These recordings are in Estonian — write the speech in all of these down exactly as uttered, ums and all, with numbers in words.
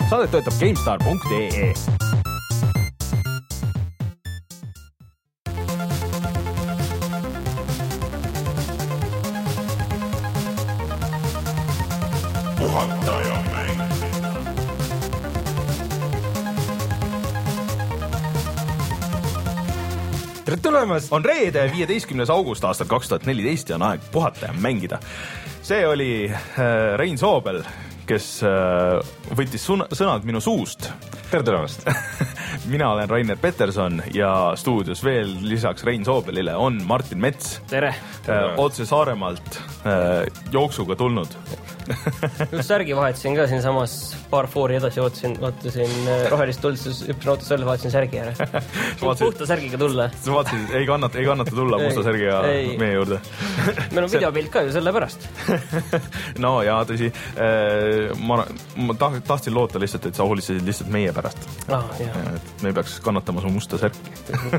Saadet toetab GameStar punkt ee. Tere tulemast! On reede, viieteistkümnes august aastal kaks tuhat neliteist ja on aeg puhata ja mängida. See oli äh, Rein Soobel, kes äh, võttis sõnad minu suust. Tere tulemast! Mina olen Rainer Peterson ja stuudios veel lisaks Rein Soobelile on Martin Mets. Tere! Äh, otse Saaremaalt äh, jooksuga tulnud. Just särgi vahetasin ka siin samas paar foori edasi ootasin, ootasin rohelist tuld, siis hüppasin autos välja, vahetasin särgi ära. Puhta särgiga tulla. Sa vaatasid, ei kannata, ei kannata tulla musta särgiga meie juurde. Meil on videopilt ka ju selle pärast. No jaa, tõsi. Ma, ma tahtsin loota lihtsalt, et sa hoolitsesid lihtsalt meie pärast. Ah, et me ei peaks kannatama su musta särki.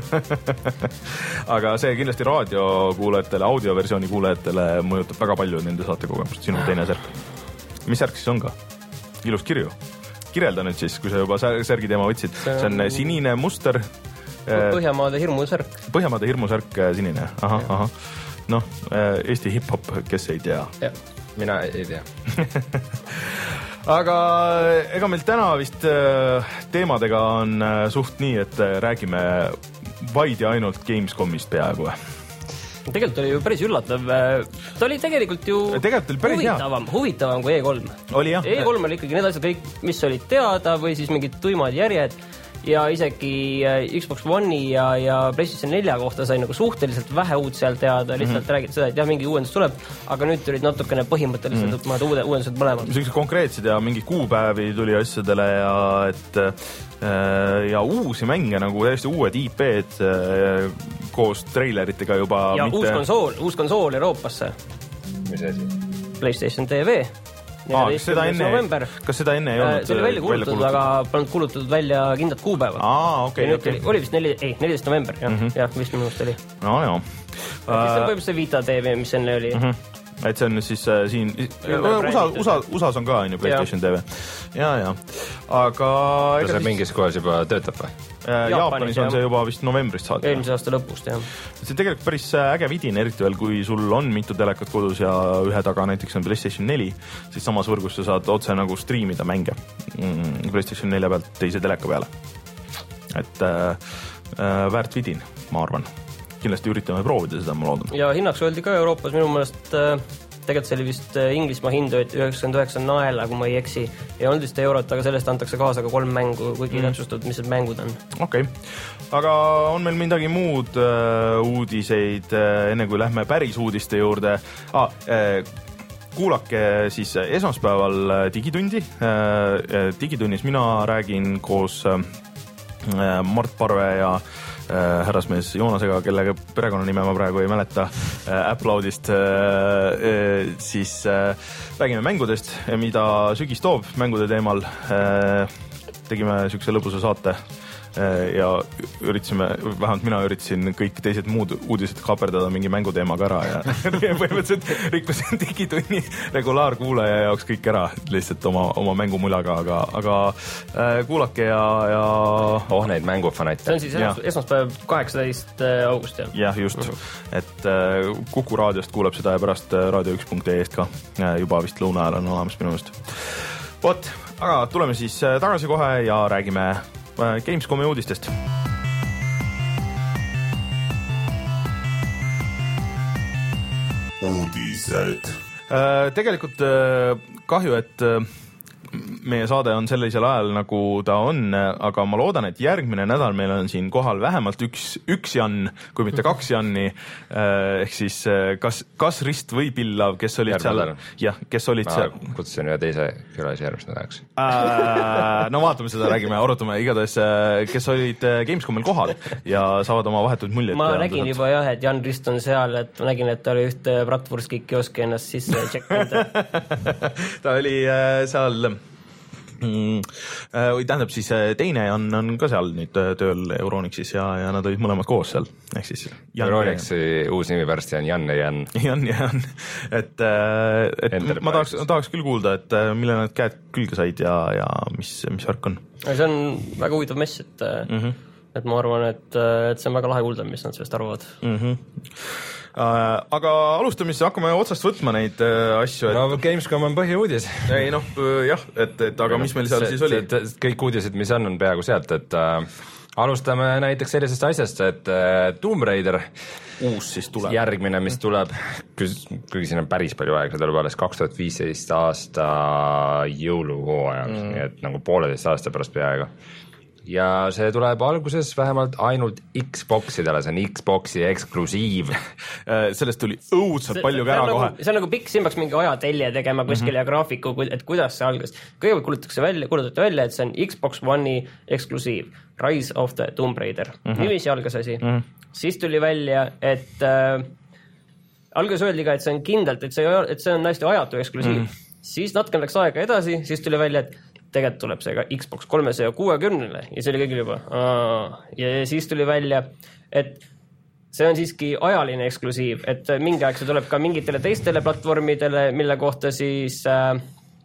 Aga see kindlasti raadiokuulajatele, audioversiooni kuulajatele mõjutab väga palju nende saatekogemust. Sinu teine särk. Mis särk siis on ka? Ilus kirju. Kirjelda nüüd siis, kui sa juba särgi teema võtsid. See on sinine muster. Põhjamaade hirmusärk. Põhjamaade hirmusärk sinine. Aha, aha. Noh, Eesti hip-hop, kes ei tea. Ja. Mina ei tea. Aga ega meil täna vist teemadega on suht nii, et räägime vaid ja ainult Gamescomist peaaegu. Tegelikult oli ju päris üllatav. Ta oli tegelikult ju tegelikult oli päris huvitavam, huvitavam kui E kolm. Oli jah. E kolm oli ikkagi need asjad kõik, mis olid teada või siis mingid tuimad järjed ja isegi Xbox One'i ja, ja PlayStation nelja kohta sai nagu suhteliselt vähe uut seal teada, lihtsalt mm-hmm. räägid seda, et jah, mingi uuendus tuleb, aga nüüd tulid natukene põhimõtteliselt mm-hmm. mõned uude, uuendused mõlemad. Sellised konkreetsed ja mingi kuupäevi tuli asjadele ja et ja uusi mänge nagu täiesti uued I P-d koos traileritega juba ja mitte... uus konsool, uus konsool Euroopasse. Mis asi? PlayStation T V. Aa, kas, seda enne, kas seda enne ei olnud? See oli välja kulutatud, aga polnud kulutatud välja kindlat kuupäeva. Aa, okei, okay, okei. Okay. Oli vist neli, ei, neliteist november, jah, mm-hmm. jah, vist minust oli. No, joo. Siis on põhimõtteliselt see Vita T V, mis enne oli. Mm-hmm. Et see on siis äh, siin USA, USA, USAs on ka on ju PlayStation ja. T V. Ja, ja. Aga kas see mingis kohas juba töötab või? Jaapanis, Jaapanis on see juba vist novembrist saada. Eelmise aasta lõpust, jah. See on tegelikult päris äge vidin, eriti veel, kui sul on mitu telekat kodus ja ühe taga näiteks on PlayStation neli, siis samas võrgus sa saad otse nagu streamida mänge PlayStation nelja pealt teise teleka peale. Et äh, äh, väärt vidin, ma arvan. Kindlasti üritame proovida seda, ma loodan. Ja hinnaks öeldi ka Euroopas minu mõelest, tegelikult see oli vist Inglismaa hind üheksakümmend üheksa naela, kui ma ei eksi, ja on vist eurot, aga sellest antakse kaasa ka kolm mängu, kuigi mm. täpsustatud, mis need mängud on. Okei, okay. Aga on meil midagi muud uh, uudiseid, uh, enne kui lähme päris uudiste juurde. Ah, uh, kuulake siis esmaspäeval Digitundi. Uh, Digitunnis mina räägin koos uh, Mart Parve ja Äh, härrasmees Joonasega, kellega perekonnanime ma praegu ei mäleta äh, Uploadist äh, äh, siis äh, räägime mängudest, mida sügis toob mängude teemal. Äh, tegime sükse lõbusa saate äh, ja üritasime, vähemalt mina üritasin kõik teised muud uudised kaaperdada mingi mänguteemaga ära ja põhimõtteliselt rikkusin Digitunni regulaarkuulaja jaoks kõik ära lihtsalt oma, oma mängumulaga, aga, aga äh, kuulake ja, ja oh, neid mängufanate. See on siis ja. esmaspäev kaheksateist august, jah? Jah, just. Uh-huh. Et äh, Kuku raadiost kuuleb seda ja pärast raadio üks punkt ee-st ka. Juba vist lõuna ajal on olemas minu mõist. Vot, aga tuleme siis tagasi kohe ja räägime Gamescomi uudistest. Uudised. Tegelikult kahju, et meie saade on sellisel ajal, nagu ta on, aga ma loodan, et järgmine nädal meil on siin kohal vähemalt üks, üks Jan, kui mitte kaks Janni, ehk siis kas, kas Rist või Pillav, kes olid Järgmine seal, jah, kes olid ma seal. kutsusin ühe teise külas järgmist nädalaks. No vaatame seda, räägime, arutame igatahes, kes olid Gamescomil kohal ja saavad oma vahetuid muljeid. Ma nägin juba jah, et Jan Rist on seal, et ma nägin, et ta oli ühte Bratwurski kioski ennast sisse tšekkinud. Ta oli seal Mm, või tähendab siis teine on, on ka seal nüüd tööl Euronixis ja, ja nad olid mõlemad koos seal, ehk siis Euronixi uus nimi varsti on Jan ja Jan. Jan ja Jan, et, et Enterprise. ma tahaks, tahaks küll kuulda, et mille nad käed külge said ja, ja mis, mis värk on. See on väga huvitav mess, et, mm -hmm. et ma arvan, et, et see on väga lahe kuulda, mis nad sellest arvavad. Mm -hmm. Uh, aga alustame siis, hakkame otsast võtma neid uh, asju. Et... No Gamescom on põhiuudis. Ei noh, jah, et, et aga mis meil seal see, siis oli? Kõik uudised, mis on, on peaaegu sealt, et uh, alustame näiteks sellisest asjast, et uh, Tomb Raider uus siis tuleb. Järgmine, mis tuleb, kuigi siin on päris palju aega, see tuleb alles kaks tuhat viisteist aasta jõuluhooajal mm., nii et nagu pooleteist aasta pärast peaaegu. Ja see tuleb alguses vähemalt ainult Xboxidele, see on Xboxi eksklusiiv. Sellest tuli õudselt see, palju kära kohe. See on nagu pikk, siin peaks mingi ajatelje tegema kuskil mm -hmm. ja graafiku, et kuidas see algas. Kõigepealt kuulutatakse välja, kuulutati välja, et see on Xbox One'i eksklusiiv, Rise of the Tomb Raider. Mm -hmm. Nimisi algas asi. Mm -hmm. Siis tuli välja, et äh, alguses öeldi ka, et see on kindlalt, et see, et see on hästi ajatu eksklusiiv. Mm -hmm. Siis natuke läks aega edasi, siis tuli välja, et tegelikult tuleb see ka Xbox kolmesaja kuuekümnele ja see oli kõigil juba aa. Ja siis tuli välja, et see on siiski ajaline eksklusiiv, et mingi aeg see tuleb ka mingitele teistele platvormidele, mille kohta siis äh,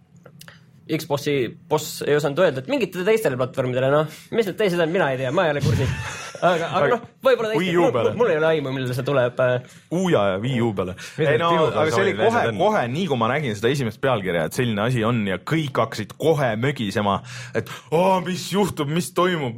Xboxi boss ei osanud öelda, et mingitele teistele platvormidele, noh, mis need teised on, mina ei tea, ma ei ole kursis. Aga, aga noh, võib-olla teised, mul, mul ei ole aimu, millele see tuleb. Uuja ja Wii U peale. Ei no, aga see oli kohe, kohe, nii kui ma nägin seda esimest pealkirja, et selline asi on ja kõik hakkasid kohe mögisema, et oh, mis juhtub, mis toimub.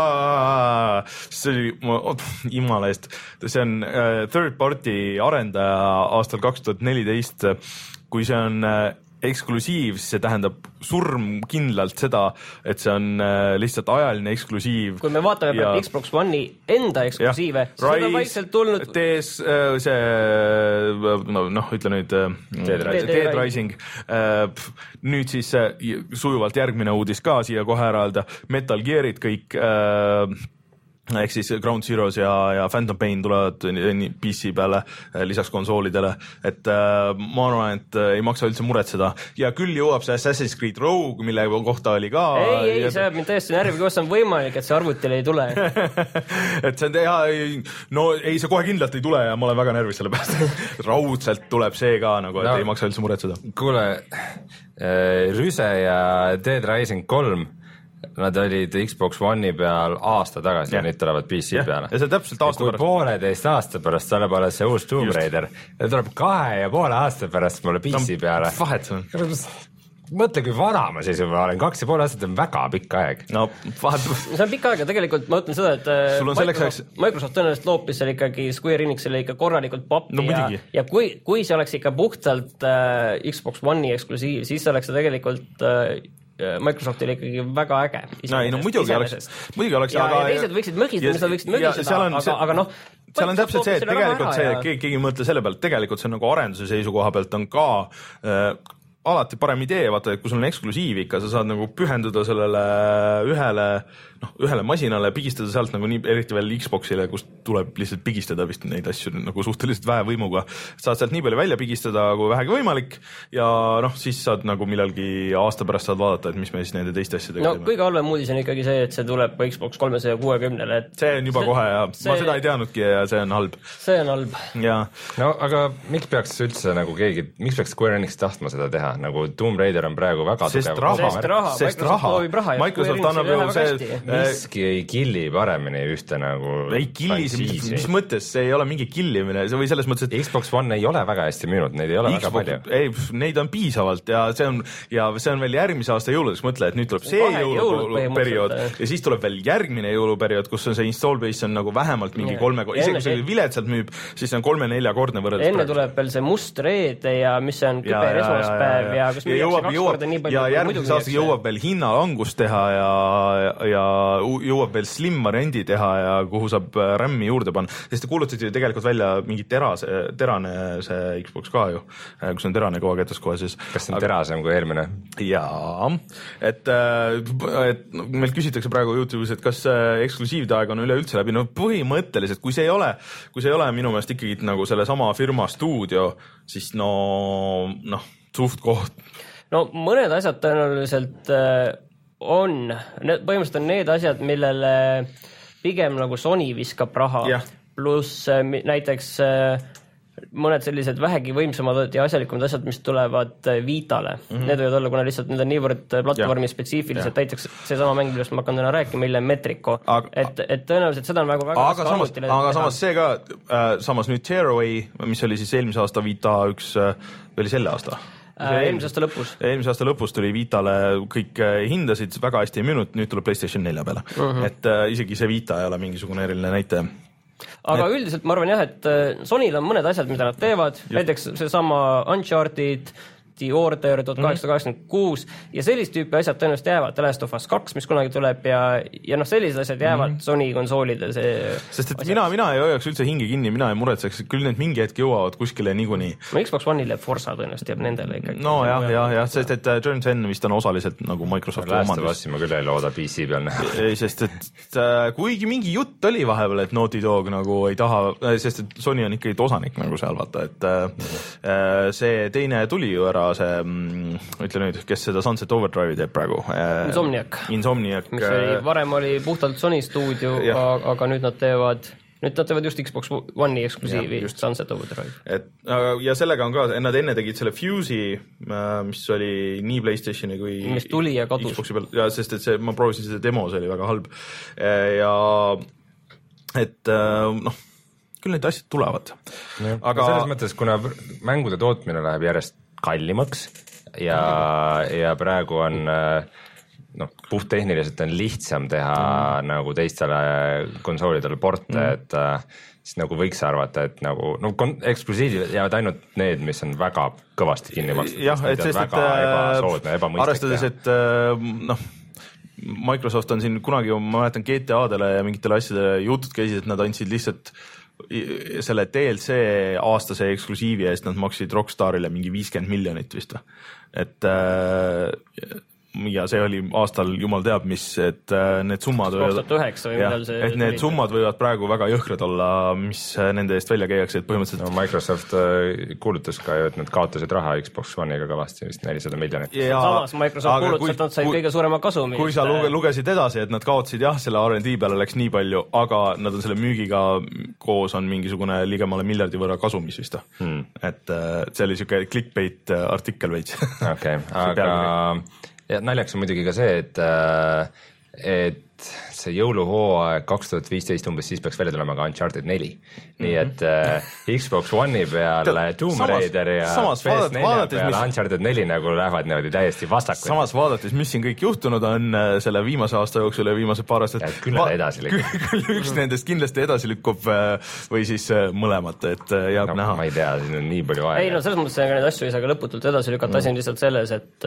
See oli, oh, imala eest, see on uh, third party arendaja aastal kaks tuhat neliteist, kui see on uh, eksklusiiv, see tähendab surm kindlalt seda, et see on äh, lihtsalt ajaline eksklusiiv. Kui me vaatame ja... Xbox One'i enda eksklusiive, siis Rise, on vaikselt tulnud... Tees, äh, see, no, noh, ütle nüüd äh, Dead Rising, Dead Rising. Äh, nüüd siis äh, sujuvalt järgmine uudis ka siia kohe ära öelda, Metal Gearid kõik... Äh, ehk siis Ground Zeroes ja, ja Phantom Pain tulevad P C peale lisaks konsoolidele, et äh, ma arvan, et äh, ei maksa üldse muretseda ja küll jõuab see Assassin's Creed Rogue, mille kohta oli ka ei, ei, see jääb mind tõesti närvi, kuidas on võimalik, et see arvutile ei tule et see on teha, no ei, see kohe kindlalt ei tule ja ma olen väga närvis selle pääst raudselt tuleb see ka, nagu et no, ei maksa üldse muretseda. Kuule, Rüse ja Dead Rising kolm nad olid Xbox One'i peal aasta tagasi ja, ja nüüd tulevad P C ja, peale. Ja see täpselt aasta kui pärast. Pooleteist aasta pärast tuleb alles see uus Tomb Raider ja tuleb kahe ja poole aasta pärast mulle P C no, peale. Vahet see on. Mõtle, kui vana ma siis juba olen, kaks ja poole aastat on väga pikk aeg. No, vahet... see on pikk aeg ja tegelikult ma ütlen seda, et Microsoft, selleks... Microsoft tõenäoliselt loopis seal ikkagi Square Enixile ikka korralikult pappi no, ja, ja kui, kui see oleks ikka puhtalt äh, Xbox One'i eksklusiiv, siis oleks see tegelikult äh, Microsoftil ikkagi väga äge. No, ei, no muidugi oleks, muidugi oleks, ja, aga... Ja teised võiksid mögistada, mis nad võiksid mögistada, aga, aga noh... Seal on täpselt see, et tegelikult see, ja... keegi, keegi mõtle selle pealt, tegelikult see on nagu arenduse seisukoha pealt on ka äh, alati parem idee, vaata, et kui sul on eksklusiiv ikka, sa saad nagu pühenduda sellele ühele, noh, ühele masinale, pigistada sealt nagu nii, eriti veel Xboxile, kus tuleb lihtsalt pigistada vist neid asju nagu suhteliselt vähe võimuga. Saad sealt nii palju välja pigistada, kui vähegi võimalik ja noh, siis saad nagu millalgi aasta pärast saad vaadata, et mis me siis nende teiste asjadega no, teeme. Kõige halvem uudis on ikkagi see, et see tuleb Xbox kolmesaja kuuekümnele. Et see on juba see, kohe ja see... ma seda ei teadnudki ja see on halb. See on halb. Ja. No aga miks peaks üldse nagu keegi, miks peaks Square Enix tahtma seda teha? Nagu Tomb Raider on praegu väga sest tugev. Raha, sest raha, sest raha. raha. Microsoft annab ju see... Miski ei killi paremini ühte nagu... Ei killi, mis, mis mõttes, see ei ole mingi killimine, see või selles mõttes, et... Xbox One ei ole väga hästi müünud, neid ei ole Xbox, väga palju. Ei, neid on piisavalt ja see on, ja see on veel järgmise aasta jõuludeks, mõtle, et nüüd tuleb see jõuluperiood ja siis tuleb veel järgmine jõuluperiood, kus on see install base on nagu vähemalt mingi kolme... Isegi kui see viletsalt müüb, siis see on kolme-nelja kordne võrreldes. Enne tuleb veel see must reede ja mis see on küber esmaspäev ja kus müüakse kaks korda nii palju. Ja järgmise aasta jõuab veel hinnalangust teha ja, ja jõuab veel slim variandi teha ja kuhu saab RAM-i juurde panna, sest te kuulutati tegelikult välja mingi terase, terane see Xbox ka ju, kus on terane kogu aeg etas kohe siis. Kas see on aga... terasem kui eelmine? Jaa, et, et meil küsitakse praegu YouTube'is, et kas eksklusiivide aeg on üleüldse läbi, no põhimõtteliselt, kui see ei ole, kui see ei ole minu meelest ikkagi nagu selle sama firma stuudio, siis no, noh, suht koht no mõned asjad tõenäoliselt on, põhimõtteliselt on need asjad, millele pigem nagu Sony viskab raha, pluss näiteks mõned sellised vähegi võimsamad ja asjalikumad asjad, mis tulevad Vitale. Mm-hmm. Need võivad olla, kuna lihtsalt need on niivõrd platvormi spetsiifilised, näiteks seesama mäng, millest ma hakkan täna rääkima, mille Metrico. Aga, et, et tõenäoliselt seda on väga väga aga samas, aga samas see ka, äh, samas nüüd Tearaway, mis oli siis eelmise aasta Vita üks, või oli selle aasta? Äh, eelmise aasta lõpus. Eelmise aasta lõpus tuli Vitale kõik hindasid, väga hästi ei müünud, nüüd tuleb PlayStation nelja peale. Mm-hmm. Et äh, isegi see Vita ei ole mingisugune eriline näite. Aga et... üldiselt ma arvan jah, et Sonyl on mõned asjad, mida nad teevad, ja. Näiteks seesama Uncharted, The Order tuhat kaheksasada kaheksakümmend kuus ja sellist tüüpi asjad tõenäoliselt jäävad, The Last of Us kaks, mis kunagi tuleb ja, ja noh, sellised asjad jäävad mm -hmm. Sony konsoolide see sest et asjad. mina, mina ei hoiaks üldse hingi kinni, mina ei muretseks, küll need mingi hetk jõuavad kuskile niikuinii. No Xbox One'ile Forza tõenäoliselt jääb nendele ikkagi. No jah, jah, jah, sest et Turn ten vist on osaliselt nagu Microsofti omandus. Last of Us'i ma küll ei looda P C peal näha. Sest et kuigi mingi jutt oli vahepeal, et Naughty Dog nagu ei taha, sest et Sony on ikkagi osanik nagu seal vaata, et mm-hmm. see teine tuli ju ära, see ütle nüüd, kes seda Sunset Overdrive'i teeb praegu? Insomniac. Insomniac. Mis oli, varem oli puhtalt Sony stuudio, aga nüüd nad teevad, nüüd nad teevad just Xbox One'i eksklusiivi, just Sunset Overdrive. Et, ja sellega on ka, nad enne tegid selle Fuse'i, mis oli nii PlayStationi kui mis tuli ja kadus. Xboxi peal, ja sest et see, ma proovisin seda demo, see oli väga halb. Ja et noh, küll neid asjad tulevad. Aga selles mõttes, kuna mängude tootmine läheb järjest kallimaks ja, ja praegu on noh, puhttehniliselt on lihtsam teha mm. nagu teistele konsoolidele porte, mm. et siis nagu võiks arvata, et nagu no, eksklusiivid jäävad ainult need, mis on väga kõvasti kinni makstud. jah, et sest, et ebasoodne, arvestades, teha. et noh, Microsoft on siin kunagi, ma mäletan G T A-dele ja mingitele asjadele jutud käisid, et nad andsid lihtsalt selle D L C aastase eksklusiivi eest nad maksid Rockstarile mingi viiskümmend miljonit vist. Et ja see oli aastal jumal teab mis, et need summad kaks tuhat üheksa või millal see et need summad võivad praegu väga jõhkrad olla, mis nende eest välja käiakse, et põhimõtteliselt no, Microsoft kuulutas ka ju, et nad kaotasid raha Xbox One'iga kõvasti vist nelisada miljonit. Samas Microsoft kuulutas, et nad said kui, kõige suurema kasumi. Kui sa lugesid edasi, et nad kaotasid jah, selle R and D peale läks nii palju, aga nad on selle müügiga koos on mingisugune ligemale miljardi võrra kasumis vist. Hmm. Et see oli siuke clickbait artikkel veits. Okei, aga ja naljaks on muidugi ka see, et, et see jõuluhooaeg kaks tuhat viisteist umbes siis peaks välja tulema ka Uncharted neli. Nii et äh, Xbox One'i peal Tomb Raider ja P S neli peal mis... Uncharted neli nagu lähevad niimoodi täiesti vastakud. Samas vaadates, mis siin kõik juhtunud on selle viimase aasta jooksul ja viimase paar aastat. Ja küll va- edasi lükkub. Küll üks nendest kindlasti edasi lükkub või siis mõlemat, et jääb no, näha. Ma ei tea, siin on nii palju aega. Ei no selles mõttes neid asju ei saa ka lõputult edasi lükata, asi on lihtsalt selles, et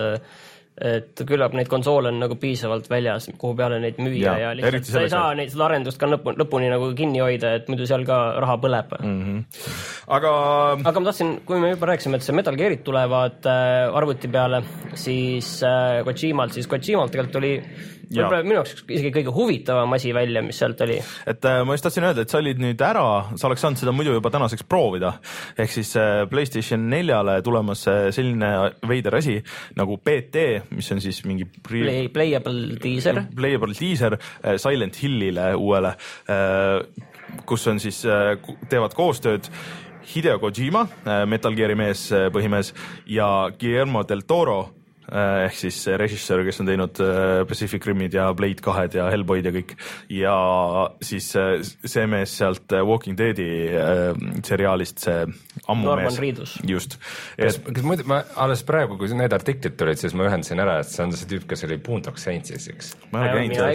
et küllap neid konsoole on nagu piisavalt väljas, kuhu peale neid müüa ja, ja lihtsalt sa ei saa neid seda arendust ka lõpu, lõpuni nagu kinni hoida, et muidu seal ka raha põleb. Mm-hmm. Aga... aga ma tahtsin, kui me juba rääkisime, et see Metal Gearid tulevad äh, arvuti peale, siis äh, Kojimalt, siis Kojimalt tegelikult oli võib-olla minu jaoks isegi kõige huvitavam asi välja, mis sealt oli. Et äh, ma just tahtsin öelda, et sa olid nüüd ära, sa oleks saanud seda muidu juba tänaseks proovida, ehk siis äh, PlayStation neljale tulemas selline veider asi nagu P T, mis on siis mingi pre- Play, playable teaser playable teaser äh, Silent Hillile uuele, äh, kus on siis äh, teevad koostööd Hideo Kojima, äh, Metal Geari mees, äh, põhimees ja Guillermo del Toro ehk siis režissöör, kes on teinud Pacific Rimid ja Blade kahed ja Hellboyd ja kõik ja siis see mees sealt Walking Deadi seriaalist, see ammu Norman mees. Reedus. Just. Kes, kes muidu, ma alles praegu, kui need artiklid tulid, siis ma ühendasin ära, et see on see tüüp, kes oli Boondock Saintsis, eks. Ma,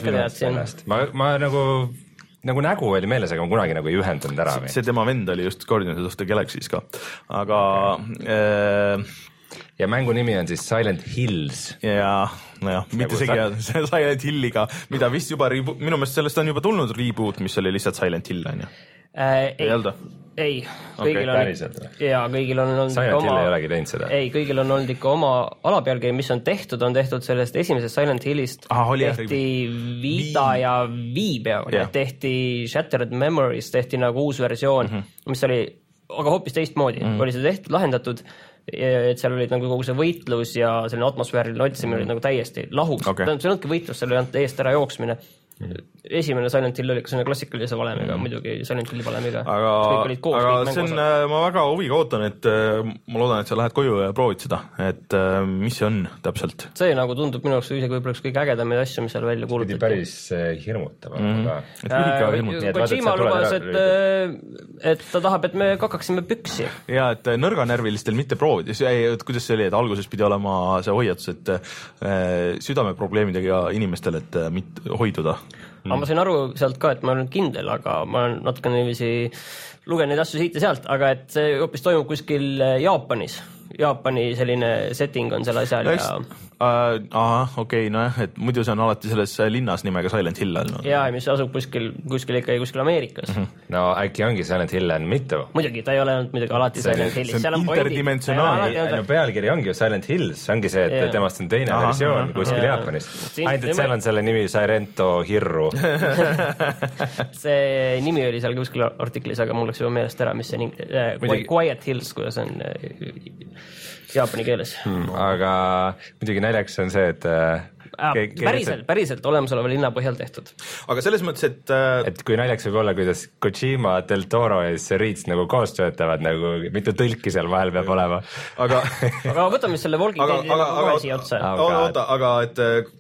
ma, ma nagu nagu nägu oli meeles, aga ma kunagi nagu ei ühendanud ära. See, see tema vend oli just Guardians of the Galaxy's ka, aga okay. äh, ja mängu nimi on siis Silent Hills. Ja, nojah, mitte segi sa... Silent Hilliga, mida vist juba reboot, minu meelest sellest on juba tulnud reboot, mis oli lihtsalt Silent Hill, on ju? Äh, ei, ei, ei, kõigil okay, on, ja kõigil on olnud Silent oma, Hill ei olegi teinud seda. Ei, kõigil on olnud ikka oma alapealgi, mis on tehtud, on tehtud sellest esimesest Silent Hillist. Aha, oli, tehti Vita Vii. ja Vii peal, yeah. tehti Shattered Memories, tehti nagu uus versioon, mm -hmm. mis oli aga hoopis teistmoodi, mm -hmm. oli see tehtud, lahendatud et seal olid nagu kogu see võitlus ja selline atmosfääriline otsimine olid nagu täiesti lahus okay.. see ei olnudki võitlus, seal ei olnud eest ära jooksmine. Esimene Silent Hill oli selline klassikalise valemiga mm., muidugi Silent Hilli valemiga. Aga, aga see on, ma väga huviga ootan, et ma loodan, et sa lähed koju ja proovid seda, et mis see on täpselt? See nagu tundub minu jaoks isegi võib-olla üks kõige ägedamaid asju, mis seal välja kuulutati. Päris hirmutava mm.. Aga... Kojima lubas, et, et ta tahab, et me kakaksime püksi. Ja, et nõrganärvilistel mitte proovida. Kuidas see oli, et alguses pidi olema see hoiatus, et südameprobleemidega inimestel, et mitte hoiduda. Aga ma sain aru sealt ka, et ma olen kindel, aga ma olen natuke niiviisi lugenud neid asju siit ja sealt, aga et see hoopis toimub kuskil Jaapanis. Jaapani selline setting on selle asjal ja... Uh, aha, okei, okay, nojah, et muidu see on alati selles linnas nimega Silent Hill. No. Jaa, mis asub kuskil, kuskil ikka kuskil Ameerikas. Mm -hmm. No äkki ongi Silent Hill on mitu. Muidugi, ta ei ole olnud muidugi alati see, Silent Hillis. See on interdimensionaalne. No pealkiri ongi ju Silent Hills, ongi see, et yeah. temast on teine aha, versioon aha, kuskil yeah. Jaapanis. Ainult, et seal on selle nimi Sirento Hirru. see nimi oli seal kuskil artiklis, aga mul läks juba meelest ära, mis see nimi, äh, Quiet Hills, kuidas on jaapani keeles. Hmm, aga muidugi näljaks on see, et äh, Ke, päriselt, päriselt olemasoleva linna põhjal tehtud. Aga selles mõttes, et... Äh... Et kui naljaks võib olla, kuidas Kojima, Del Toro ja Reeds nagu koos töötavad, nagu mitu tõlki seal vahel peab olema. Aga, aga võtame selle Walking Deadi kohe siia otsa. Oota, aga et...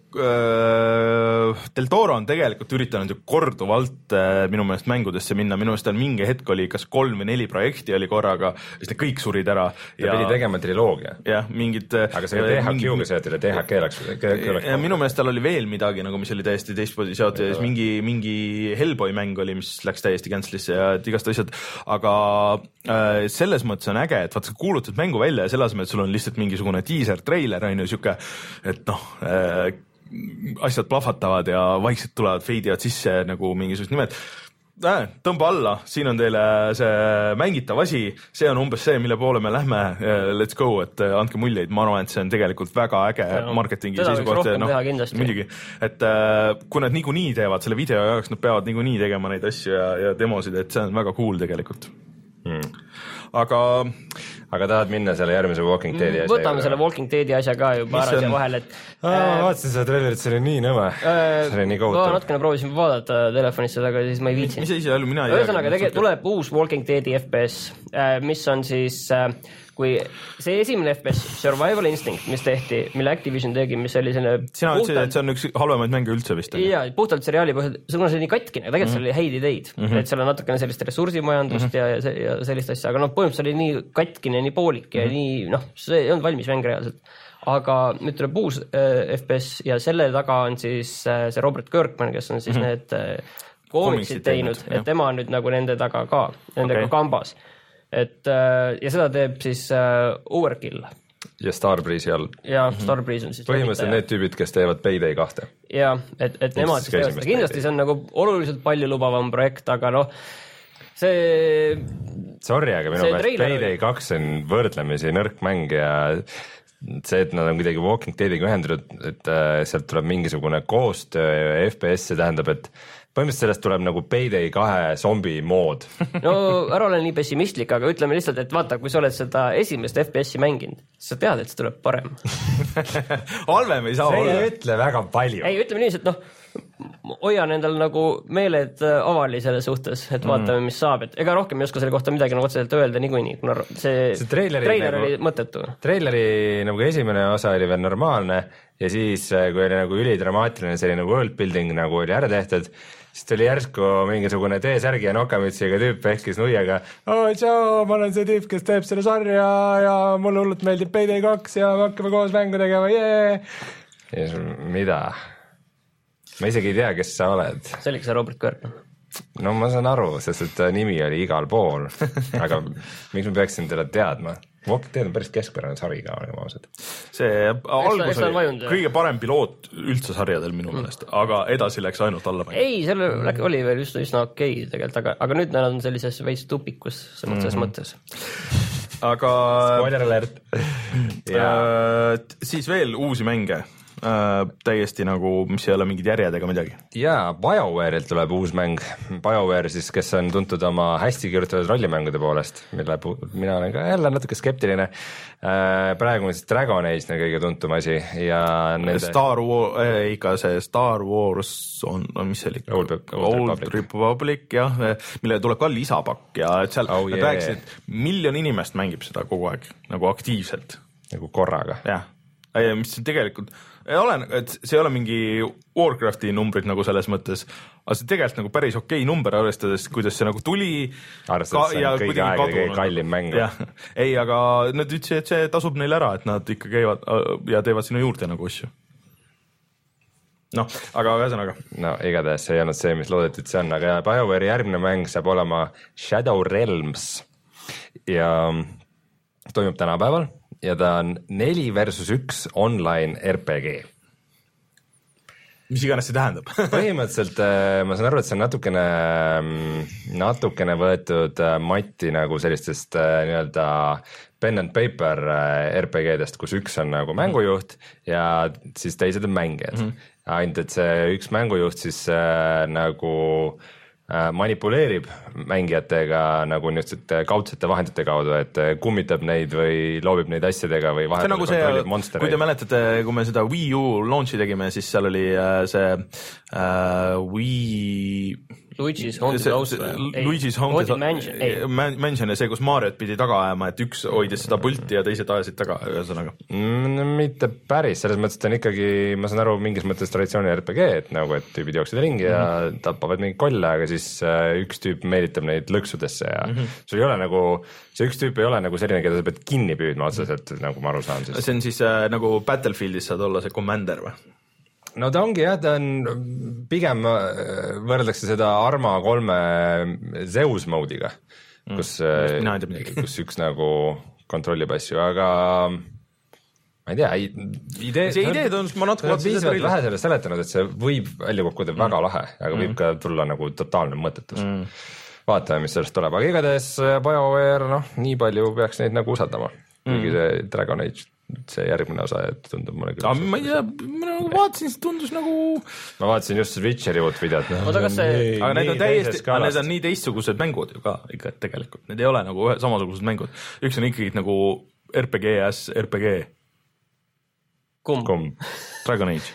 Del Toro on tegelikult üritanud ju korduvalt minu meelest mängudesse minna, minu meelest on mingi hetk oli kas kolm või neli projekti oli korraga, siis need kõik surid ära. Ta ja, pidi tegema triloogia. Jah, mingid... Aga see T H Q-ga seotud ja T H K läks... Ja minu meelest tal oli veel midagi, nagu mis oli täiesti teistpoodi seotud ja mingi, mingi Hellboy mäng oli, mis läks täiesti cancelisse ja igast asjad, aga äh, selles mõttes on äge, et vaat sa kuulutad mängu välja ja selle asemel, et sul on lihtsalt mingisugune teaser, trailer, on ju siuke, et noh äh, asjad plahvatavad ja vaikselt tulevad feidivad sisse nagu mingisugused nimed. Äh, tõmba alla, siin on teile see mängitav asi, see on umbes see, mille poole me lähme, let's go, et andke muljeid, ma arvan, et see on tegelikult väga äge no, marketingi seisukoht. No, muidugi, et äh, kui nad niikuinii teevad selle video jaoks, nad peavad niikuinii tegema neid asju ja, ja demosid, et see on väga cool tegelikult. Hmm. Aga aga tahad minna selle järgmise Walking Deadi asja? Võtame selle Walking Deadi asja ka juba ära siia vahel, et Aa, äh, vaatasin seda trailerit, see oli nii nõme äh, see oli nii kohutav. Ma natukene proovisin vaadata telefonisse, aga siis ma ei viitsin. Mis ise oli, mina ei Ühesõnaga, tege, tuleb uus Walking Deadi F P S, mis on siis kui see esimene F P S Survival Instinct, mis tehti, mille Activision tegi, mis oli selline sina ütlesid, et see on üks halvemaid mänge üldse vist. Jaa, puhtalt seriaali põhjal, see on nii katkine, aga tegelikult mm -hmm. seal oli häid ideid, mm -hmm. et seal on natukene sellist ressursimajandust mm -hmm. ja, ja sellist asja, aga noh, põhimõtteliselt oli nii katkine, nii poolik ja mm -hmm. nii, noh, see ei olnud valmis mäng reaalselt. Aga nüüd tuleb uus äh, F P S ja selle taga on siis äh, see Robert Kirkman, kes on siis mm -hmm. need äh, koomiksid teinud, teinud, et tema on nüüd nagu nende taga ka, nendega okay. kambas. Et, ja seda teeb siis uh, Overkill. Ja Starbreeze'i all. Ja Starbreeze on siis... Põhimõtteliselt need tüübid, kes teevad Payday kahte. Ja, et, et nemad siis teevad seda. Kindlasti see on nagu oluliselt palju lubavam projekt, aga noh, see... Sorry, aga minu meelest Payday kaks on võrdlemisi nõrk mäng ja see, et nad on kuidagi Walking Deadiga ühendunud, et uh, sealt tuleb mingisugune koostöö ja F P S, see tähendab, et põhimõtteliselt sellest tuleb nagu Payday kahe zombi mood. No ära ole nii pessimistlik, aga ütleme lihtsalt, et vaata, kui sa oled seda esimest F P S-i mänginud, sa tead, et see tuleb parem. Halvem ei saa see olla. See ei ütle väga palju. Ei, ütleme nii, et noh, hoian endal nagu meeled avali selle suhtes, et vaatame, mm. mis saab, et ega rohkem ei oska selle kohta midagi nagu otseselt öelda niikuinii, kuna see, see traileri, trailer nagu, oli mõttetu. Traileri nagu esimene osa oli veel normaalne ja siis, kui oli nagu ülidramaatiline selline world building nagu oli ära tehtud, siis tuli järsku mingisugune T-särgi ja nokamütsiga tüüp ehkis nuiaga oh, tšau, ma olen see tüüp, kes teeb selle sarja ja mulle hullult meeldib Payday kaks ja me hakkame koos mängu tegema, jee! Ja mida? Ma isegi ei tea, kes sa oled. See oli see Robert Kirkman. No ma saan aru, sest et nimi oli igal pool, aga miks me peaksin teda teadma? Walking Dead on päris keskpärane sari ka, olema ausad. See algus oli vajund, kõige parem piloot üldse sarjadel minu meelest, mm. aga edasi läks ainult alla. Ei, selle mm. oli veel just üsna okei okay, tegelikult, aga, aga nüüd nad on sellises veits tupikus selles mm. mõttes. Aga... Spoiler alert. ja... äh, siis veel uusi mänge. äh, täiesti nagu, mis ei ole mingid järjed ega midagi. jaa, BioWare'ilt tuleb uus mäng. BioWare siis, kes on tuntud oma hästi kirjutatud rollimängude poolest, mille pu- mina olen ka jälle natuke skeptiline. Äh, praegu on siis Dragon Age on kõige tuntum asi ja nende... Star Wars äh,, ikka see Star Wars on, on mis see oli? Old, Old, Old Republic, Republic, jah, mille tuleb ka lisapakk ja et seal oh, yeah. rääkisid, et miljon inimest mängib seda kogu aeg nagu aktiivselt. Nagu korraga. Jah, mis tegelikult ei ole, et see ei ole mingi Warcrafti numbrid nagu selles mõttes, aga see tegelikult nagu päris okei number arvestades, kuidas see nagu tuli. Arvestades see on kõigi aega kõige kallim mäng. Ei, aga nad ütlesid, et see tasub neil ära, et nad ikka käivad ja teevad sinna juurde nagu asju. Noh, aga ühesõnaga. No igatahes see ei olnud see, mis loodeti, et see on, aga BioWare'i järgmine mäng saab olema Shadow Realms ja toimub tänapäeval ja ta on neli versus üks online R P G. Mis iganes see tähendab? Põhimõtteliselt ma saan aru, et see on natukene, natukene võetud Matti nagu sellistest nii-öelda pen and paper R P G-dest, kus üks on nagu mängujuht ja siis teised on mängijad. Mm-hmm. Ainult, et see üks mängujuht siis äh, nagu äh, manipuleerib mängijatega nagu niisugused kaudsete vahendite kaudu, et kummitab neid või loobib neid asjadega või vahepeal nagu kontrollib monstereid. Kui te mäletate, kui me seda Wii U launchi tegime, siis seal oli äh, see äh, Wii... Luigi's Haunted House Luigi's Haunted Mansion ja see, kus Mariot pidi taga ajama, et üks hoidis seda pulti ja teised ajasid taga, ühesõnaga mm, mitte päris, selles mõttes ta on ikkagi, ma saan aru, mingis mõttes traditsiooni R P G, et nagu, et tüübid jooksid ringi ja mm -hmm. tapavad mingi kolle, aga siis äh, üks tüüp meelitab neid lõksudesse ja mm -hmm. sul ei ole nagu, see üks tüüp ei ole nagu selline, keda sa pead kinni püüdma otseselt, nagu ma aru saan siis. See on siis äh, nagu Battlefieldis saad olla see commander või? No ta ongi jah, ta on pigem võrreldakse seda Arma kolme Zeus mode'iga, kus, mm, kus üks nagu kontrollib asju, aga ma ei tea, idee, see idee tundus, ma natuke vaatasin seda vähe sellest seletanud, et see võib välja kokkuda mm. väga lahe, aga võib mm. ka tulla nagu totaalne mõttetus. Mm. Vaatame, mis sellest tuleb, aga igatahes BioWare, noh, nii palju peaks neid nagu usaldama, kuigi mm. see Dragon Age see järgmine osa, et tundub mulle küll. Ma ei tea, ma nagu vaatasin, see tundus nagu... Ma vaatasin just Witcheri uut videot. Oota, kas see... Aga need on täiesti, need on nii teistsugused mängud ju ka ikka tegelikult. Need ei ole nagu ühe samasugused mängud. Üks on ikkagi nagu R P G S, R P G. Kumb? Kumb? Dragon Age.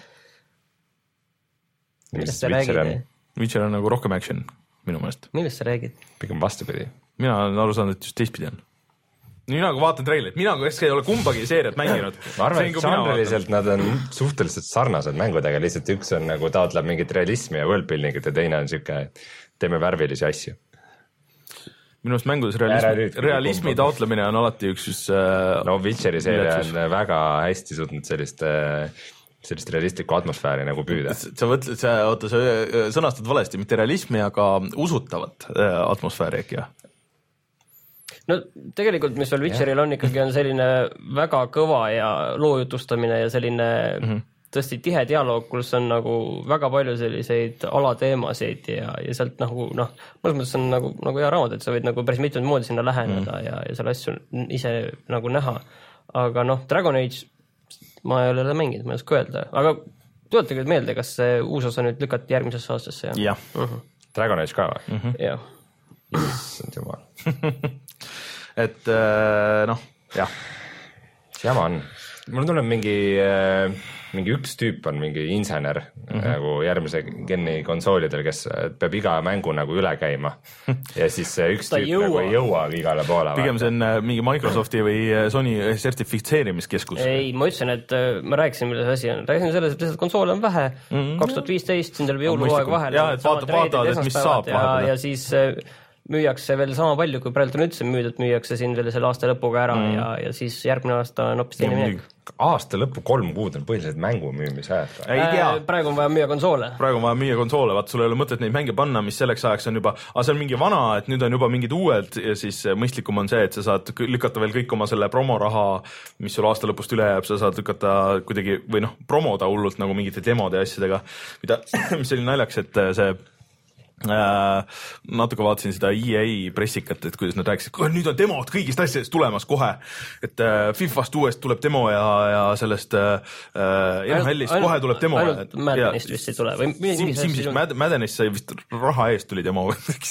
Millest sa räägid? Witcher on nagu rohkem action, minu meelest. Millest sa räägid? Pigem vastupidi. Mina olen aru saanud, et just teistpidi on. Mina kui vaatan treilit, mina kui ei ole kumbagi seeriat mänginud. Ma arvan, et žanriliselt nad on suhteliselt sarnased mängudega, lihtsalt üks on nagu taotleb mingit realismi ja worldbuildingit ja teine on siuke, teeme värvilisi asju. Minu arust mängudes realismi, realismi taotlemine on alati üks just... Äh, no Witcheri seeria on väga hästi suutnud sellist, sellist realistlikku atmosfääri nagu püüda. Sa võtled, sa, oota, sa sõnastad valesti, mitte realismi, aga usutavat atmosfääri äkki, jah? No tegelikult, mis veel Witcheril on ikkagi on selline väga kõva ja loojutustamine ja selline mm -hmm. tõesti tihe dialoog, kus on nagu väga palju selliseid alateemasid ja, ja sealt nagu noh, mõnes mõttes on nagu, nagu hea raamat, et sa võid nagu päris mitmed moodi sinna läheneda mm -hmm. ja, ja selle asju ise nagu näha. Aga noh, Dragon Age ma ei ole mänginud, ma ei oska öelda, aga tuletage meelde, kas see uus osa nüüd lükati järgmisesse aastasse? Ja. Ja. Uh -huh. Dragon Age ka või? Mm -hmm. Jah. Issand jumal. Et noh, jah. See jama on. Mul tuleb mingi, mingi üks tüüp on mingi insener mm -hmm. nagu järgmise geni konsoolidel, kes peab iga mängu nagu üle käima. Ja siis see üks tüüp jõua. nagu ei jõua igale poole. Pigem see on mingi Microsofti või Sony sertifitseerimiskeskus. Ei, ma ütlesin, et ma rääkisin, milles asi on. Rääkisin selles, et lihtsalt konsoole on vähe. kaks tuhat viisteist, siin tuleb jõuluaeg vahel. Ja, et vaata, vaatavad, et mis saab. Ja, ja siis... müüakse veel sama palju, kui praegu on üldse müüdud, müüakse siin veel selle aasta lõpuga ära mm. ja, ja siis järgmine aasta on hoopis teine minek. Aasta lõppu kolm kuud on põhiliselt mängu müümise ajad. Äh, praegu on vaja müüa konsoole. Praegu on vaja müüa konsoole, vaat sul ei ole mõtet neid mänge panna, mis selleks ajaks on juba, aga see on mingi vana, et nüüd on juba mingid uued ja siis mõistlikum on see, et sa saad lükata veel kõik oma selle promoraha, mis sul aasta lõpust üle jääb, sa saad lükata kuidagi või noh, promoda hullult nagu mingite demode ja asjadega, mida, mis oli naljaks, et see äh, natuke vaatasin seda E A pressikat, et kuidas nad rääkisid, nüüd on demod kõigist asjadest tulemas kohe, et äh, Fifast uuest tuleb demo ja, ja sellest äh, N H L-ist kohe tuleb demo. Ainult Maddenist vist ei tule või Sim, Simsist Maddenist sai vist raha eest tuli demo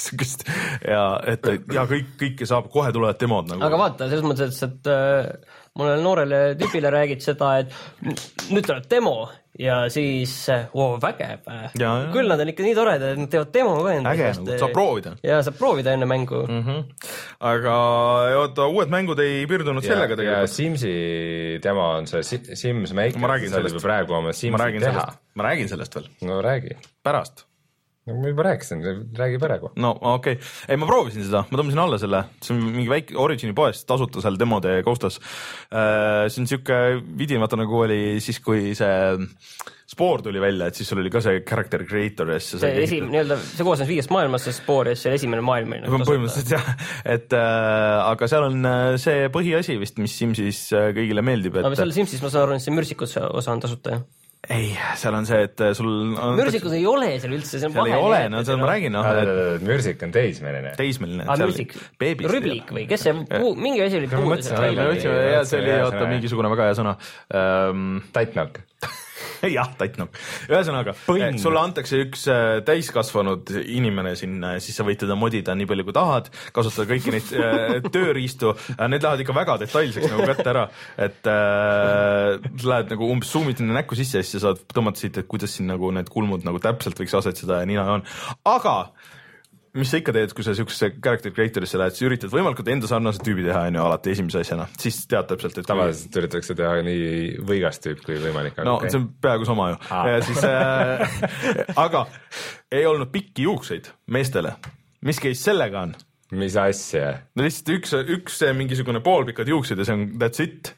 ja et ja kõik, kõike saab, kohe tulevad demod nagu. Aga vaata, selles mõttes, et, et äh, mulle noorele tüüpile räägid seda, et nüüd tuleb demo ja siis wow, vägev. Ja, küll nad on ikka nii toredad, et nad teevad demo ka enda. Äge, nagu saab proovida. Ja saab proovida enne mängu. Mm-hmm. Aga oota, uued mängud ei piirdunud ja, sellega tegelikult. Ja Simsi demo on see Sims Maker. Ma räägin sellest. Praegu oma Simsi ma räägin teha. Sellest. Ma räägin sellest veel. No räägi. Pärast. No ma juba rääkisin, räägi praegu. No okei, okay. Ei ma proovisin seda, ma tõmbasin alla selle, see on mingi väike Origini poest tasuta seal demode koostas. See on siuke vidin, vaata nagu oli siis, kui see Spoor tuli välja, et siis sul oli ka see character creator ja see, see esim, nii-öelda, see koosnes viiest maailmast, see Spoor ja see esimene maailm oli nagu põhimõtteliselt jah, et äh, aga seal on see põhiasi vist, mis Simsis kõigile meeldib, et aga seal Simsis ma saan aru, et see mürsikus osa on tasuta, jah? Ei, seal on see, et sul on... Mürsikus ei ole seal üldse, see on seal ei ole, no seal ma räägin, noh. Et... Mürsik on teismeline. Teismeline. Ah, mürsik. Rüblik või, kes see, puu, mingi asi oli puudu. Ja see oli, oota, mingisugune väga hea sõna. Um, Taitnok. jah, taitnok. Ühesõnaga, sulle antakse üks täiskasvanud inimene sinna ja siis sa võid teda modida nii palju kui tahad, kasutada kõiki neid tööriistu, need lähevad ikka väga detailseks nagu kätte ära, et äh, lähed nagu umbes zoomid sinna näkku sisse ja siis sa saad tõmmata siit, et kuidas siin nagu need kulmud nagu täpselt võiks asetseda ja nii on. Aga mis sa ikka teed, kui sa siuksesse character creatorisse lähed, siis üritad võimalikult enda sarnase tüübi teha, on ju, alati esimese asjana, siis tead täpselt, et tavaliselt kui... üritatakse teha nii võigast tüüp kui võimalik. No okay. See on peaaegu sama ju. Ah. Ja siis, äh, aga ei olnud pikki juukseid meestele. Mis käis sellega on? Mis asja? No lihtsalt üks, üks mingisugune poolpikad juuksed ja see on that's it.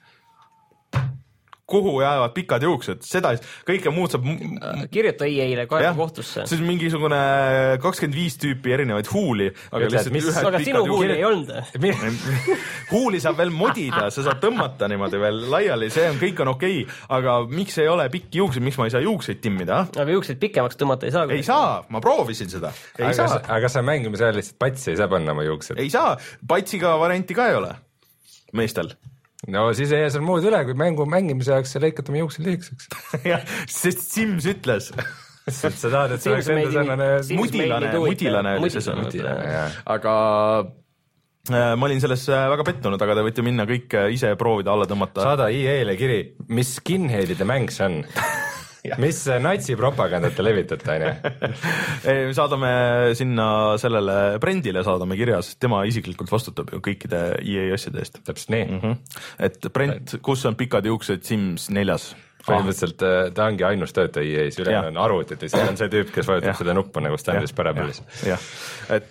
Kuhu jäävad pikad juuksed, seda kõike muud saab kirjuta E A-le kaeva kohtusse. See on mingisugune kakskümmend viis tüüpi erinevaid huuli, aga lihtsalt mis, ühed aga sinu huuli ei olnud. Huuli saab veel modida, sa saad tõmmata niimoodi veel laiali, see on, kõik on okei, okay, aga miks ei ole pikki juukseid, miks ma ei saa juukseid timmida? Aga juukseid pikemaks tõmmata ei saa? Ei saa, ma proovisin seda. Ei aga, saa. Aga sa mängimise ajal lihtsalt patsi ei saa panna oma juuksed? Ei saa, patsiga varianti ka ei ole meestel. No siis ei jää seal muud üle, kui mängu mängimise ajaks sa lõikad oma juuksed lühikeseks. jah, sest Sims ütles. sa tahad, et see oleks enda sarnane mudilane, mudilane oli see sõna. Aga äh, ma olin selles väga pettunud, aga te võite minna kõik ise proovida alla tõmmata. Saada E A-le kiri, mis skinheadide mäng see on? mis natsi propagandat te levitate, on ju? Saadame sinna sellele Brendile saadame kirja, sest tema isiklikult vastutab ju kõikide E A asjade eest. Täpselt nii. Mm -hmm. Et Brent, kus on pikad juuksed Sims neljas? Põhimõtteliselt ta ongi ainus töötaja E A-s, üle on arvutit ja see on see tüüp, kes vajutab seda nuppu nagu standis Parabolis. jah, et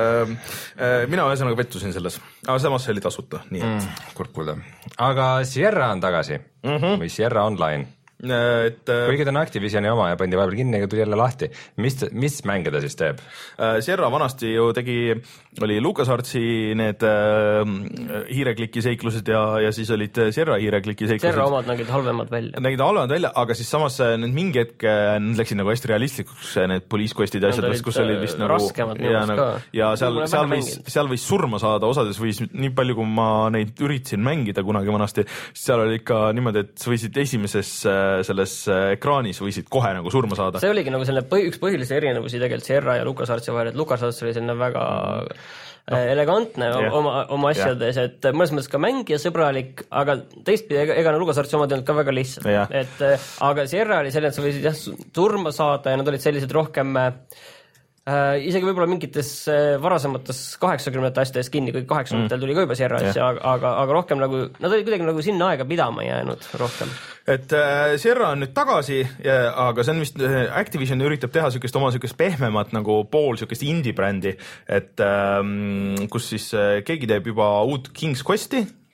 äh, mina ühesõnaga pettusin selles, aga samas see oli tasuta, nii et mm, kurb kuulda. Aga Sierra on tagasi mm -hmm. või Sierra Online. Et, kuigi ta on Activisioni oma ja pandi vahepeal kinni, aga tuli jälle lahti. Mis, mis mänge ta siis teeb? Sierra vanasti ju tegi, oli LucasArtsi need äh, hiirekliki seiklused ja, ja siis olid Sierra hiirekliki seiklused. Sierra omad nägid halvemad välja. Nägid halvemad välja, aga siis samas need mingi hetk need läksid nagu hästi realistlikuks, need Police Questid ja asjad, kus olid vist nagu raskemad ja, nagu, ja seal, seal, võis, seal võis surma saada, osades võis nii palju, kui ma neid üritasin mängida kunagi vanasti, seal oli ikka niimoodi, et sa võisid esimeses selles ekraanis võisid kohe nagu surma saada. See oligi nagu selline põh, üks põhilisi erinevusi tegelikult Sierra ja LucasArtsi vahel, et LucasArts oli selline väga no. elegantne yeah. oma, oma asjades yeah., et mõnes mõttes ka mängijasõbralik, aga teistpidi ega, ega LucasArtsi omad ei olnud ka väga lihtsalt yeah., et aga Sierra oli selline, et sa võisid jah surma saada ja nad olid sellised rohkem äh, isegi võib-olla mingites äh, varasemates kaheksakümnendate asjades kinni, kui kaheksakümnendatel mm. tuli ka juba Sierra asja yeah., aga, aga rohkem nagu, nad olid kuidagi nagu sinna aega pidama jäänud rohkem. Et äh, Sierra on nüüd tagasi, ja, aga see on vist, Activision üritab teha sükest oma sükest pehmemat nagu pool sükest indie-brändi, et ähm, kus siis äh, keegi teeb juba uut King's Questi,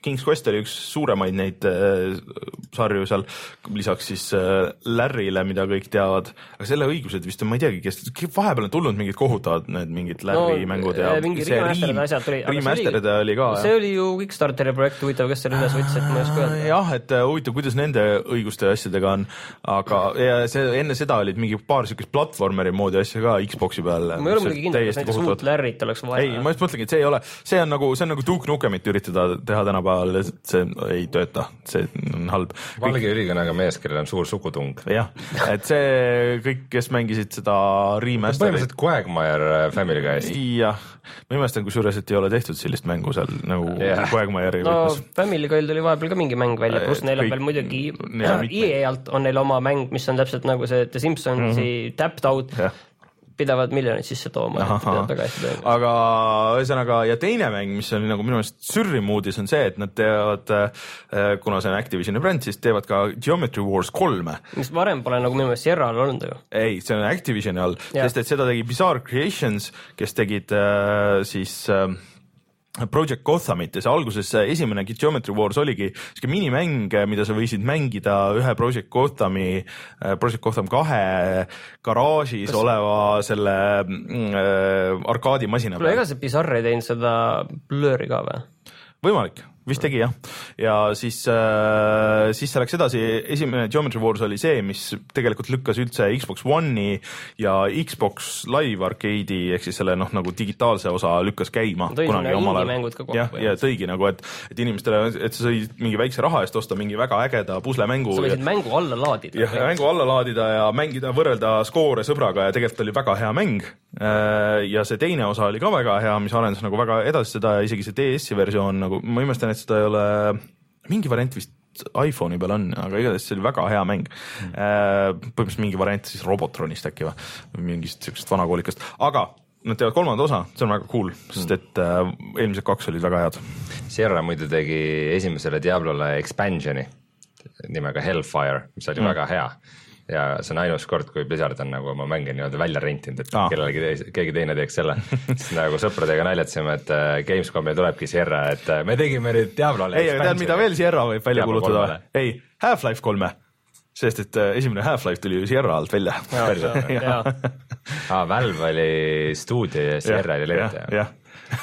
King's Quest oli üks suuremaid neid äh, sarju seal, lisaks siis äh, Larry'le, mida kõik teavad, aga selle õigused vist on, ma ei teagi, kes vahepeal on tulnud mingid kohutavad need mingid Larry no, mängud ja mingi remastered asjad tuli. Remastered oli ka. See oli ju Kickstarteri projekt, huvitav, kes selle üles võttis, et ma ei oska öelda. Jah, et huvitav, kuidas nende õiguste asjadega on, aga ja see, enne seda olid mingi paar siukest platvormeri moodi asja ka Xboxi peal. ma ei ole muidugi kindel, kas näiteks uut Larry't oleks vaja. Ei, ma just mõtlengi, et see ei ole, see on nagu, see on nagu Duke Nukemit üritada teha tänapäeval, see ei tööta, see on halb. Valge ülikõnega mees, kellel on suur sukutung. Jah, et see kõik, kes mängisid seda remasterit. Põhimõtteliselt Quagmire Family Guy'st. Jah, ma imestan, kus juures, et ei ole tehtud sellist mängu seal nagu yeah. Quagmire'i no, võtmes. Family Guy'l tuli vahepeal ka mingi mäng välja, pluss neil on veel muidugi E A alt on neil oma mäng, mis on täpselt nagu see The Simpsonsi mm-hmm. Tapped Out yeah. pidavad miljonid sisse tooma. Aga ühesõnaga, ja teine mäng, mis on nagu minu meelest sürrimuudis, on see, et nad teevad, kuna see on Activisioni bränd, siis teevad ka Geometry Wars kolme. Mis varem pole nagu minu meelest Sierra all olnud. Ei, see on Activisioni all, ja. Sest et seda tegi Bizarre Creations, kes tegid äh, siis... Äh, Project Gothamit ja see alguses esimene Geometry Wars oligi siuke minimäng, mida sa võisid mängida ühe Project Gothami, Project Gotham kahe garaažis Kas... oleva selle äh, arkaadimasina peal. Ega see Bizarre ei teinud seda Blur'i ka või? Võimalik, vist tegi jah. Ja siis, äh, siis see läks edasi, esimene Geometry Wars oli see, mis tegelikult lükkas üldse Xbox One'i ja Xbox Live Arcade'i ehk siis selle noh, nagu digitaalse osa lükkas käima. Tõi sinna indie-mängud ka kokku. Ja, ja tõigi nagu, et, et inimestele, et sa sõid mingi väikse raha eest osta mingi väga ägeda puslemängu. Sa võisid ja, mängu alla laadida. Ja, ja mängu alla laadida ja mängida, võrrelda skoore sõbraga ja tegelikult oli väga hea mäng. Ja see teine osa oli ka väga hea, mis arendas nagu väga edasi seda ja isegi see D S-i versioon nagu, ma imestan, et seda ei ole, mingi variant vist iPhone'i peal on, aga igatahes see oli väga hea mäng. Mm. Põhimõtteliselt mingi variant siis Robotronist äkki või, mingist sellisest vanakoolikast, aga nad teevad kolmanda osa, see on väga cool, sest et äh, eelmised kaks olid väga head. Sierra muidu tegi esimesele Diablole expansioni nimega Hellfire, mis oli mm. väga hea. Ja see on ainus kord, kui Blizzard on nagu oma mänge nii-öelda välja rentinud, et ah. kellelegi teis, keegi teine teeks selle. Siis nagu sõpradega naljatsime, et Gamescom'i tulebki Sierra, et me tegime nüüd Diablole. Ei, tead, mida veel Sierra võib välja kulutada? Ei, Half-Life kolme. Sest, et esimene Half-Life tuli ju Sierra alt välja. ah, Valve oli stuudio ja Sierra oli leitaja. Jah.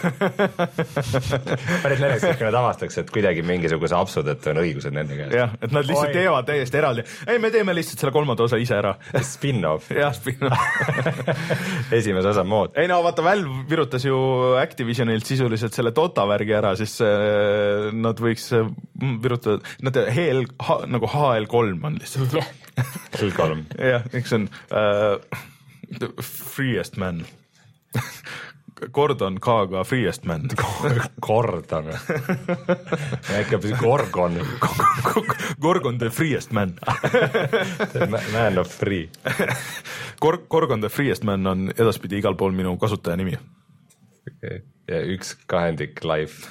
Päris naljakas, kui nad avastaks, et kuidagi mingisuguse apsu tõttu on õigused nende käes. Jah, et nad lihtsalt Oi. teevad täiesti eraldi. Ei, me teeme lihtsalt selle kolmanda osa ise ära. Spin-off. Jah, spin-off. Esimese osa mood. Ei no vaata, Valve virutas ju Activisionilt sisuliselt selle Dota värgi ära, siis äh, nad võiks virutada, nad H L, H, nagu H L kolm on lihtsalt. H L kolm. Jah, eks on uh, the freest man. Gordon K-ga Freest Man. Gordon. Äkki on Gorgon. Gorgon the Freest Man. Man of free. Gor- Gorgon the Freest Man on edaspidi igal pool minu kasutaja nimi. Okay. Ja üks kahendik live.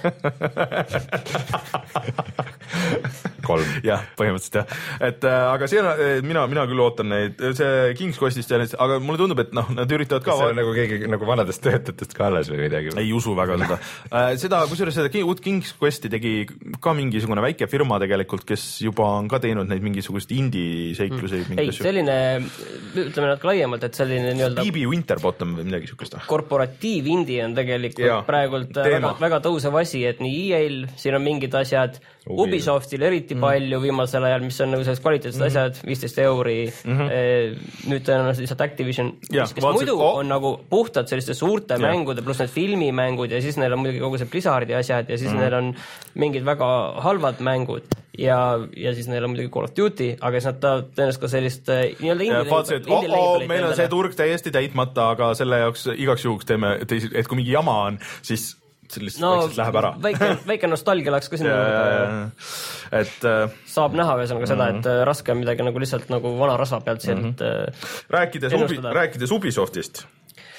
Kolm. Jah, põhimõtteliselt jah. Et äh, aga see, mina, mina küll ootan neid, see King's Questist ja need, aga mulle tundub, et noh, nad üritavad ka... See on nagu keegi nagu vanadest töötajatest ka alles või midagi? Ei usu väga seda. äh, seda, kusjuures seda King's Questi tegi ka mingisugune väike firma tegelikult, kes juba on ka teinud neid mingisugust indie-seiklusi. Mm. Ei, selline, ütleme natuke laiemalt, et selline nii-öelda... B B Winterbottom või midagi sukest. Korporatiiv-indie on tegelikult ja, praegult väga, väga tõusev asi, et nii E A-l, siin on mingid asjad, Ubi. Ubisoftil eriti mm. palju viimasel ajal, mis on nagu selles kvaliteetsed mm. asjad, viisteist euri, mm-hmm. e, nüüd tõenäoliselt lihtsalt Activision, ja, kes vaatsid, muidu oh. on nagu puhtalt selliste suurte ja. mängude, pluss need filmimängud ja siis neil on muidugi kogu see Blizzardi asjad ja siis mm. neil on mingid väga halvad mängud ja, ja siis neil on muidugi Call of Duty, aga siis nad tahavad tõenäoliselt ka sellist nii-öelda indie vaatsid, et oh, oh, meil on see turg täiesti täitmata, aga selle jaoks igaks juhuks teeme, et, et kui mingi jama on, siis sellist no, vaikselt läheb ära. väike, väike nostalgia läks ka sinna. et saab näha ühesõnaga seda, et raske on midagi nagu lihtsalt nagu vana rasva pealt sealt mm -hmm. rääkides, Ubi, rääkides Ubisoftist.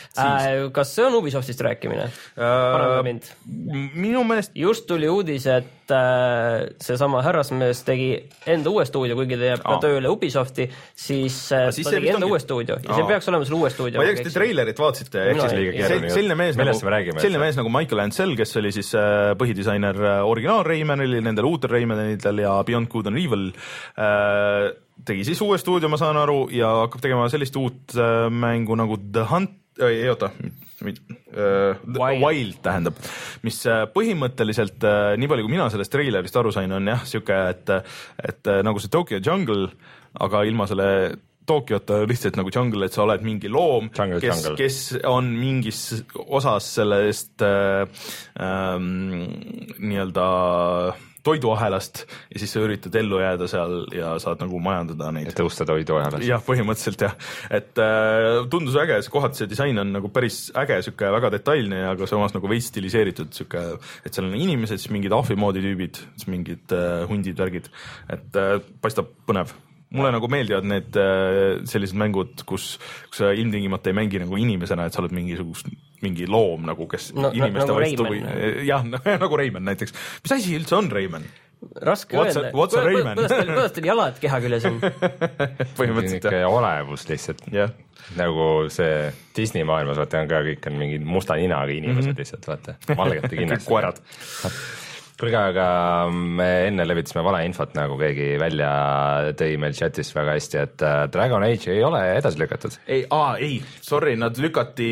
Äh, kas see on Ubisoftist rääkimine? Paranda mind. Minu meelest... Just tuli uudis, et äh, seesama härrasmees tegi enda uue stuudio, kuigi ta jääb ka tööle Ubisofti, siis, äh, siis ta tegi enda ongi... uue stuudio ja Aa. see peaks olema selle uue stuudio. Ma ei tea, kas te trailerit vaatasite? Selline mees, nagu, selline mees nagu Michael Ansel, kes oli siis põhidisainer originaal Raymanil, nendel uutel Raymanidel ja Beyond Good and Evil äh, tegi siis uue stuudio, ma saan aru, ja hakkab tegema sellist uut äh, mängu nagu The Hunt, äh, ei oota, äh, Wild. Wild tähendab, mis äh, põhimõtteliselt, äh, nii palju kui mina sellest trailerist aru sain, on jah, siuke, et, et äh, nagu see Tokyo Jungle, aga ilma selle Tokyota lihtsalt nagu jungle, et sa oled mingi loom, jungle, kes, jungle. kes on mingis osas sellest äh, ähm, nii-öelda toiduahelast ja siis sa üritad ellu jääda seal ja saad nagu majandada neid. Ja tõusta toiduahelast. Jah, põhimõtteliselt jah. Et äh, tundus äge, see kohati see disain on nagu päris äge, süke väga detailne ja aga samas nagu veits stiliseeritud, süke, et seal on inimesed, siis mingid ahvimoodi tüübid, siis mingid äh, hundid, värgid. Et äh, paistab põnev. Mulle nagu meeldivad need äh, sellised mängud, kus, kus sa ilmtingimata ei mängi nagu inimesena, et sa oled mingisugust, mingi loom nagu, kes no, inimeste nagu vastu või... Jah, nagu Rayman näiteks. Mis asi üldse on Rayman? Raske what's öelda. A, what's a Rayman? Kuidas teil jalad keha küljes on? Põhimõtteliselt jah. Olevus lihtsalt. Yeah. Nagu see Disney maailmas, vaata, on ka kõik on mingid musta ninaga inimesed mm-hmm. lihtsalt, vaata. Valgete kinnas. Kõik koerad. Kuulge, aga me enne levitasime vale infot, nagu keegi välja tõi meil chatis väga hästi, et Dragon Age ei ole edasi lükatud. Ei, aa, ei, sorry, nad lükati,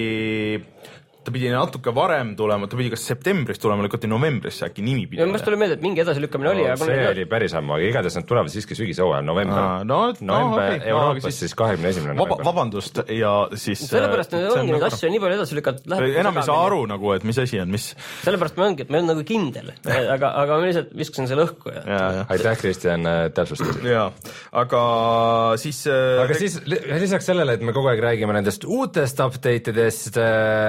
ta pidi natuke varem tulema, ta pidi kas septembris tulema, lükati novembris, äkki nimi pidi. Ja mõst tuli meelde, et mingi edasilükkamine oli. No, see oli päris ammu, aga igatahes nad tulevad siiski sügishooajal, november. Aa, no, november no, okay. Euroopas no, siis, siis kahekümne esimene vaba, vabandust ja siis... Sellepärast need ongi neid asju nii palju edasi lükatud. Enam ei saa aru nagu, et mis asi on, mis... Sellepärast me ongi, et me on nagu kindel, aga, aga ma lihtsalt viskasin selle õhku. Ja. Ja, ja. Aitäh, Kristjan, täpsustus. Jaa, aga siis... Aga siis lisaks sellele, et me kogu aeg räägime nendest uutest update'idest,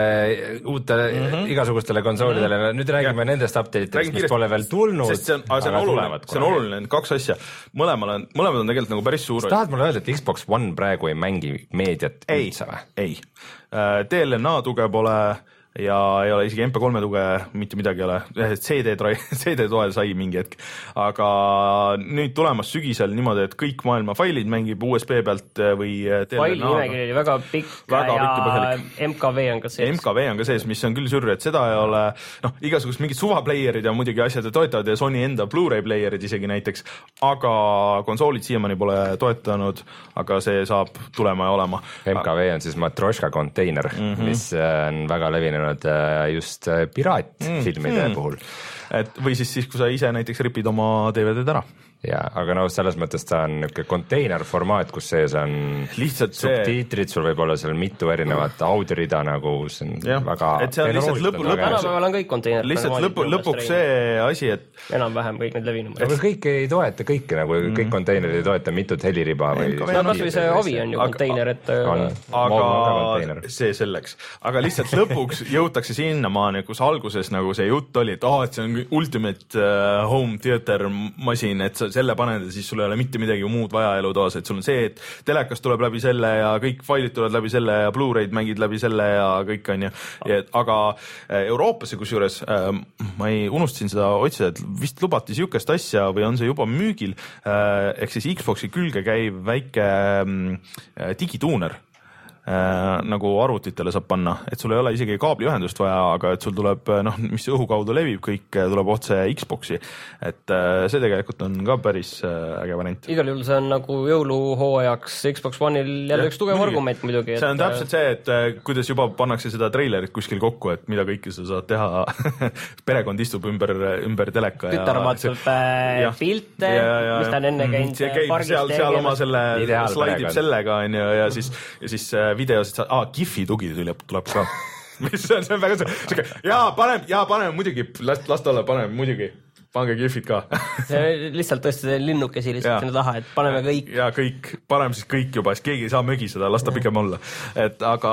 uute Mm-hmm. igasugustele konsoolidele, mm-hmm. nüüd räägime ja. nendest update'idest, mis pole veel tulnud. See on, see on oluline, see on oluline, kaks asja. Mõlemal on, mõlemad on tegelikult nagu päris suur. Sa tahad mulle öelda, et Xbox One praegu ei mängi meediat ei, üldse või? Ei, D L N A tuge pole ja ei ole isegi M P kolme tuge, mitte midagi ei ole. C D toel sai mingi hetk. Aga nüüd tulemas sügisel niimoodi, et kõik maailma failid mängib U S B pealt või D L N A. Faili nimekiri oli väga pikk väga ja M K V on ka sees. M K V on ka sees, mis on küll sürri, et seda ei ole, noh, igasugust mingid suvaplayerid ja muidugi asjad toetavad ja Sony enda Blu-ray playerid isegi näiteks, aga konsoolid siiamaani pole toetanud, aga see saab tulema ja olema. M K V on siis Matroška konteiner, mm-hmm. mis on väga levinud just piraatfilmide mm, mm. puhul. Et või siis siis, kui sa ise näiteks ripid oma D V D-d ära. Ja, aga no selles mõttes ta on niisugune konteiner formaat, kus sees on lihtsalt subtiitrid, sul võib olla seal mitu erinevat audiorida nagu, see on ja, väga et see on lihtsalt lõpu, lõpuks, on kõik konteiner, lihtsalt lõpu, lõpuks see asi, et enam-vähem kõik need levinumad. Aga kõik ei toeta kõike, nagu mm. kõik konteinerid ei toeta mitut heliriba või no kas või see avi on ju konteiner, et on, aga see selleks. Aga lihtsalt lõpuks jõutakse sinnamaani, kus alguses nagu see jutt oli, et oh, et see on ultimate uh, home theater masin, et selle paned ja siis sul ei ole mitte midagi muud vaja elutoas, et sul on see, et telekas tuleb läbi selle ja kõik failid tulevad läbi selle ja Blu-ray'd mängid läbi selle ja kõik on ju. Aga Euroopasse kusjuures, ma ei unustasin seda otsida, et vist lubati siukest asja või on see juba müügil, ehk siis Xboxi külge käib väike digituuner. Äh, nagu arvutitele saab panna, et sul ei ole isegi kaabliühendust vaja, aga et sul tuleb, noh, mis õhu kaudu levib, kõik tuleb otse Xboxi, et äh, see tegelikult on ka päris äh, äge variant. Igal juhul see on nagu jõuluhooajaks Xbox One'il jälle ja, üks tugev argument muidugi. See on et... täpselt see, et äh, kuidas juba pannakse seda treilerit kuskil kokku, et mida kõike sa saad teha. Perekond istub ümber, ümber teleka. Tütar vaatab äh, pilte, ja, ja, mis ta on enne käinud. See käib seal, seal oma selle, slaidib sellega on ju, ja siis, ja siis videos, et sa, aa, Gifi tugi tuleb, tuleb ka. mis on, see on väga see, jaa, paneme, jaa, paneme muidugi, last, last olla, paneme muidugi, pange Gifid ka. see lihtsalt tõesti see linnukesi lihtsalt sinna taha, et paneme kõik. Jaa, kõik, paneme siis kõik juba, siis keegi ei saa mögiseda, las ta pikem olla. Et aga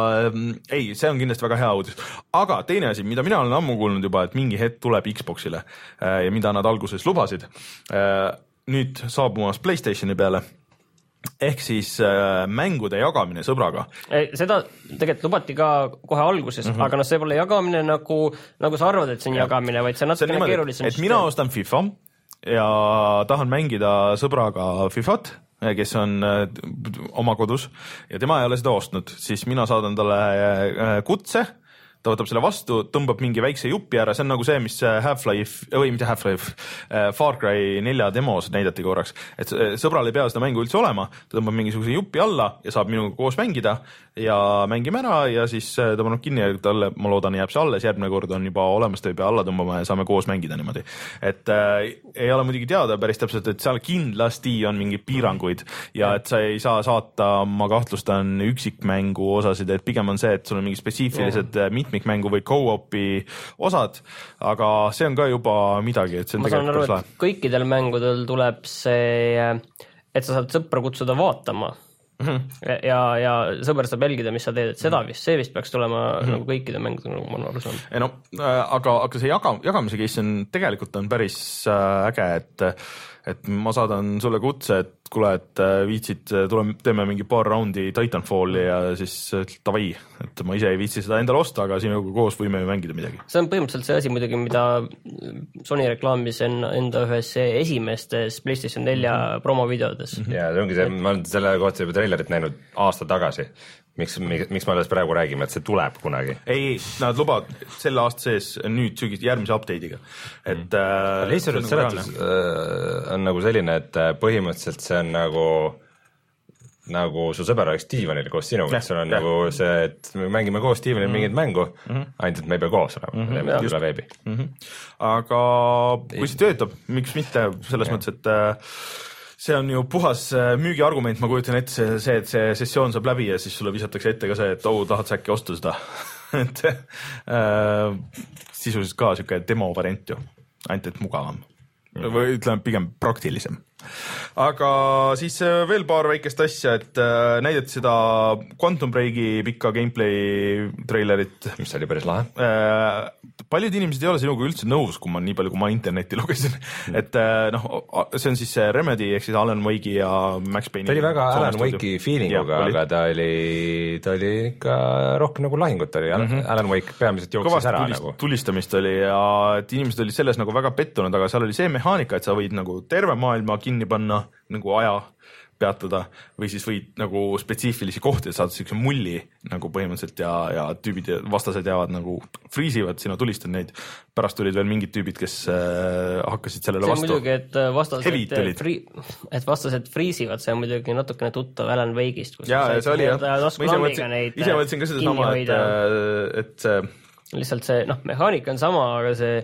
ei, see on kindlasti väga hea uudis. Aga teine asi, mida mina olen ammu kuulnud juba, et mingi hetk tuleb Xboxile ja mida nad alguses lubasid, nüüd saabumas PlayStationi peale ehk siis äh, mängude jagamine sõbraga. Seda tegelikult lubati ka kohe alguses, mm -hmm. aga noh, see pole jagamine nagu, nagu sa arvad, et see on ja. jagamine, vaid see on natukene keerulisem. Et mina ostan FIFA ja tahan mängida sõbraga FIFAt, kes on äh, oma kodus ja tema ei ole seda ostnud, siis mina saadan talle äh, kutse, ta võtab selle vastu, tõmbab mingi väikse jupi ära, see on nagu see, mis Half-Life, või mitte Half-Life, Far Cry nelja demos näidati korraks, et sõbral ei pea seda mängu üldse olema, ta tõmbab mingisuguse jupi alla ja saab minuga koos mängida ja mängime ära ja siis ta paneb kinni ja talle, ma loodan, jääb see alles, järgmine kord on juba olemas, ta ei pea alla tõmbama ja saame koos mängida niimoodi. Et äh, ei ole muidugi teada päris täpselt, et seal kindlasti on mingeid piiranguid ja et sa ei saa saata, ma kahtlustan, üksikmängu osasid, et pigem on see, et sul on mingi spetsiifilised yeah. mitmikmängu või co-op'i osad, aga see on ka juba midagi, et see on ma saan aru, et kõikidel mängudel tuleb see, et sa saad sõpra kutsuda vaatama mm-hmm. ja, ja sõber saab jälgida, mis sa teed, et seda vist, see vist peaks tulema mm-hmm. nagu kõikide mängude, nagu ma aru saan. No, aga, aga see jaga, jagamise case on tegelikult on päris äge, et et ma saadan sulle kutse, et kuule, et viitsid, tuleme, teeme mingi paar raundi Titanfalli ja siis tavai, et ma ise ei viitsi seda endale osta, aga sinuga koos võime ju mängida midagi. See on põhimõtteliselt see asi muidugi, mida Sony reklaamis enda ühes esimestes PlayStation nelja mm-hmm. promovideodes. Ja see ongi see, ma olen selle kohta juba trailerit näinud aasta tagasi. Miks, miks me alles praegu räägime, et see tuleb kunagi? Ei, nad lubavad selle aasta sees nüüd sügis järgmise update'iga. Et, äh, lihtsalt seletus äh, on nagu selline, et põhimõtteliselt see on nagu nagu su sõber oleks diivanil koos sinuga, et sul on ja. nagu see, et me mängime koos diivanil mm-hmm. mingit mängu, mm-hmm. ainult et me ei pea koos olema, me teeme üle veebi. Mm-hmm. Aga kui see töötab, miks mitte, selles ja. mõttes, et äh, see on ju puhas müügiargument, ma kujutan ette see, see, et see sessioon saab läbi ja siis sulle visatakse ette ka see, et oh, tahad sa äkki osta seda et äh, sisuliselt ka siuke demo variant ju, ainult et mugavam mm. või ütleme pigem praktilisem. Aga siis veel paar väikest asja, et äh, näidati seda Quantum Breaki pikka gameplay trailerit, mis oli päris lahe. Äh, paljud inimesed ei ole sinuga üldse nõus, kui ma nii palju, kui ma internetti lugesin, mm. et äh, noh, see on siis Remedy ehk siis Alan Wake'i ja Max Payne'i. Ta oli väga Alan Wake'i feelinguga, aga ta oli, ta oli ikka rohkem nagu lahingut oli, mm-hmm. Alan Wake peamiselt jooksis kõvasti ära tulist, nagu. tulistamist oli ja et inimesed olid selles nagu väga pettunud, aga seal oli see mehaanika, et sa võid nagu terve maailma kinni panna, nagu aja peatada või siis võid nagu spetsiifilisi kohti saada siukse mulli nagu põhimõtteliselt ja, ja tüübid ja vastased jäävad nagu friisivad, sina tulistad neid. Pärast tulid veel mingid tüübid, kes äh, hakkasid sellele vastu. See on muidugi, et vastased, fri, et vastased friisivad, see on muidugi natukene tuttav Alan Wake'ist. Ja, ja see oli jah. Ma ise võtsin, ise võtsin ka seda sama, et, et see... Lihtsalt see, noh, mehaanika on sama, aga see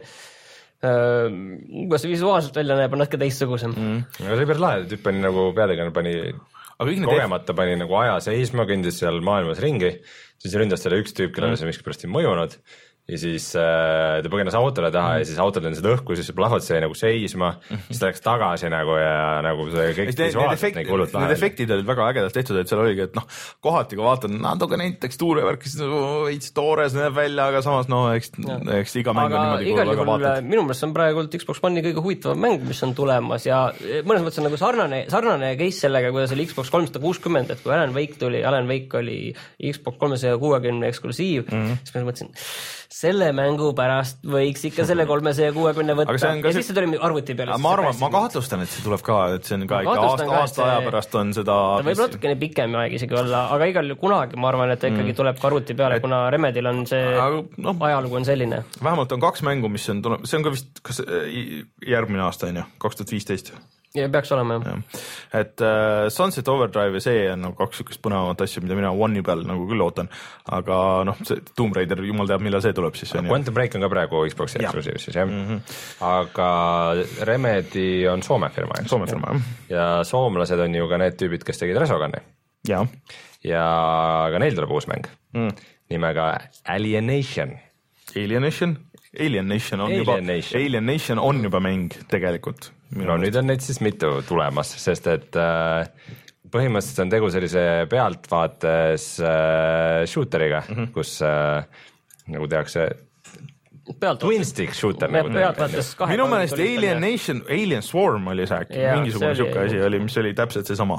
kuidas see visuaalselt välja näeb, on natuke teistsugusem. Mm. Aga see oli päris lahe, tüüp pani nagu peategelane pani kogemata pani nagu aja seisma, kõndis seal maailmas ringi, siis ründas selle üks tüüp, kellele mm. see miskipärast ei mõjunud ja siis äh, ta põgenes autole taha mm. ja siis autol lendas õhku, siis plahvatus jäi nagu seisma mm, -hmm. siis ta läks tagasi nagu ja nagu see kõik visuaalselt neid kulud lahe. Need efektid olid väga ägedalt tehtud, et seal oligi, et noh, kohati kui vaatad, natuke neid tekstuure värkis nagu veits toores näeb välja, aga samas noh, eks, eks iga mäng on niimoodi, kui väga vaatad. Minu meelest on praegu Xbox One'i kõige huvitavam mäng, mis on tulemas ja mõnes mõttes on nagu sarnane, sarnane case sellega, kuidas oli Xbox kolmsada kuuskümmend, et kui Alan Wake tuli, Alan Wake oli Xbox kolmesaja kuuekümne eksklusiiv, mm -hmm. siis ma mõtlesin, selle mängu pärast võiks ikka selle kolmesaja kuuekümne võtta ja see... siis see tuli arvuti peale. Ma arvan, ma kahtlustan, et see tuleb ka, et see on ka ikka aasta, aasta aja pärast on seda... Ta võib natukene pikem aeg isegi olla, aga igal kunagi ma arvan, et ta ikkagi mm. tuleb ka arvuti peale, et... kuna Remedil on see no, ajalugu on selline. Vähemalt on kaks mängu, mis on tulnud, see on ka vist kas järgmine aasta, on ju, kaks tuhat viisteist. Ja peaks olema, jah. Ja. Et uh, Sunset Overdrive ja see on nagu kaks sükest põnevamat asja, mida mina One'i peal nagu küll ootan, aga noh, see Tomb Raider, jumal teab, millal see tuleb siis. Quantum Break on ka praegu Xbox'i eksklusiiv siis, jah. Mm -hmm. Aga Remedy on Soome firma, eks? Soome firma, jah. Ja soomlased on ju ka need tüübid, kes tegid Resogani. Ja. Ja ka neil tuleb uus mäng mm. nimega Alienation. Alienation? Alien Nation on Alien juba, Nation. Alien Nation on juba mäng tegelikult. No nüüd on neid siis mitu tulemas, sest et äh, põhimõtteliselt on tegu sellise pealtvaates äh, shooteriga, mm -hmm. kus äh, nagu tehakse twin stick shooter. Nagu minu meelest Alien Nation, Alien Swarm oli see äkki, mingisugune siuke asi oli, mis oli täpselt see sama.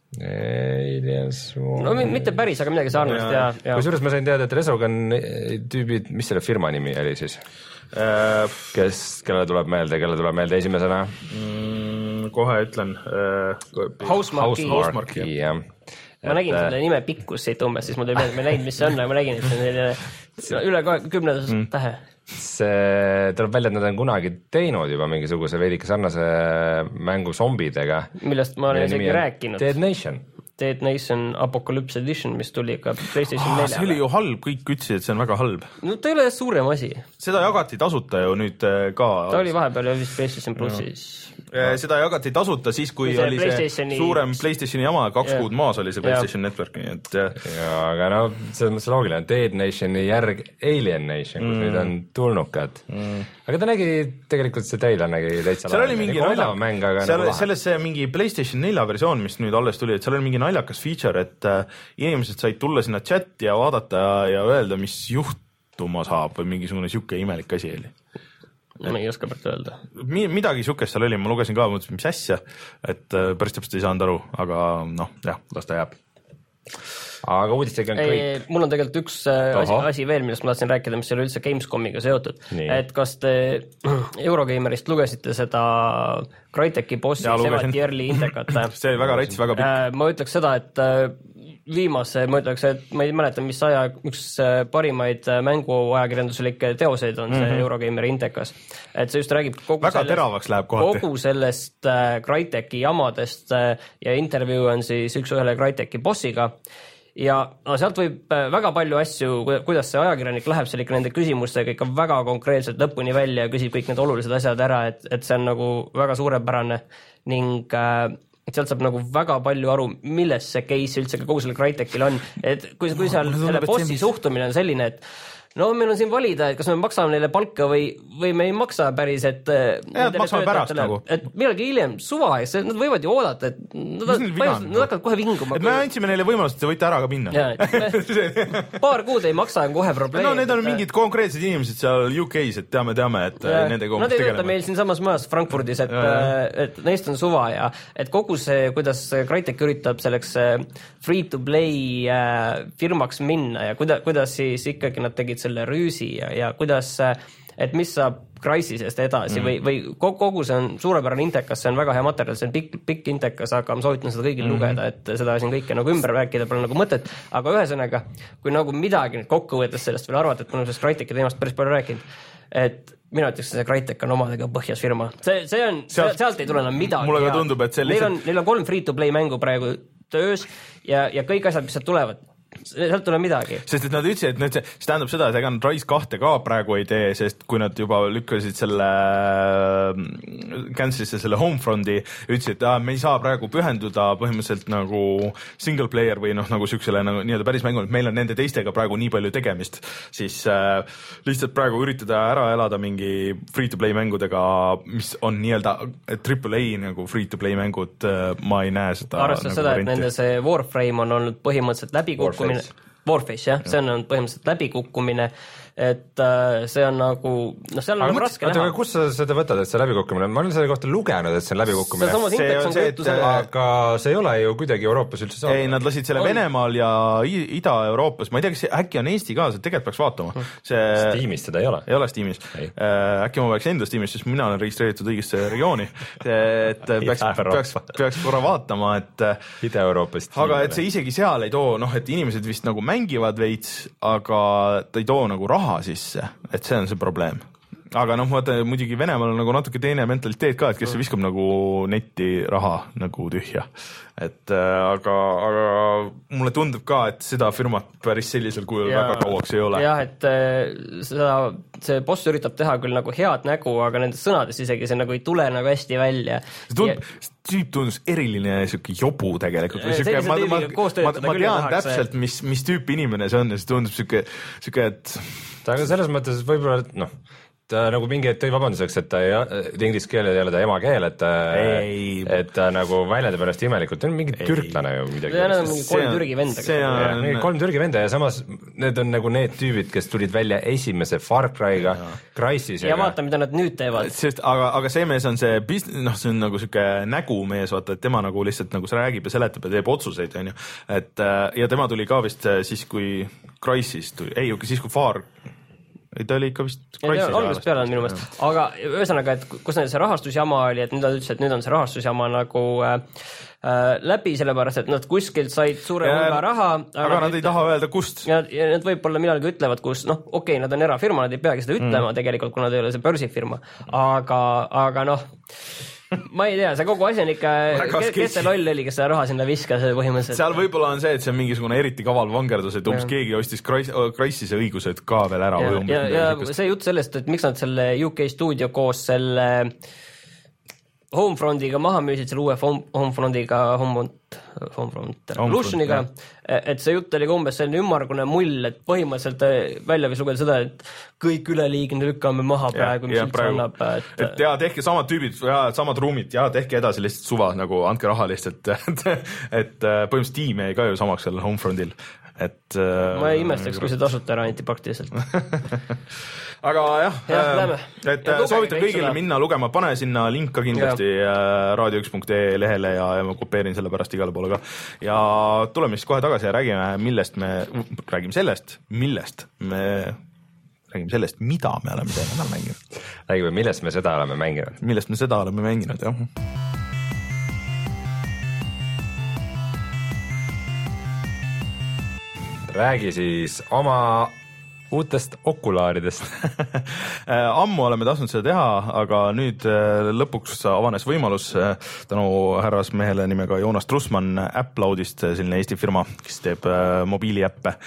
Aliens no mitte päris, aga midagi sarnast ja, ja. Kusjuures ma sain teada, et Resogun tüübid, mis selle firma nimi oli siis? Uh, kes, kelle tuleb meelde, kelle tuleb meelde esimesena? Mm, kohe ütlen uh, Housemarque, jah. Ma nägin et, selle nime pikkus siit umbes, siis mul tuli meelde, ma ei näinud, mis see on, aga ma nägin, et see on üle kümne mm. tähe. See tuleb välja, et nad on kunagi teinud juba mingisuguse veidike sarnase mängu zombidega. Millest ma olen isegi rääkinud. Dead Nation. Dead Nation Apocalypse Edition, mis tuli ka PlayStation ah, neljale. See oli ju halb, kõik ütlesid, et see on väga halb. No ta ei ole suurem asi. Seda jagati tasuta ju nüüd ka. Ta oli vahepeal ju vist PlayStation Plussis. No. Seda jagati tasuta siis, kui see oli see suurem PlayStationi jama, kaks yeah. kuud maas oli see PlayStation yeah. Network. Nii et... Ja, aga no see on loogiline, Dead Nationi järg Alien Nation, kus mm. nüüd on tulnukad. Mm. Aga ta nägi, tegelikult see teile nägi täitsa seal oli mingi naljakas mäng, aga seal, nagu selles see mingi PlayStation nelja versioon, mis nüüd alles tuli, et seal oli mingi naljakas feature, et uh, inimesed said tulla sinna chati ja vaadata ja öelda, mis juhtuma saab või mingisugune siuke imelik asi oli. Ma ei oska pärast öelda. Midagi siukest seal oli, ma lugesin ka, mõtlesin, mis asja, et päris täpselt ei saanud aru, aga noh, jah, las ta jääb. Aga uudistega on kõik. Mul on tegelikult üks asi, asi veel, millest ma tahtsin rääkida, mis ei ole üldse Gamescomiga seotud. Nii. Et kas te Eurogamerist lugesite seda Crytek'i bossi Sevatierli intekat? See oli väga rets, väga pikk. Ma ütleks seda, et viimase, ma ütleks, et ma ei mäleta, mis aja, üks parimaid mänguajakirjanduslikke teoseid on see mm-hmm. Eurogameri intekas. Et see just räägib kogu väga sellest, teravaks läheb kohati. Kogu sellest Crytek'i jamadest ja intervjuu on siis üks ühele Crytek'i bossiga. Ja no sealt võib väga palju asju, kuidas see ajakirjanik läheb seal ikka nende küsimustega ikka väga konkreetselt lõpuni välja ja küsib kõik need olulised asjad ära, et, et see on nagu väga suurepärane ning äh, sealt saab nagu väga palju aru, milles see case üldse kogu selle Crytekil on, et kui, kui seal selle bossi suhtumine on selline, et no meil on siin valida, et kas me maksame neile palka või, või me ei maksa päris, et ja, maksame pärast nagu. Et millalgi hiljem suva, nad võivad ju oodata, et nad, nad, nad hakkavad kohe vinguma. Et me andsime neile võimalust, et te võite ära ka minna. Ja, me, paar kuud ei maksa, on kohe probleem. No need on et, mingid konkreetsed inimesed seal U K-s, et teame, teame, et ja, nendega nad ei tööta meil siin samas majas Frankfurdis, et, et neist on suva ja et kogu see, kuidas Crytek üritab selleks free-to-play firmaks minna ja kuida, kuidas siis ikkagi nad tegid selle rüüsi ja, ja kuidas, et mis saab Crysisest edasi mm. või, või kogu see on suurepärane intekas, see on väga hea materjal, see on pikk, pikk intekas, aga ma soovitan seda kõigil mm. lugeda, et seda siin kõike nagu ümber rääkida pole nagu mõtet, aga ühesõnaga, kui nagu midagi kokku võttes sellest veel arvata, et ma olen sellest Cryteki teemast päris palju rääkinud, et mina ütleks, see Crytek on omadega põhjas firma. See, see on, sealt, sealt ei tule enam midagi. Mulle ka tundub, et see lihtsalt... Neil on, neil on kolm free-to-play mängu praegu töös ja, ja kõik asjad, mis sealt tulevad, sealt tuleb midagi. Sest et nad ütlesid, et nüüd see, see tähendab seda, et ega nad Rise kahte ka praegu ei tee, sest kui nad juba lükkasid selle cancel'isse selle Homefronti, ütlesid, et me ei saa praegu pühenduda põhimõtteliselt nagu single player või noh, nagu süksele nagu nii-öelda päris mängul, et meil on nende teistega praegu nii palju tegemist, siis äh, lihtsalt praegu üritada ära elada mingi free-to-play mängudega, mis on nii-öelda triple A nagu free-to-play mängud, äh, ma ei näe seda. Arvestades nagu seda, et nende see Warframe on olnud põhimõtteliselt läbikukkumine. Warface, jah, see on olnud põhimõtteliselt läbikukkumine, et äh, see on nagu, noh, seal on aga nagu raske näha. Kus sa seda võtad, et see läbikukkumine? Ma olen selle kohta lugenud, et see on läbikukkumine. See, see on see, et, aga see ei ole ju kuidagi Euroopas üldse saanud. Ei, nad lasid selle on. Venemaal ja Ida-Euroopas, ma ei tea, kas äkki on Eesti ka, see tegelikult peaks vaatama. See... Steamis seda ei ole. Ei ole Steamis. Ei. Äkki ma peaks enda Steamis, sest mina olen registreeritud õigesse regiooni, et peaks, peaks, peaks korra vaatama, et Ida-Euroopas. Aga et see isegi seal ei too, noh, et inimesed vist nagu mängivad veits, aga ta ei too nagu raha sisse, et see on see probleem. Aga noh, vaata, muidugi Venemaal on nagu natuke teine mentaliteet ka, et kes viskab nagu netti raha nagu tühja. Et aga, aga mulle tundub ka, et seda firmat päris sellisel kujul ja, väga kauaks ei ole. Jah, et seda, see boss üritab teha küll nagu head nägu, aga nendes sõnades isegi see nagu ei tule nagu hästi välja. See tundub, ja... tüüp tundus eriline siuke jobu tegelikult. Siuke, ma, ma, ma, ma tean täpselt, mis, mis tüüp inimene see on ja see tundub siuke, siuke, et ta on selles mõttes võib-olla, et noh, ta nagu mingi hetk tõi vabanduseks, et ta ei, inglise keel ei ole ta emakeel, et ei. et ta nagu väljendab ennast imelikult, ta on mingi ei. türklane ju midagi. see on mingi kolm Türgi venda. see on ja, kolm Türgi venda ja samas need on nagu need tüübid, kes tulid välja esimese Far Cry'ga, Crysisega. ja vaata, mida nad nüüd teevad. Sest, aga, aga see mees on see business, noh, see on nagu siuke nägumees, vaata, et tema nagu lihtsalt nagu see räägib ja seletab ja teeb otsuseid, on ju. et ja tema tuli ka vist siis, kui Crysis tuli, ei, siis kui Far ei, ta oli ikka vist algusest peale on minu meelest, aga ühesõnaga, et kus neil see rahastusjama oli, et nüüd nad ütlesid, et nüüd on see rahastusjama nagu äh, äh, läbi, sellepärast et nad kuskilt said suure hulga raha. Aga, aga nad ei taha öelda, kust. Ja, ja nad võib-olla millalgi ütlevad, kus, noh, okei okay,, nad on erafirma, nad ei peagi seda ütlema mm. tegelikult, kuna nad ei ole see börsifirma, aga, aga noh, ma ei tea, see kogu asi on ikka, kes, kes see loll oli, kes seda raha sinna viskas põhimõtteliselt. Seal võib-olla on see, et see on mingisugune eriti kaval vangerdus, et umbes keegi ostis Crysise õigused ka veel ära. Ja, ja, ja see jutt sellest, et miks nad selle U K stuudio koos selle Homefrontiga maha müüsid, selle uue Homefrontiga, Homefront, Homefront Revolutioniga, et see jutt oli ka umbes selline ümmargune mull, et põhimõtteliselt välja võis lugeda seda, et kõik üleliigne lükkame maha praegu, mis üldse annab. Et, et ja tehke samad tüübid, ja samad ruumid, ja tehke edasi lihtsalt suva, nagu andke raha lihtsalt, et, et põhimõtteliselt tiim jäi ka ju samaks seal Homefrontil. Et, ma ei imestaks, kui see tasuta ära anti praktiliselt. aga jah, jah, et ja soovitan kõigile minna lugema, pane sinna link ka kindlasti raadio üks punkt ee lehele ja, ja ma kopeerin selle pärast igale poole ka. Ja tuleme siis kohe tagasi ja räägime, millest me, räägime sellest, millest me, räägime sellest, mida me oleme see nädal mänginud. Räägime, millest me seda oleme mänginud. Millest me seda oleme mänginud, jah. Räägi siis oma uutest okulaaridest. Ammu oleme tahtnud seda teha, aga nüüd lõpuks avanes võimalus tänu härrasmehele nimega Joonas Trussmann Apploudist, selline Eesti firma, kes teeb mobiiliäppe.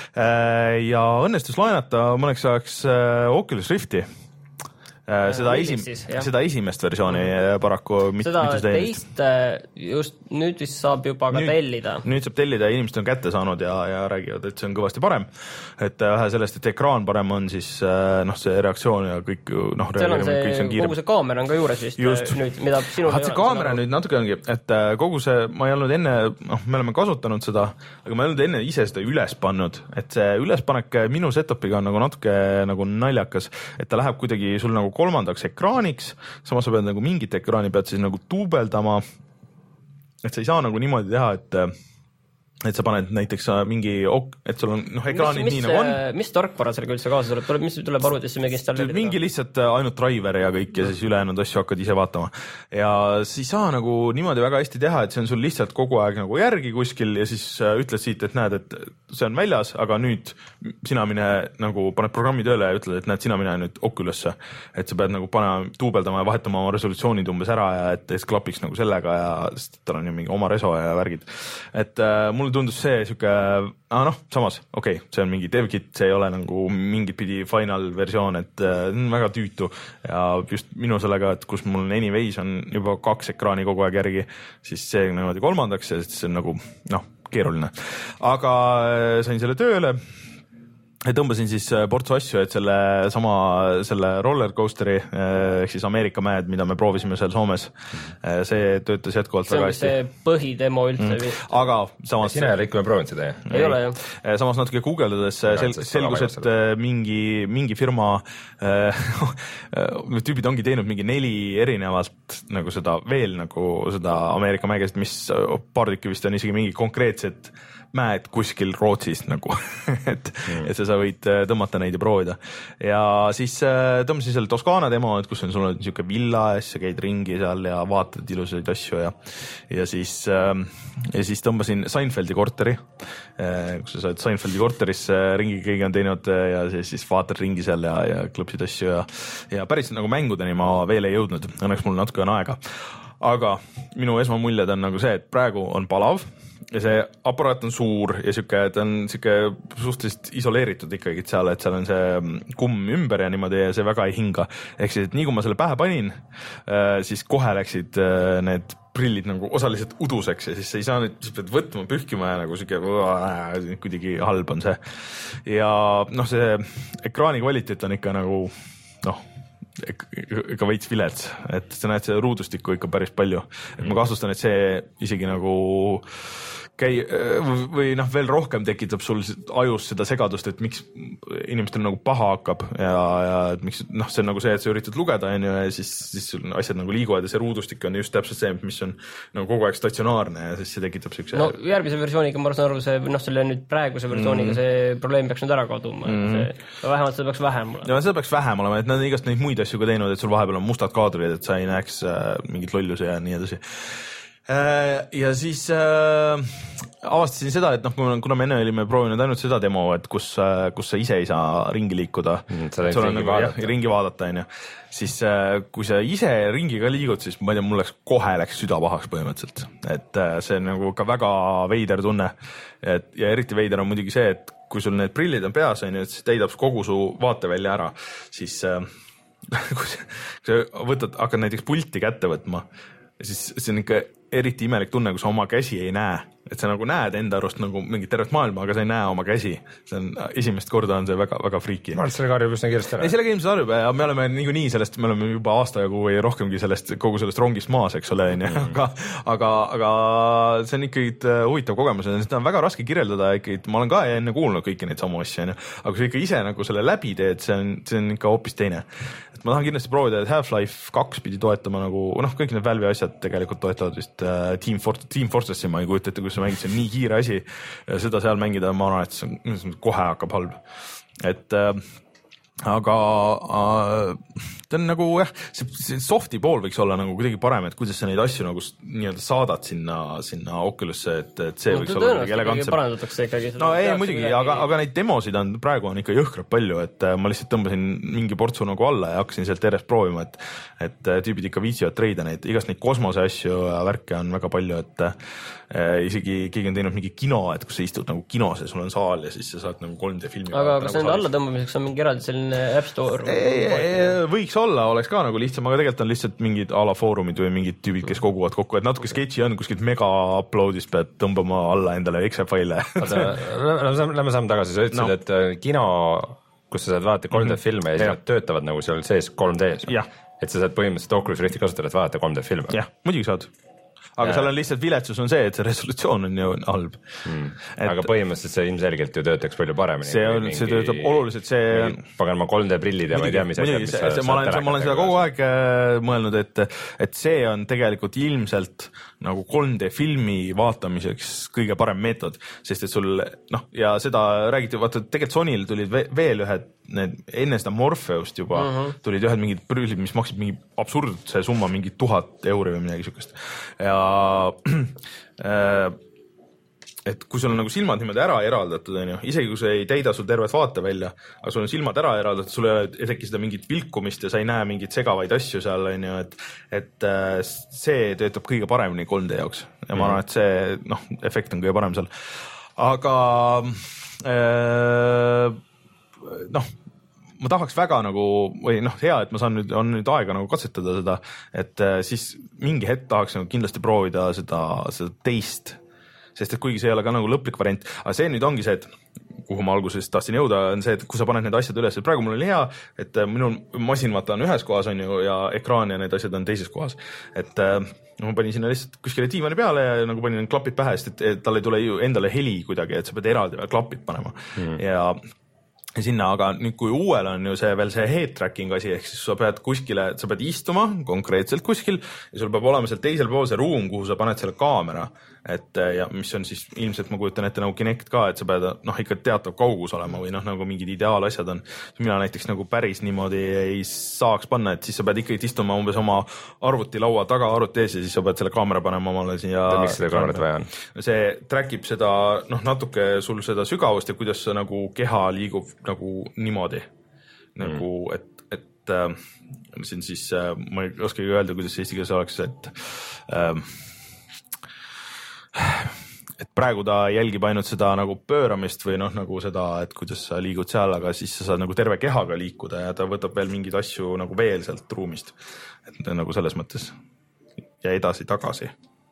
Ja õnnestus laenata mõneks ajaks Oculus Rifti. Seda, esim, siis, seda esimest versiooni paraku mit, seda teist just nüüd vist saab juba ka nüüd, tellida. Nüüd saab tellida ja inimesed on kätte saanud ja, ja räägivad, et see on kõvasti parem. Et vähe sellest, et ekraan parem on, siis noh, see reaktsioon ja kõik, noh, seal on see, see kogu see kaamera on ka juures vist just. Nüüd, mida sinul Had, see kaamera nüüd natuke ongi, et kogu see, ma ei olnud enne, noh, me oleme kasutanud seda, aga ma ei olnud enne ise seda üles pannud, et see ülespanek minu setupiga on nagu natuke nagu naljakas, et ta läheb kuidagi sul nagu kolmandaks ekraaniks, samas sa pead nagu mingit ekraani pead siis nagu tuubeldama, et sa ei saa nagu niimoodi teha, et et sa paned näiteks mingi, et sul on noh, ekraanid mis, mis, nii nagu on. Mis tarkvara sellega üldse kaasa tuleb? tuleb? Mis tuleb arvutisse mingi installeerida? Mingi lihtsalt ainult driver ja kõik ja siis ülejäänud asju hakkad ise vaatama. Ja siis ei saa nagu niimoodi väga hästi teha, et see on sul lihtsalt kogu aeg nagu järgi kuskil ja siis ütled siit, et näed, et see on väljas, aga nüüd sina mine nagu paned programmi tööle ja ütled, et näed, sina mine nüüd Oculus'e. Et sa pead nagu panema, tuubeldama ja vahetama oma resolutsioonid umbes ära ja et ees klapiks nagu sellega ja tal on ju mingi oma reso ja värgid. Et äh, mul tundus see siuke, ah noh, samas, okei okay,, see on mingi devkit, see ei ole nagu mingit pidi final versioon, et äh, väga tüütu ja just minu sellega, et kus mul Anyways on juba kaks ekraani kogu aeg järgi, siis see niimoodi kolmandaks ja see on nagu, noh, keeruline. Aga sain selle tööle, tõmbasin siis portsu asju, et selle sama, selle rollercoasteri ehk siis Ameerika mäed, mida me proovisime seal Soomes, see töötas jätkuvalt väga hästi. See on see põhidemo üldse mm. vist. Aga samas... Sina ei ole ikka proovinud seda, jah? Ei ole, jah. Samas natuke guugeldades sel, selgus, et mingi, mingi firma tüübid ongi teinud mingi neli erinevalt nagu seda veel nagu seda Ameerika mägest, mis paar tükki vist on isegi mingi konkreetsed mäed kuskil Rootsis nagu, et, mm. et sa võid tõmmata neid ja proovida. Ja siis tõmbasin selle Toskaana demo, et kus on sul niisugune villa ja siis sa käid ringi seal ja vaatad ilusaid asju ja, ja siis, ja siis tõmbasin Seinfeldi korteri, kus sa saad Seinfeldi korteris ringi, keegi on teinud ja siis, siis vaatad ringi seal ja, ja klõpsid asju ja, ja päris nagu mängudeni ma veel ei jõudnud, õnneks mul natuke on aega. Aga minu esmamuljed on nagu see, et praegu on palav, ja see aparaat on suur ja siuke, ta on siuke suhteliselt isoleeritud ikkagi seal, et seal on see kumm ümber ja niimoodi ja see väga ei hinga. Ehk siis, et nii kui ma selle pähe panin, siis kohe läksid need prillid nagu osaliselt uduseks ja siis sa ei saa nüüd, sa pead võtma, pühkima ja nagu siuke kuidagi halb on see. Ja noh, see ekraani kvaliteet on ikka nagu noh, ikka veits vilets, et sa näed seda ruudustikku ikka päris palju, et ma kahtlustan, et see isegi nagu käi- või noh, veel rohkem tekitab sul ajus seda segadust, et miks inimestel nagu paha hakkab ja, ja et miks, noh, see on nagu see, et sa üritad lugeda, on ju, ja siis, siis sul asjad nagu liiguvad ja see ruudustik on just täpselt see, mis on nagu kogu aeg statsionaarne ja siis see tekitab siukse... No järgmise versiooniga ma saan aru, see, noh, selle nüüd praeguse versiooniga mm. see probleem peaks nüüd ära kaduma, mm. et see, vähemalt seda peaks vähem olema. Ja seda peaks vähem olema, et nad on igast neid muid asju ka teinud, et sul vahepeal on mustad kaadrid, et sa ei näeks äh, mingit lollusi ja nii edasi. Ja siis äh, avastasin seda, et noh, kuna me enne olime proovinud ainult seda demo, et kus, kus sa ise ei saa ringi liikuda, mm, sul on nagu jah, ringi vaadata, on ju, siis äh, kui sa ise ringi ka liigud, siis ma ei tea, mul läks kohe läks süda pahaks põhimõtteliselt, et äh, see on nagu ka väga veider tunne, et ja eriti veider on muidugi see, et kui sul need prillid on peas, on ju, et see täidab kogu su vaatevälja ära, siis äh, kui sa võtad, hakkad näiteks pulti kätte võtma, siis see on ikka eriti imelik tunne, kui sa oma käsi ei näe, et sa nagu näed enda arust nagu mingit tervet maailma, aga sa ei näe oma käsi. See on esimest korda on see väga, väga friiki. Ma arvan, et selle karjub üsna kiiresti ära. Ei, sellega ilmselt harjub ja me oleme niikuinii sellest, me oleme juba aasta jagu või rohkemgi sellest, kogu sellest rongist maas, eks ole, mm. aga, aga, aga see on ikkagi huvitav kogemus ja seda on väga raske kirjeldada ikkagi, ma olen ka enne kuulnud kõiki neid samu asju, aga kui sa ikka ise nagu selle läbi teed, see on, see on ikka hoopis teine. Et ma tahan kindlasti proovida, et Half-Life kaks pidi toetama nagu, noh, kõik need Valve'i asjad tegelikult toetavad vist uh, Team, For- Team Fortressi, ma ei kujuta ette, kui sa mängid, see on nii kiire asi, seda seal mängida, ma arvan, et see on, kohe hakkab halb. Et uh, aga uh, ta on nagu jah, see, see softi pool võiks olla nagu kuidagi parem, et kuidas sa neid asju nagu nii-öelda saadad sinna, sinna Oculus'e, et, et see no, võiks olla kuidagi elegantsem. Parandatakse ikkagi. No ei, muidugi, aga, aga neid demosid on praegu on ikka jõhkralt palju, et ma lihtsalt tõmbasin mingi portsu nagu alla ja hakkasin sealt järjest proovima, et, et tüübid ikka viitsivad treida neid, igast neid kosmose asju ja värke on väga palju, et äh, isegi keegi on teinud mingi kino, et kus sa istud nagu kinos ja sul on saal ja siis sa saad nagu kolm D filmi. Aga kas nende alla tõmbamiseks on mingi eraldi selline App Store? Ei, ei, võiks olla, oleks ka nagu lihtsam, aga tegelikult on lihtsalt mingid ala foorumid või mingid tüübid, kes koguvad kokku, et natuke sketši on, kuskilt mega upload'ist pead tõmbama alla endale Excel-faile. Lähme saame tagasi, sa ütlesid, no. et kino, kus sa saad vaadata kolm D mm-hmm. filme ja siis nad töötavad nagu seal sees kolm D-s. Et sa saad põhimõtteliselt Oculus Rifti kasutada, et vaadata kolm D filme. Jah, muidugi saad. Aga ja. Seal on lihtsalt viletsus on see, et see resolutsioon on ju halb. Mm. Et, aga põhimõtteliselt see ilmselgelt ju töötaks palju paremini. See, on, mingi, see töötab oluliselt, see... Paganma kolm D prillid ja ma ei tea, mis asjad, mis see, see, ma olen, ma olen seda kogu aeg äh, mõelnud, et, et see on tegelikult ilmselt nagu kolm D filmi vaatamiseks kõige parem meetod, sest et sul, noh, ja seda räägiti, vaata, tegelikult Sonyl tulid veel ühed, need, enne seda Morpheust juba uh-huh. tulid ühed mingid prüllid, mis maksid mingi absurdse summa, mingi tuhat euri või midagi sükest. Ja äh, et kui sul on nagu silmad niimoodi ära eraldatud, on ju, isegi kui see ei täida sul tervet vaate välja, aga sul on silmad ära eraldatud, sul ei teki seda mingit vilkumist ja sa ei näe mingit segavaid asju seal, on ju, et, et äh, see töötab kõige paremini kolm D jaoks ja ma arvan, et see, noh, efekt on kõige parem seal. Aga äh, noh, ma tahaks väga nagu, või noh, hea, et ma saan nüüd, on nüüd aega nagu katsetada seda, et äh, siis mingi hetk tahaks nagu kindlasti proovida seda, seda teist, sest et kuigi see ei ole ka nagu lõplik variant, aga see nüüd ongi see, et kuhu ma alguses tahtsin jõuda, on see, et kui sa paned need asjad üles, et praegu mul oli hea, et minu masin vaata on ühes kohas, on ju, ja ekraan ja need asjad on teises kohas, et äh, ma panin sinna lihtsalt kuskile diivani peale ja nagu panin klapid pähe, sest et, et tal ei tule ju endale heli kuidagi, et sa pead eraldi klapid panema mm. ja sinna, aga nüüd kui uuel on ju see veel see head tracking asi, ehk siis sa pead kuskile, sa pead istuma konkreetselt kuskil ja sul peab olema seal teisel pool see ruum, kuhu sa paned selle kaamera, et ja mis on siis ilmselt, ma kujutan ette nagu Kinect ka, et sa pead noh ikka teatav kaugus olema või noh, nagu mingid ideaalasjad on. Mina näiteks nagu päris niimoodi ei saaks panna, et siis sa pead ikkagi istuma umbes oma arvutilaua taga arvuti ees ja siis sa pead selle kaamera panema omale siia. Miks seda kaamerat vaja on? See trackib seda noh, natuke sul seda sügavust ja kuidas sa nagu keha liigub nagu niimoodi nagu, mm. et, et äh, siin siis äh, ma ei oskagi öelda, kuidas eesti keeles oleks, et äh, et praegu ta jälgib ainult seda nagu pööramist või noh, nagu seda, et kuidas sa liigud seal, aga siis sa saad nagu terve kehaga liikuda ja ta võtab veel mingeid asju nagu veel sealt ruumist, et nagu selles mõttes ja edasi-tagasi.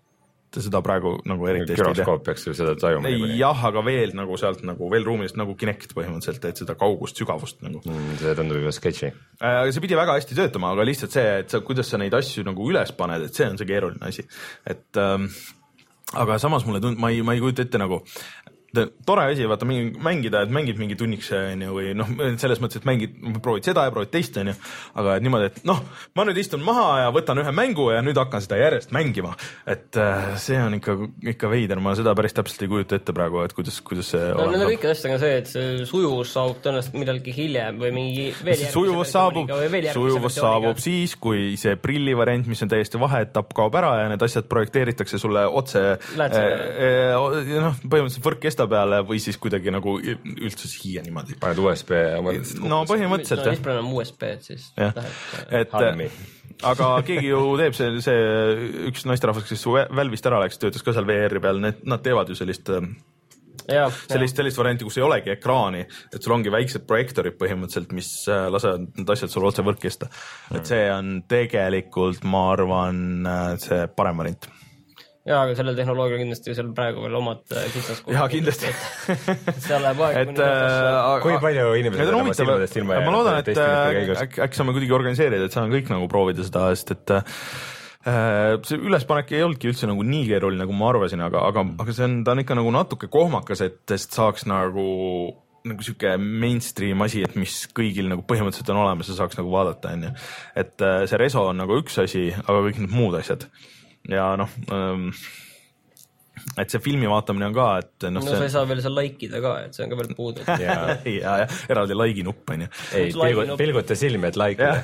seda praegu nagu eriti hästi ei tea. Gyroskoop peaks ju seda tajuma. Jah, aga veel nagu sealt nagu veel ruumilist nagu Kinect põhimõtteliselt, et seda kaugust, sügavust nagu. Mm, see tundub juba sketši. See pidi väga hästi töötama, aga lihtsalt see, et sa, kuidas sa neid asju nagu üles paned, et see on see keeruline asi. Et ähm, aga samas mulle tund, ma ei, ma ei kujuta ette nagu tore asi, vaata mingi, mängida, et mängid mingi tunniks onju, või noh, selles mõttes, et mängid, proovid seda ja proovid teist onju, aga et niimoodi, et noh, ma nüüd istun maha ja võtan ühe mängu ja nüüd hakkan seda järjest mängima, et äh, see on ikka, ikka veider, ma seda päris täpselt ei kujuta ette praegu, et kuidas, kuidas see no, nende kõikide asjadega see, et see sujuvus saabub tõenäoliselt midagi hiljem või mingi veel sujuvus saabub, sujuvus saabub siis, kui see prilli variant, mis on täiesti vaheetapp, kaob ära ja need asjad projekteeritakse sulle otse äh, noh, põhimõtteliselt võrk kestab peale või siis kuidagi nagu üldse siia niimoodi. Paned U S B no põhimõtteliselt no, jah. No U S B siis ja. Et, aga keegi ju teeb see, see üks naisterahvas, kes Valve'ist ära läks, töötas ka seal V R-i peal, need, nad teevad ju sellist ja, sellist, sellist varianti, kus ei olegi ekraani, et sul ongi väiksed projektorid põhimõtteliselt, mis lasevad need asjad sul otse võrk kesta. Et see on tegelikult, ma arvan, see parem variant. Jaa, aga sellel tehnoloogial kindlasti seal praegu veel omad kitsaskohad. Jaa, kindlasti. Seal läheb aeg, et, äh, kui palju inimesed on oma silmadest ilma jäänud? Ma loodan, et äkki, äkki saame kuidagi organiseerida, et saan kõik nagu proovida seda, sest et äh, see ülespanek ei olnudki üldse nagu nii keeruline, nagu ma arvasin, aga, aga, aga see on, ta on ikka nagu natuke kohmakas, et saaks nagu nagu siuke mainstream asi, et mis kõigil nagu põhimõtteliselt on olemas ja saaks nagu vaadata, onju. Et äh, see reso on nagu üks asi, aga kõik need muud asjad. Ja noh, ähm, et see filmi vaatamine on ka, et no, no see... sa ei saa veel seal laikida ka, et see on ka veel puudu. ja, ja, ja eraldi laigi nupp, on ju. Ei, pilgu, pilguta silmi, et laikida.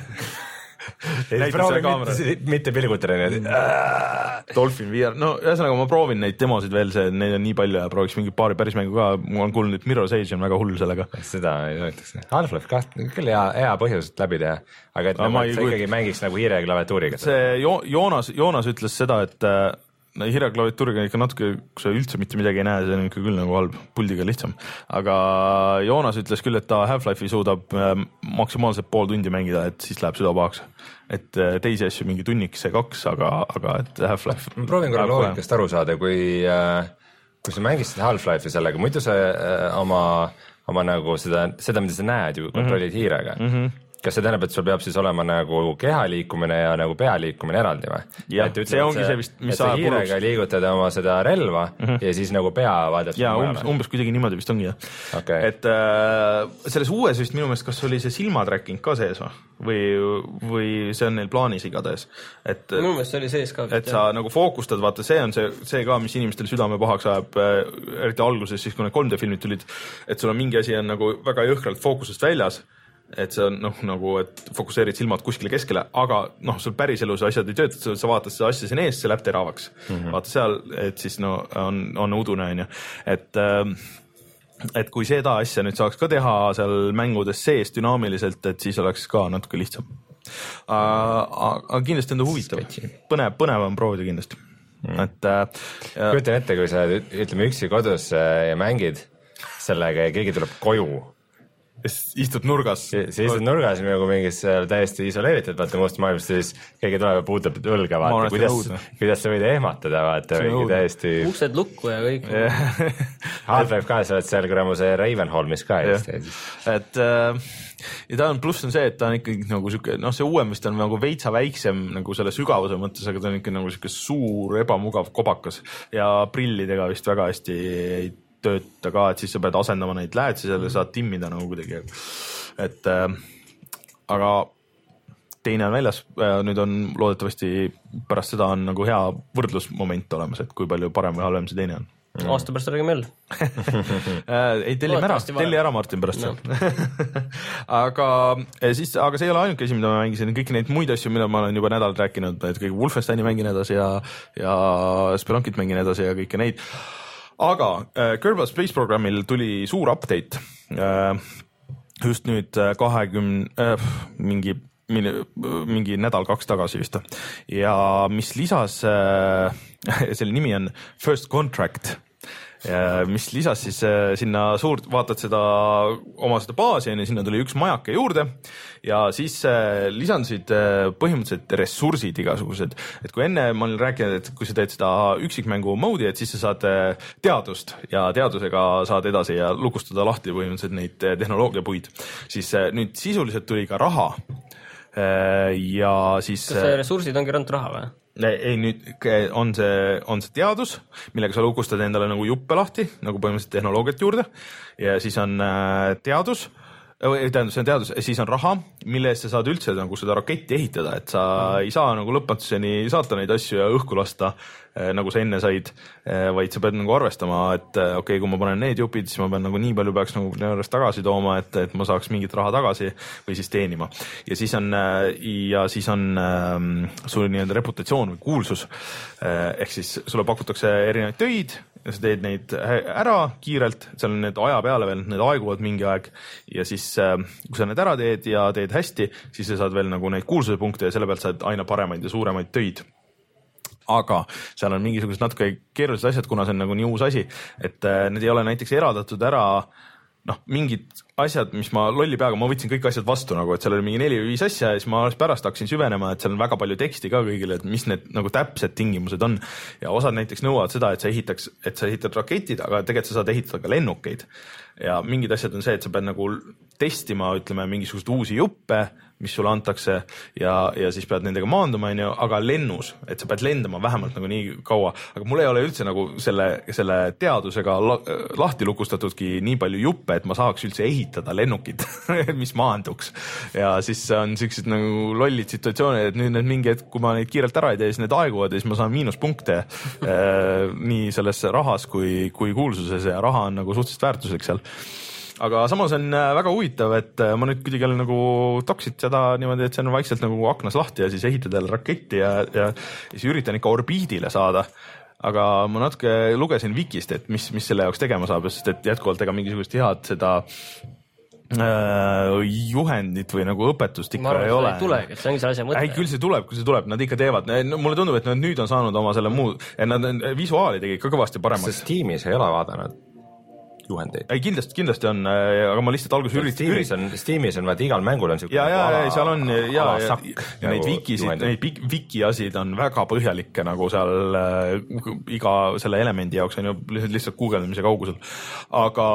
Proovi mitte, mitte pilgutada need. Dolphin V R, no ühesõnaga ma proovin neid demosid veel, see, neid on nii palju ja prooviks mingi paari päris mängu ka, mul on kuulnud, et Mirror's Edge on väga hull sellega. Seda ei soetaks. Half-Life kaht, küll hea, hea põhjus läbi teha, aga et no, nagu, sa kuid... ikkagi mängiks nagu hiire klaviatuuriga. See jo Joonas, Joonas ütles seda, et no, hiire klaviatuuriga ikka natuke, kui sa üldse mitte midagi ei näe, see on ikka küll nagu halb, puldiga lihtsam. Aga Joonas ütles küll, et ta Half-Life'i suudab maksimaalselt pool tundi mängida, et siis läheb süda pahaks. Et teisi asju mingi tunniks see kaks, aga, aga et Half-Life... Ma proovin korra loogikast aru saada, kui, kui sa mängisid Half-Life'i sellega, muidu sa oma, oma nagu seda, seda, mida sa näed ju kontrollid mm-hmm. hiirega. Mm-hmm. Kas see tähendab, et sul peab siis olema nagu keha liikumine ja nagu pea liikumine eraldi või? Jah, et see ongi see vist, mis sa hiirega liigutada oma seda relva mm-hmm. ja siis nagu pea vaadata. Ja umbes, umbes kuidagi niimoodi vist ongi, jah. Okay. Et äh, selles uues vist minu meelest, kas oli see silmatracking ka sees või, või see on neil plaanis igatahes. Et, minu meelest see oli sees ka. Et sa nagu fookustad, vaata, see on see, see ka, mis inimestel südame pahaks ajab, eriti alguses, siis kui need kolm D filmid tulid, et sul on mingi asi on nagu väga jõhkralt fookusest väljas, et see on noh, nagu, et fokusseerid silmad kuskile keskele, aga noh, sul päriselus asjad ei tööta, sa vaatad seda asja siin ees, see läheb teravaks. Mm-hmm. Vaata seal, et siis no on, on udune, on ju. Et, et kui seda asja nüüd saaks ka teha seal mängudes sees dünaamiliselt, et siis oleks ka natuke lihtsam. Aga kindlasti on ta huvitav. Põnev, põnev on proovida kindlasti. Mm. Et, ja... Kujutan ette, kui sa ütleme üksi kodus ja mängid sellega ja keegi tuleb koju, istud nurgas. Sa istud nurgas nagu mingis täiesti isoleeritud, vaata muust maailmast, siis keegi tuleb ja puudutab õlga, vaata, kuidas, kuidas sa võid ehmatada, vaata, mingi täiesti... Uksed lukku ja kõik. Half-Life ka, sa oled seal kuremu see Ravenholmis ka. Et äh, ja ta on, pluss on see, et ta on ikkagi nagu siuke, noh, see uuem vist on nagu veitsa väiksem nagu selle sügavuse mõttes, aga ta on ikka nagu siuke suur, ebamugav kobakas ja prillidega vist väga hästi ei tööta ka, et siis sa pead asendama neid läätsi, selle saad timmida nagu kuidagi. Et äh, aga teine on väljas, nüüd on loodetavasti pärast seda on nagu hea võrdlusmoment olemas, et kui palju parem või halvem see teine on. Aasta pärast räägime jälle. Ei, tellime ära, telli ära Martin pärast no. aga, siis, aga see ei ole ainuke asi, mida ma mängisin, kõik neid muid asju, mida ma olen juba nädalalt rääkinud, et kõik Wolfensteini mängin edasi ja, ja Spelunkit mängin edasi ja kõike neid. Aga äh, Kerbal Space Programmil tuli suur update äh, just nüüd kahekümne äh, mingi, mingi, mingi nädal kaks tagasi vist ja mis lisas äh, selle nimi on First Contract mis lisas siis sinna suurt, vaatad seda oma seda baasi, sinna tuli üks majake juurde ja siis lisandusid põhimõtteliselt ressursid igasugused. Et kui enne ma olin rääkinud, et kui sa teed seda üksikmängu mode'i, et siis sa saad teadust ja teadusega saad edasi ja lukustada lahti põhimõtteliselt neid tehnoloogiapuid, siis nüüd sisuliselt tuli ka raha ja siis... Kas see ressursid ongi rand raha või? Ei, nüüd on see, on see teadus, millega sa lukustad endale nagu juppe lahti, nagu põhimõtteliselt tehnoloogiat juurde ja siis on teadus, tähendab, see on teadus, siis on raha, mille eest sa saad üldse nagu seda raketti ehitada, et sa mm. ei saa nagu lõpmatuseni saata neid asju ja õhku lasta, nagu sa enne said, vaid sa pead nagu arvestama, et okei, okay, kui ma panen need jupid, siis ma pean nagu nii palju peaks nagu näärest tagasi tooma, et, et ma saaks mingit raha tagasi või siis teenima. Ja siis on, ja siis on ähm, sul nii-öelda reputatsioon või kuulsus, ehk siis sulle pakutakse erinevaid töid ja sa teed neid ära kiirelt, seal on need aja peale veel, need aeguvad mingi aeg ja siis kui sa need ära teed ja teed hästi, siis sa saad veel nagu neid kuulsuse punkte ja selle pealt saad aina paremaid ja suuremaid töid. Aga seal on mingisugused natuke keerulised asjad, kuna see on nagu nii uus asi, et need ei ole näiteks eraldatud ära noh, mingid asjad, mis ma lolli peaga, ma võtsin kõik asjad vastu nagu, et seal oli mingi neli või viis asja ja siis ma pärast hakkasin süvenema, et seal on väga palju teksti ka kõigile, et mis need nagu täpsed tingimused on ja osad näiteks nõuavad seda, et sa ehitaks, et sa ehitad raketid, aga tegelikult sa saad ehitada ka lennukeid ja mingid asjad on see, et sa pead nagu testima, ütleme, mingisugust uusi juppe, mis sulle antakse ja, ja siis pead nendega maanduma, aga lennus, et sa pead lendama vähemalt nagu nii kaua, aga mul ei ole üldse nagu selle, selle teadusega lahti lukustatudki nii palju juppe, et ma saaks üldse ehitada lennukid, mis maanduks ja siis on sellised nagu lollid situatsioonid, et nüüd need mingi hetk, kui ma neid kiirelt ära ei tee, siis need aeguvad ja siis ma saan miinuspunkte nii selles rahas kui, kui kuulsuses ja raha on nagu suhteliselt väärtuslik seal. Aga samas on väga huvitav, et ma nüüd kuidagi nagu toksid seda niimoodi, et see on vaikselt nagu aknas lahti ja siis ehitad jälle raketti ja, ja, ja siis üritan ikka orbiidile saada. Aga ma natuke lugesin Wikist, et mis, mis selle jaoks tegema saab, sest et jätkuvalt ega mingisugust head seda äh, juhendit või nagu õpetust ikka arvan, ei ole. Tulegi, see ongi see asja mõte. Ei, küll see tuleb, kui see tuleb, nad ikka teevad. Mulle tundub, et nad nüüd on saanud oma selle muu, nad visuaali tegi ikka kõvasti paremaks. Sest Steamis ei ole vaadanud juhendeid. Ei, kindlasti, kindlasti on, aga ma lihtsalt alguses ürit... Steamis on, Steamis on, vaat igal mängul on ja, ja, ja, seal on, ja, ja, ja neid wikisid, neid wiki asid on väga põhjalikke nagu seal äh, iga selle elemendi jaoks on ju lihtsalt guugeldamise kaugusel. Aga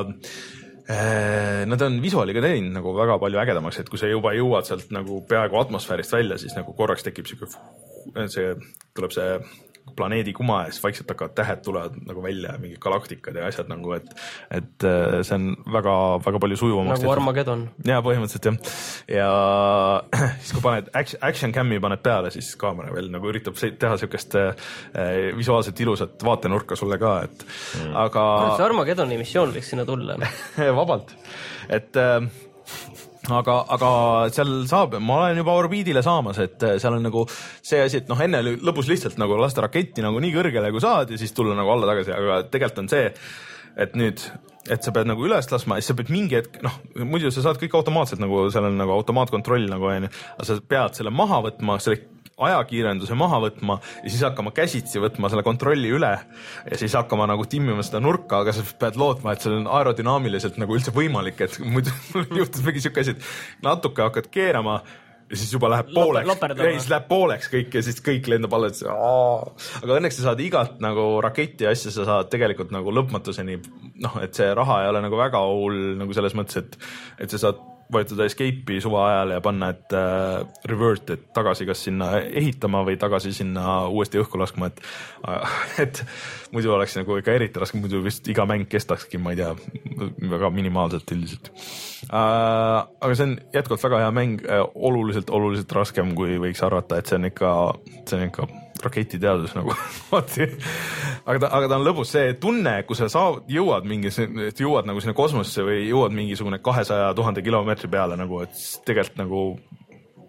äh, nad on visuaaliga teinud nagu väga palju ägedamaks, et kui sa juba jõuad sealt nagu peaaegu atmosfäärist välja, siis nagu korraks tekib siuke, see tuleb see planeedi kuma ja siis vaikselt hakkavad tähed tulevad nagu välja, mingid galaktikad ja asjad nagu, et, et see on väga, väga palju sujuvamaks. Nagu Armageddon. Ja põhimõtteliselt jah. Ja siis kui paned action, action cam'i paned peale, siis kaamera veel nagu üritab teha siukest äh, visuaalselt ilusat vaatenurka sulle ka, et mm. aga... See Armageddoni missioon võiks sinna tulla. Vabalt. Et... Äh, aga, aga seal saab, ma olen juba orbiidile saamas, et seal on nagu see asi, et noh, enne lõpus lihtsalt nagu lasta raketti nagu nii kõrgele kui saad ja siis tulla nagu alla tagasi, aga tegelikult on see, et nüüd, et sa pead nagu üles laskma ja siis sa pead mingi hetk, noh, muidu sa saad kõik automaatselt nagu, seal on nagu automaatkontroll nagu, aga sa pead selle maha võtma, selle ajakiirenduse maha võtma ja siis hakkama käsitsi võtma selle kontrolli üle ja siis hakkama nagu timmima seda nurka, aga sa pead lootma, et see on aerodünaamiliselt nagu üldse võimalik, et muidu juhtus mingi siuke asi, et natuke hakkad keerama ja siis juba läheb pooleks, ja siis läheb pooleks kõik ja siis kõik lendab alla, et aga õnneks sa saad igat nagu raketti ja asja, sa saad tegelikult nagu lõpmatuseni, noh, et see raha ei ole nagu väga hull nagu selles mõttes, et, et sa saad vajutada escape'i suva ajal ja panna, et äh, revert, et tagasi kas sinna ehitama või tagasi sinna uuesti õhku laskma, et, äh, et muidu oleks nagu ikka eriti raske, muidu vist iga mäng kestakski, ma ei tea, väga minimaalselt üldiselt. Äh, aga see on jätkuvalt väga hea mäng, äh, oluliselt, oluliselt raskem, kui võiks arvata, et see on ikka, see on ikka raketiteadus nagu aga ta, aga ta on lõbus see tunne, kui sa saad, jõuad mingi, jõuad nagu sinna kosmosesse või jõuad mingisugune kahesaja tuhande kilomeetri peale nagu, et tegelikult nagu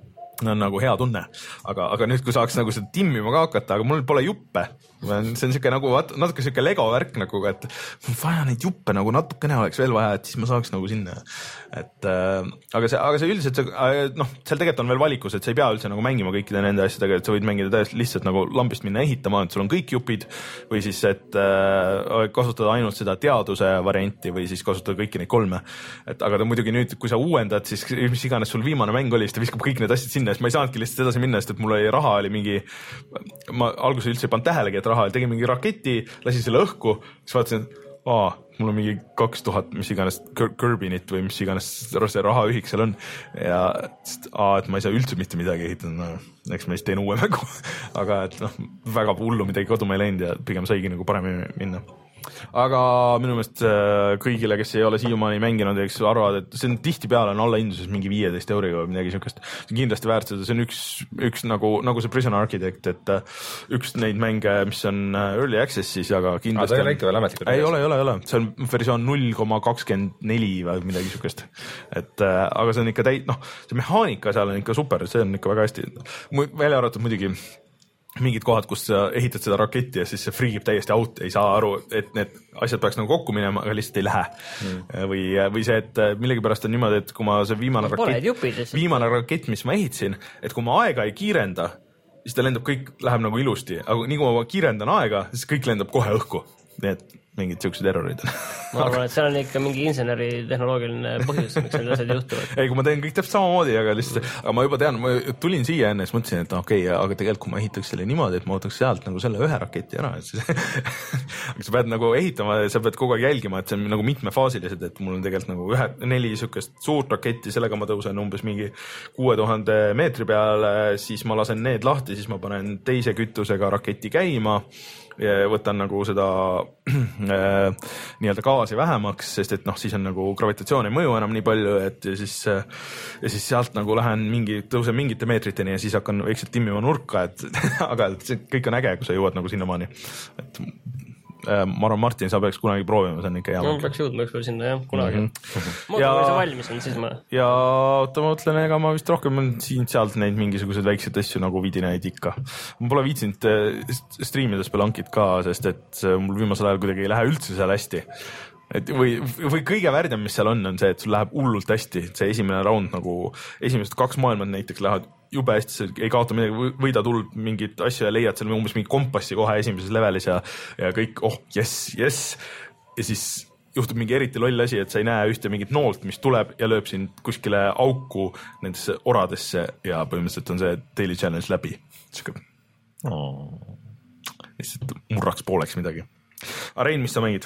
on nagu hea tunne, aga, aga nüüd, kui saaks nagu seda timmima ka hakata, aga mul pole juppe. See on siuke nagu natuke siuke Lego värk nagu, et mul vaja neid juppe nagu natukene oleks veel vaja, et siis ma saaks nagu sinna. Et äh, aga see, aga see üldiselt see, noh, seal tegelikult on veel valikus, et sa ei pea üldse nagu mängima kõikide nende asjadega, et sa võid mängida täiesti lihtsalt nagu lambist minna ehitama, et sul on kõik jupid või siis, et äh, kasutada ainult seda teaduse varianti või siis kasutada kõiki neid kolme. Et aga ta muidugi nüüd, kui sa uuendad, siis mis iganes sul viimane mäng oli, siis ta viskab kõik need asjad sinna, siis ma ei saanudki lihtsalt edasi minna, sest et mul oli raha oli mingi, ma alguses üldse ei pannud tähelegi, et raha oli, tegin mingi raketi, lasi selle õhku, siis vaatasin, aa, mul on mingi kaks tuhat, mis iganes Kirbynit või mis iganes see rahaühik seal on ja aa, et ma ei saa üldse mitte midagi ehitada, no eks ma siis teen uue mängu, aga et noh, väga hullu midagi koduma ei läinud ja pigem saigi nagu paremini minna. Aga minu meelest kõigile, kes ei ole siiamaani mänginud, eks arvad, et see on tihtipeale on alla hinduses mingi viieteist euriga või midagi siukest. See on kindlasti väärt seda, see on üks, üks nagu, nagu see Prison Architect, et üks neid mänge, mis on early access'is, aga kindlasti... Ah, ta ei ole ikka veel ametlikult? Ei ole, ei ole, ei ole. See on versioon null koma kakskümmend neli või midagi siukest. Et, aga see on ikka täi... noh, see mehaanika seal on ikka super, see on ikka väga hästi. Välja arvatud muidugi mingid kohad, kus sa ehitad seda raketti ja siis see friigib täiesti out, ei saa aru, et need asjad peaks nagu kokku minema, aga lihtsalt ei lähe. Mm. Või, või see, et millegipärast on niimoodi, et kui ma see viimane rakett, viimane rakett, mis ma ehitsin, et kui ma aega ei kiirenda, siis ta lendab kõik, läheb nagu ilusti, aga nii kui ma kiirendan aega, siis kõik lendab kohe õhku. Nii et mingid siuksed errorid. Ma arvan, et seal on ikka mingi inseneri tehnoloogiline põhjus, miks need asjad juhtuvad. Ei, kui ma teen kõik täpselt samamoodi, aga lihtsalt, aga ma juba tean, ma tulin siia enne, siis mõtlesin, et okei, okay, aga tegelikult kui ma ehitaks selle niimoodi, et ma võtaks sealt nagu selle ühe raketi ära, et siis aga sa pead nagu ehitama, sa pead kogu aeg jälgima, et see on nagu mitmefaasilised, et mul on tegelikult nagu ühe, neli sükest suurt raketti, sellega ma tõusen umbes mingi kuue tuhande meetri peale, siis ma lasen need lahti, siis ma panen teise kütusega raketi käima ja võtan nagu seda äh, nii-öelda gaasi vähemaks, sest et noh, siis on nagu gravitatsioon ei mõju enam nii palju, et ja siis, ja siis sealt nagu lähen mingi, tõusen mingite meetriteni ja siis hakkan väikselt timmima nurka, et aga et see kõik on äge, kui sa jõuad nagu sinnamaani. Et äh, ma arvan, Martin, sa peaks kunagi proovima, see on ikka hea. No, peaks jõudma üks veel sinna, jah, kunagi. Mm -hmm. Ma ja, kui see valmis on, siis ma... Ja oota, ma mõtlen, ega ma vist rohkem on siin-sealt neid mingisugused väikseid asju nagu vidineid ikka. Ma pole viitsinud streamida Spelunkit ka, sest et mul viimasel ajal kuidagi ei lähe üldse seal hästi. Et või, või kõige värdjam, mis seal on, on see, et sul läheb hullult hästi. See esimene round nagu, esimesed kaks maailmad näiteks lähevad jube hästi, ei kaota midagi, võida tuld mingit asja ja leiad seal umbes mingi kompassi kohe esimeses levelis ja, ja kõik, oh, jess, jess. Ja siis juhtub mingi eriti loll asi, et sa ei näe ühte mingit noolt, mis tuleb ja lööb sind kuskile auku nendesse oradesse ja põhimõtteliselt on see daily challenge läbi. Siuke oh. lihtsalt murraks pooleks midagi. Rein, mis sa mängid?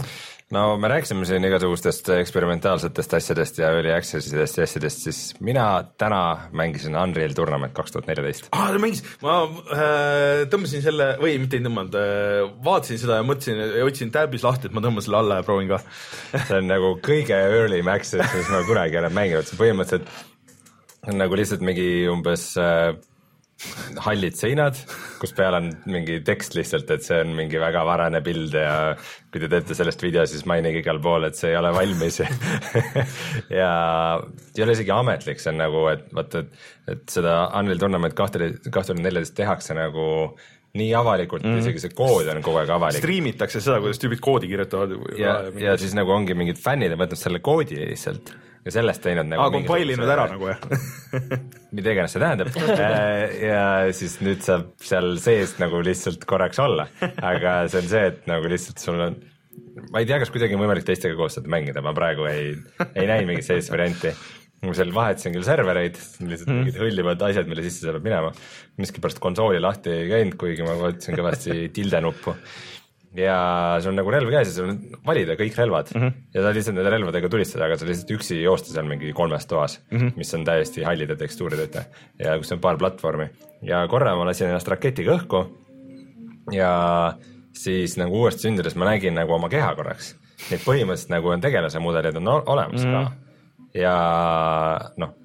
No me rääkisime siin igasugustest eksperimentaalsetest asjadest ja early access'idest ja asjadest, siis mina täna mängisin Unreal Tournament kaks tuhat neliteist. Ah, ta mängis, ma äh, tõmbasin selle, või mitte ei tõmmanud, äh, vaatasin seda ja mõtlesin ja otsin tabis lahti, et ma tõmban selle alla ja proovin ka. See on nagu kõige early access, mis ma kunagi olen mänginud, see põhimõtteliselt on nagu lihtsalt mingi umbes... Äh, hallid seinad, kus peal on mingi tekst lihtsalt, et see on mingi väga varane pild ja kui te teete sellest video, siis mainige igal pool, et see ei ole valmis ja ei ole isegi ametlik, see on nagu, et vaata, et, et seda Unreal Tournament kaks tuhat neliteist tehakse nagu nii avalikult mm., isegi see kood on kogu aeg avalik. Striimitakse seda, kuidas tüübid koodi kirjutavad. Ja, ja, ja siis nagu ongi mingid fännid ja võtnud selle koodi lihtsalt ja sellest teinud nagu... Aa, kompailinud ära nagu, jah. mida iganes see tähendab. ja siis nüüd saab seal sees nagu lihtsalt korraks olla. Aga see on see, et nagu lihtsalt sul on... Ma ei tea, kas kuidagi on võimalik teistega koos seda mängida, ma praegu ei, ei näi mingit sellist varianti. Ma seal vahetasin küll servereid, lihtsalt mm. mingid hõllivad asjad, mille sisse sa peab minema. Miski pärast konsooli lahti ei käinud, kuigi ma võtsin kõvasti tilde nuppu. Ja see on nagu relv käes ja sul on valida kõik relvad mm -hmm. ja sa lihtsalt nende relvadega tulistada, aga sa lihtsalt üksi joosta seal mingi kolmes toas, mm -hmm. mis on täiesti hallide tekstuurideta ja kus on paar platvormi ja korra ma lasin ennast raketiga õhku ja siis nagu uuesti sündides ma nägin nagu oma keha korraks, nii et põhimõtteliselt nagu on tegelase mudelid on olemas mm -hmm. ka ja noh,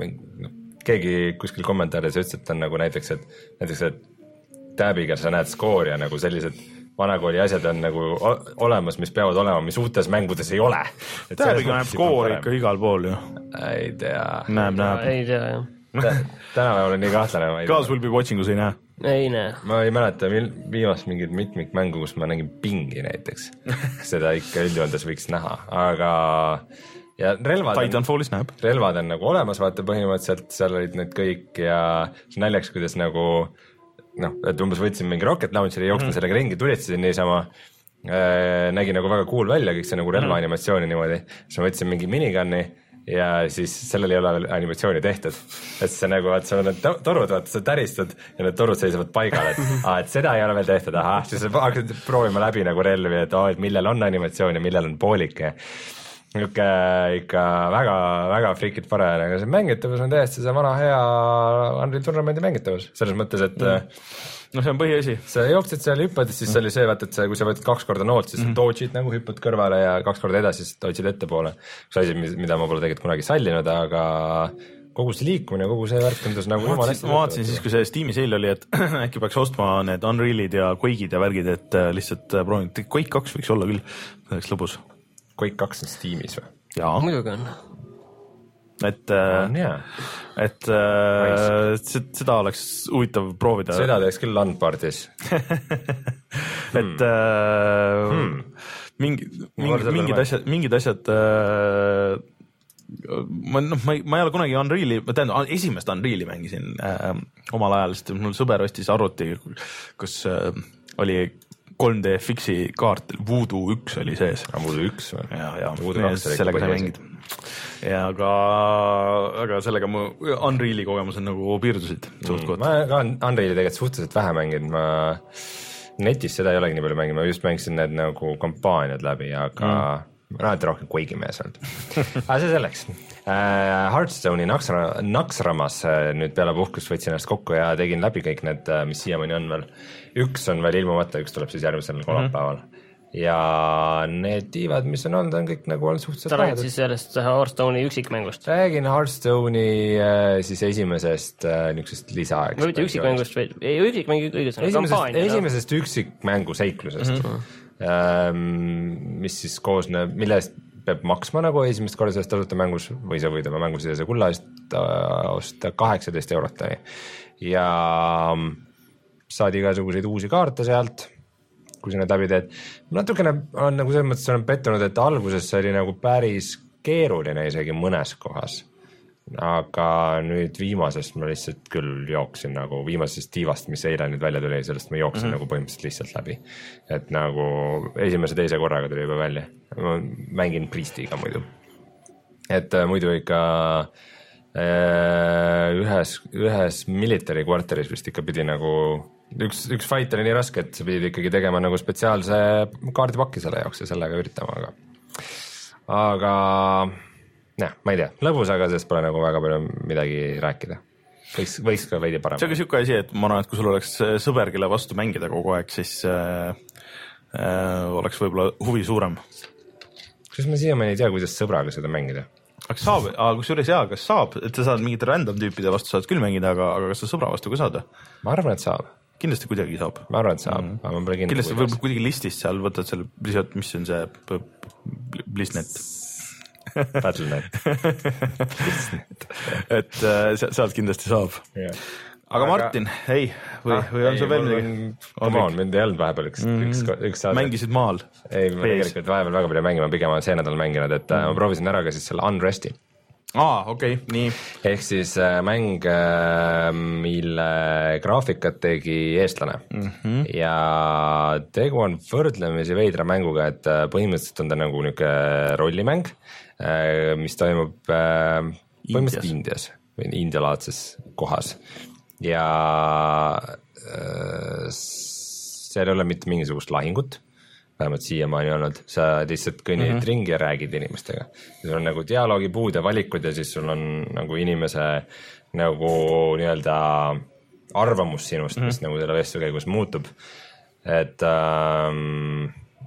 keegi kuskil kommentaaris ütles, et on nagu näiteks, et näiteks, et täbiga sa näed skoori ja nagu sellised vanakooli asjad on nagu olemas, mis peavad olema, mis uutes mängudes ei ole. Täbiga näeb skoori ikka igal pool ju. Ei tea. Näeb, näeb. Ei tea, jah. tänapäeval on nii kahtlane. Kaas will be watching us ei näe. Ei näe. Ma ei mäleta viimast mingit mitmikmängu, kus ma nägin pingi näiteks. Seda ikka üldjoontes võiks näha, aga ja relvad on, Titanfallis näeb. Relvad on nagu olemas, vaata põhimõtteliselt seal olid need kõik ja see naljaks, kuidas nagu noh, et umbes võtsin mingi rocket launcheri, jooksin mm-hmm. sellega ringi, tulitasin niisama äh, nägi nagu väga cool välja, kõik see nagu relva mm-hmm. animatsiooni niimoodi, siis ma võtsin mingi minigunni ja siis sellel ei ole animatsiooni tehtud, et see nagu, et seal on need torud, vaata, sa täristad ja need torud seisavad paigal, et, ah, et seda ei ole veel tehtud, ahah, siis hakkasid proovima läbi nagu relvi, et, oh, et millel on animatsioon ja millel on poolik ja niuke ikka väga, väga frikid pare, aga see mängitavus on täiesti see vana hea Unreal Tournamenti mängitavus, selles mõttes, et mm. no see on põhiasi. Sa jooksid seal hüppad, siis mm. oli see, vaata, et see, kui sa võtad kaks korda noot, siis mm. dodge'id nagu hüppad kõrvale ja kaks korda edasi, siis dodge'id ettepoole. See asi, mida ma pole tegelikult kunagi sallinud, aga kogu see liikumine, kogu see värk tundus nagu ma vaatasin, ma vaatasin siis, kui see Steam'i seil oli, et äkki peaks ostma need Unrealid ja Quake'id ja värgid, et lihtsalt proovin, et Quake kaks võiks olla küll, see oleks lõbus. Quake kaks on Steamis või? Jaa. Muidugi on. Et, on, et äh, seda oleks huvitav proovida. Seda teeks küll LAN-partis. et äh, hmm. mingi, mingi, mingid asjad, mingid asjad äh, ma, no, ma, ei, ma ei ole kunagi Unreali, tähendab, esimest Unreali mängisin äh, omal ajal, sest mul sõber ostis arvuti, kus äh, oli kolm D F X-i kaart, Voodoo üks oli sees. Voodoo üks või? Ja, ja, sellega sai mängid. Ja aga, aga sellega mu Unreali kogemus on nagu piirdusid suht koht. Ma ka Unreali tegelikult suhteliselt vähe mängin, ma netis seda ei olegi nii palju mängin, ma just mängisin need nagu kampaaniad läbi, aga mm. ma näete rohkem Quake'i mees olnud. aga see selleks. Uh, Hearthstone'i Naxra, Naxramas nüüd peale puhkust võtsin ennast kokku ja tegin läbi kõik need, mis siiamaani on veel. Üks on veel ilmumata, üks tuleb siis järgmisel kolmapäeval. Mm-hmm. Ja need tiivad, mis on olnud, on kõik nagu olnud suhteliselt sa räägid siis sellest Hearthstone'i üksikmängust? Räägin Hearthstone'i siis esimesest niisugusest lisa. Või mitte üksikmängust, või ei üksikmängu õigus on kampaania. Esimesest üksikmängu seiklusest, mm-hmm. mis siis koosneb, millest peab maksma nagu esimest korda sellest tasuta mängus või sa võid oma mängusisese kulla eest osta kaheksateist eurot ja saad igasuguseid uusi kaarte sealt, kui sa need läbi teed. Natukene on nagu selles mõttes olen pettunud, et alguses see oli nagu päris keeruline isegi mõnes kohas, aga nüüd viimasest ma lihtsalt küll jooksin nagu viimasest tiivast, mis eile nüüd välja tuli, sellest ma jooksin mm-hmm. nagu põhimõtteliselt lihtsalt läbi, et nagu esimese teise korraga tuli juba välja. Ma mängin Priestiga muidu, et äh, muidu ikka äh, ühes, ühes military quarteris vist ikka pidi nagu üks, üks fight oli nii raske, et sa pidid ikkagi tegema nagu spetsiaalse kaardipakki selle jaoks ja sellega üritama, aga aga jah, ma ei tea, lõbus, aga sellest pole nagu väga palju midagi rääkida. Võiks, võiks ka veidi parem. See on ka siuke asi, et ma arvan, et kui sul oleks sõber, kelle vastu mängida kogu aeg, siis äh, äh, oleks võib-olla huvi suurem. Kas ma siiamaani ei tea, kuidas sõbraga seda mängida? Aga saab, aga kus juures jaa, kas saab, et sa saad mingite random tüüpide vastu saad küll mängida, aga, aga kas sa sõbra vastu ka saad? Ma arvan, et saab. Kindlasti kuidagi saab. Ma arvan, et saab. Mm. Aga ma pole kindlasti kindlasti võib kuidagi listist seal võtad selle, mis on see Blissnet. Battlenet. et sealt kindlasti saab. Yeah. Aga Martin, ei, või, ah, või on see veel midagi? Come on, mind ei olnud vahepeal üks, mm, üks, üks saade. Mängisid maal? Ei, ma tegelikult vahepeal väga palju mängima, pigem olen see nädal mänginud, et mm. ma proovisin ära ka siis selle Unresti. Aa, okei, okay, nii. Ehk siis mäng, mille graafikat tegi eestlane mm-hmm. ja tegu on võrdlemisi veidra mänguga, et põhimõtteliselt on ta nagu niuke rollimäng, mis toimub põhimõtteliselt Indias või indialaadses kohas. Ja äh, seal ei ole mitte mingisugust lahingut, vähemalt siiamaani olnud, sa lihtsalt kõnnid mm-hmm. ringi ja räägid inimestega. Sul on nagu dialoogipuud ja valikud ja siis sul on nagu inimese nagu nii-öelda arvamus sinust mm-hmm., mis nagu selle vestluse käigus muutub. Et ähm,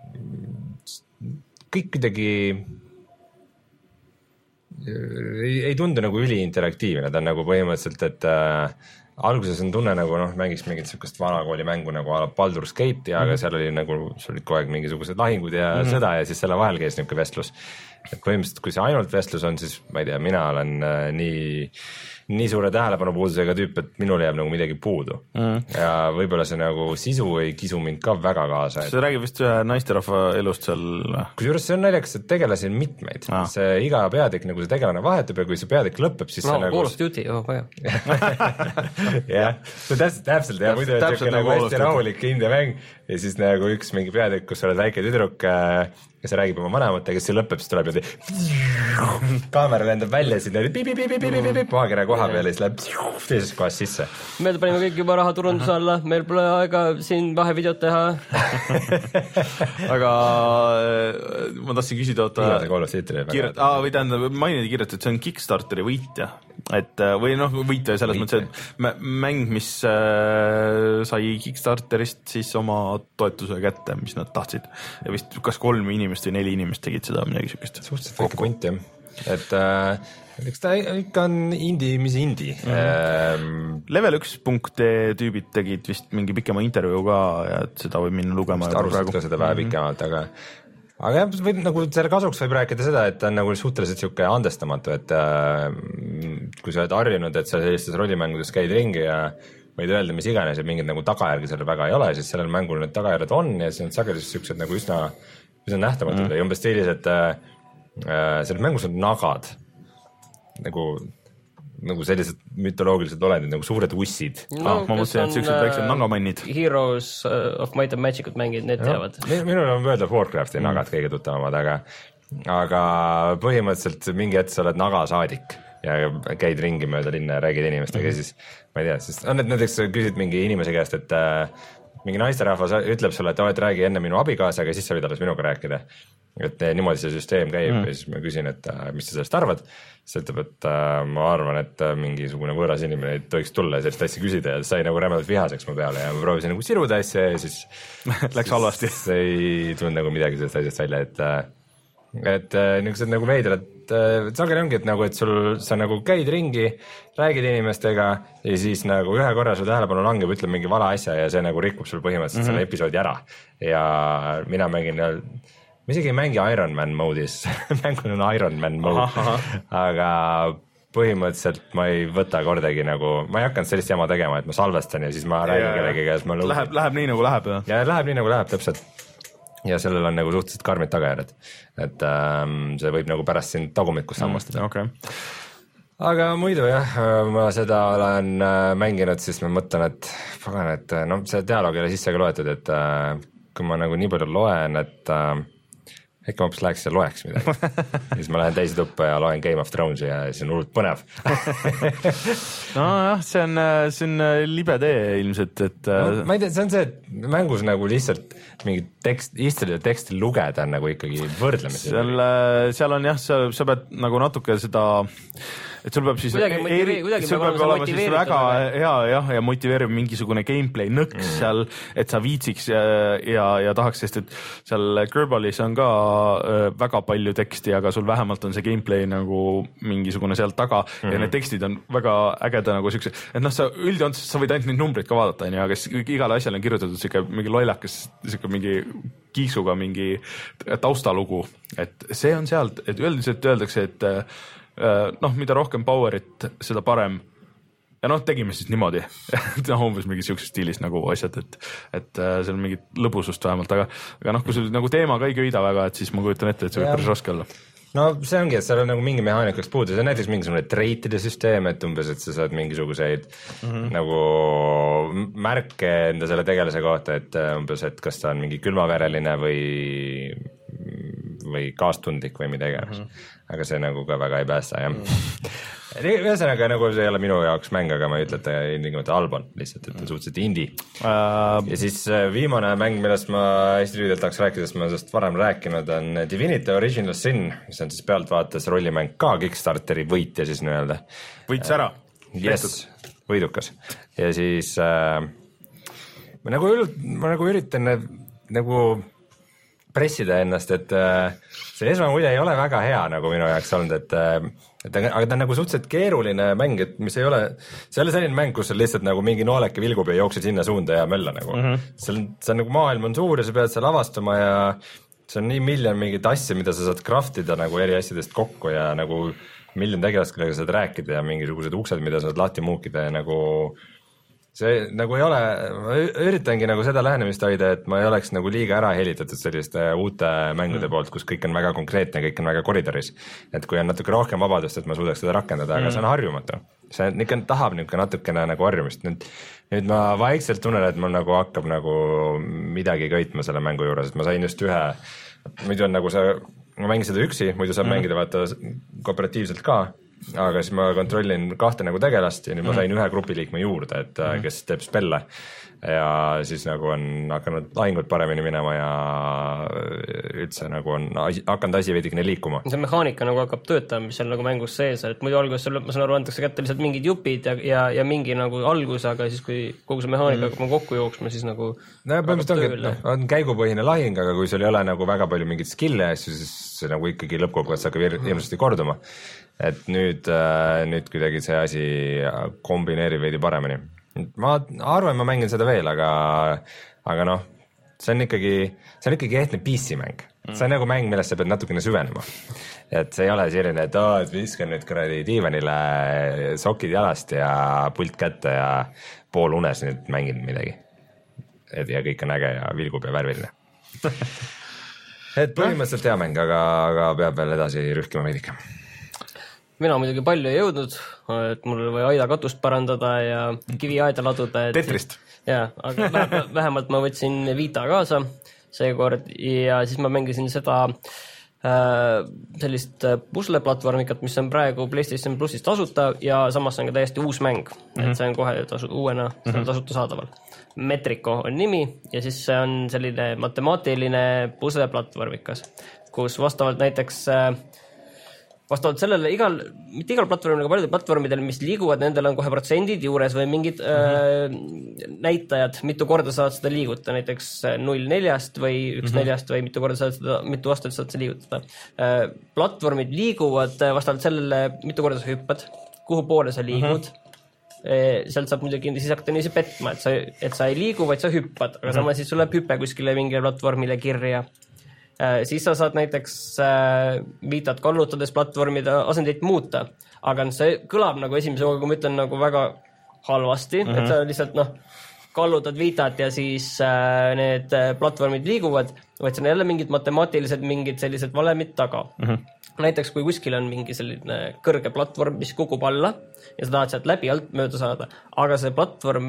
kõik kuidagi ei, ei tundu nagu üliinteraktiivne, ta on nagu põhimõtteliselt, et äh, alguses on tunne nagu noh, mängiks mingit sihukest vanakooli mängu nagu ala Baldur's Gate ja mm -hmm. aga seal oli nagu, sul olid kogu aeg mingisugused lahingud ja mm -hmm. sõda ja siis selle vahel käis niisugune vestlus. Et põhimõtteliselt, kui see ainult vestlus on, siis ma ei tea, mina olen äh, nii nii suure tähelepanupuudusega tüüp, et minul jääb nagu midagi puudu mm. ja võib-olla see nagu sisu ei kisu mind ka väga kaasa. Et... see räägib vist ühe naisterahva elust seal. Kusjuures see on naljakas, et tegelasi on mitmeid ah. see iga peatükk nagu see tegelane vahetub ja kui see peatükk lõpeb, siis no, see nagu Call of Duty, oh väga jah, see täpselt, täpselt ja muidu on siuke nagu hästi rahulik India mäng ja siis nagu üks mingi peatükk, kus sa oled väike tüdruk äh, ja see räägib oma vanematega, siis see lõpeb, siis tuleb niimoodi kaamera lendab välja, siis niimoodi maakera koha peale, siis läheb teises kohas sisse. Meil panime kõik juba raha turunduse alla, meil pole aega siin vahevideot teha. Aga ma tahtsin küsida, oota kiiret, aa, või tähendab, mainidi kiirelt, et see on Kickstarteri võitja, et või noh, võitja selles mõttes, et mäng, mis äh, sai Kickstarterist siis oma toetuse kätte, mis nad tahtsid ja vist kas kolm inimest või neli inimest tegid seda midagi siukest. Suhteliselt väike punt jah, et äh, eks ta ikka on indie, mis indie mm. -hmm. Ähm, Level üks punkt tüübid tegid vist mingi pikema intervjuu ka ja et seda võib minna lugema. Arusid ka seda vähe mm -hmm. pikemalt, aga aga jah, võib nagu selle kasuks võib rääkida seda, et ta on nagu suhteliselt siuke andestamatu, et äh, kui sa oled harjunud, et sa sellistes rollimängudes käid ringi ja võid öelda, mis iganes ja mingid nagu tagajärgi sellel väga ei ole, siis sellel mängul need tagajärjed on ja siis on sageli siuksed nagu üsna, üsna nähtamatud mm. ja umbes stiilis, et äh, selles mängus on nagad nagu nagu sellised mütoloogilised olendid nagu suured ussid no, ah, ma mõtlesin, et siuksed väiksed nangamannid Heroes of Might and Magic ut mängid, need no, teavad minul on World of Warcrafti mm. nagad kõige tuttavamad, aga aga põhimõtteliselt mingi hetk sa oled nagasaadik ja käid ringi mööda linna ja räägid inimestega mm. ja siis ma ei tea, siis on need näiteks küsid mingi inimese käest, et äh, mingi naisterahvas ütleb sulle, et et räägi enne minu abikaasaga, siis sa võid alles minuga rääkida. Et niimoodi see süsteem käib mm. ja siis ma küsin, et äh, mis sa sellest arvad. Siis ütleb, et äh, ma arvan, et äh, mingisugune võõras inimene ei tohiks tulla ja sellist asja küsida ja sai nagu rämedalt vihaseks mu peale ja ma proovisin nagu siruda asja ja siis läks halvasti. ei tulnud nagu midagi sellest asjast välja, et äh, et äh, niisugused nagu veidrad äh, sageli ongi, et nagu, et sul, sa nagu käid ringi, räägid inimestega ja siis nagu ühe korra su tähelepanu langeb, ütleb mingi vale asja ja see nagu rikub sul põhimõtteliselt mm -hmm. selle episoodi ära ja mina mängin, ma isegi ei mängi Iron Man mode'is mängun on Iron Man mode, aha, aha. aga põhimõtteliselt ma ei võta kordagi nagu, ma ei hakanud sellist jama tegema, et ma salvestan ja siis ma ja, räägin kellegagi ja siis ma lõugin. Läheb, läheb nii nagu läheb ja? ja läheb nii nagu läheb, täpselt. Ja sellel on nagu suhteliselt karmid tagajärjed, et ähm, see võib nagu pärast sind tagumikust sammustada mm,. Okay. aga muidu jah, ma seda olen äh, mänginud, siis ma mõtlen, et pagan, et noh, see dialoog ei ole sisse ka loetud, et äh, kui ma nagu nii palju loen, et äh, äkki ma hoopis läheks ja loeks midagi siis ma lähen teise tuppa ja loen Game of Thronesi ja see on hullult põnev nojah, see on, see on libe tee ilmselt, et no, ma ei tea, see on see, et mängus nagu lihtsalt mingi tekst, istulida teksti lugeda on nagu ikkagi võrdlemisi. seal, seal on jah, sa, sa pead nagu natuke seda, et sul peab siis kuidagi motiveeri, kuidagi sul peab olema siis väga hea jah, ja motiveeriv mingisugune gameplay nõks mm. seal, et sa viitsiks ja, ja, ja tahaks, sest et seal Kerbalis on ka äh, väga palju teksti, aga sul vähemalt on see gameplay nagu mingisugune sealt taga mm. ja need tekstid on väga ägeda nagu siukse, et noh, sa üldjoontes sa võid ainult neid numbreid ka vaadata, onju, aga igale asjale on kirjutatud siuke mingi lollakas, siuke mingi kiiksuga mingi taustalugu, et see on sealt, et üldiselt öeldakse, et noh, mida rohkem power'it, seda parem. Ja noh, tegime siis niimoodi. noh, umbes mingi siukses stiilis nagu asjad, et, et seal on mingit lõbusust vähemalt, aga, aga noh, kui sul nagu teema ka ei köida väga, et siis ma kujutan ette, et see võib päris raske olla. No see ongi, et seal on nagu mingi mehaanikaks puudu, see on näiteks mingisugune treitide süsteem, et umbes, et sa saad mingisuguseid mm -hmm. nagu märke enda selle tegelase kohta, et umbes, et kas ta on mingi külmavereline või või kaastundlik või mida iganes mm. -hmm. aga see nagu ka väga ei päästa, jah mm.. ühesõnaga nagu see ei ole minu jaoks mäng, aga ma ei ütle, et ta ilmtingimata halb on, lihtsalt, et ta suhteliselt indie uh.... ja siis viimane mäng, millest ma hästi lühidalt tahaks rääkida, sest ma sellest varem rääkinud, on Divinity Original Sin, mis on siis pealtvaates rollimäng ka Kickstarteri võitja siis nii-öelda. võits ära. Yes, võidukas. ja siis äh, ma nagu, ma nagu üritan nagu pressida ennast, et see esmamulje ei ole väga hea nagu minu jaoks olnud, et, et aga ta on nagu suhteliselt keeruline mäng, et mis ei ole, see ei ole selline mäng, kus on lihtsalt nagu mingi nooleke vilgub ja jooksed sinna suunda ja mölla nagu. Mm -hmm. see on, see on nagu maailm on suur ja sa pead seal avastama ja see on nii miljon mingit asja, mida sa saad craftida nagu eri asjadest kokku ja nagu miljon tegelast, kellega saad rääkida ja mingisugused uksed, mida saad lahti muukida ja nagu see nagu ei ole, ma üritangi nagu seda lähenemist hoida, et ma ei oleks nagu liiga ära helitatud selliste uute mängude mm. poolt, kus kõik on väga konkreetne, kõik on väga koridoris. Et kui on natuke rohkem vabadust, et ma suudaks seda rakendada, aga mm. see on harjumatu. See on, ikka tahab niisugune natukene nagu harjumist. Nüüd, nüüd ma vaikselt tunnen, et mul nagu hakkab nagu midagi köitma selle mängu juures, et ma sain just ühe, muidu on nagu see, ma mängin seda üksi, muidu saab mm. mängida vaata kooperatiivselt ka, aga siis ma kontrollin kahte nagu tegelast ja nüüd mm. ma sain ühe grupiliikme juurde, et mm. kes teeb spelle ja siis nagu on hakanud lahingud paremini minema ja üldse nagu on asi, hakanud asi veidikene liikuma. See mehaanika nagu hakkab töötama, mis on nagu mängus sees, et muidu alguses ma saan aru, antakse kätte lihtsalt mingid jupid ja, ja, ja mingi nagu algus, aga siis kui kogu see mehaanika hakkab mm. kokku jooksma, siis nagu no põhimõtteliselt ongi, no, on käigupõhine lahing, aga kui sul ei ole nagu väga palju mingit skill'e asju, siis see nagu ikkagi lõppkokkuvõttes hakkab hirmsasti korduma. Et nüüd, nüüd kuidagi see asi kombineerib veidi paremini. Ma arvan, ma mängin seda veel, aga, aga noh, see on ikkagi, see on ikkagi ehtne P C-mäng. See on nagu mäng, millest sa pead natukene süvenema. Et see ei ole selline, et, oh, et viskan nüüd kuradi diivanile sokid jalast ja pult kätte ja pool unes nüüd mängin midagi. Et ja kõik on äge ja vilgub ja värviline. Et põhimõtteliselt hea mäng, aga, aga peab veel edasi rühkima veidike. Mina muidugi palju ei jõudnud, et mul oli vaja aida katust parandada ja kivi aeda laduda. Tetrist. Jaa, aga vähemalt ma võtsin Vita kaasa seekord ja siis ma mängisin seda äh, sellist pusleplatvormikat, mis on praegu PlayStation Plussis tasuta ja samas on ka täiesti uus mäng, mm-hmm. et see on kohe tasu, uuena mm-hmm. tasuta saadaval. Metrico on nimi ja siis see on selline matemaatiline pusleplatvormikas, kus vastavalt näiteks äh, vastavalt sellele igal, mitte igal platvormil, aga paljudel platvormidel, mis liiguvad, nendel on kohe protsendid juures või mingid mm-hmm. äh, näitajad, mitu korda saad seda liigutada, näiteks null neljast või üks mm-hmm. neljast või mitu korda saad seda, mitu aastat saad seda liigutada. Äh, platvormid liiguvad vastavalt sellele, mitu korda sa hüppad, kuhu poole sa liigud. Mm-hmm. Äh, sealt saab muidugi siis hakata niiviisi petma, et sa, et sa ei liigu, vaid sa hüppad, aga mm-hmm. samas siis sul läheb hüppe kuskile mingile platvormile kirja. Äh, siis sa saad näiteks äh, viitad kallutades platvormide asendit muuta, aga see kõlab nagu esimese hooga, kui ma ütlen nagu väga halvasti, mm-hmm. et sa lihtsalt noh, kallutad viitat ja siis äh, need platvormid liiguvad, vaid see on jälle mingid matemaatilised, mingid sellised valemid taga. Mm-hmm. Näiteks kui kuskil on mingi selline kõrge platvorm, mis kukub alla ja sa tahad sealt läbi alt mööda saada, aga see platvorm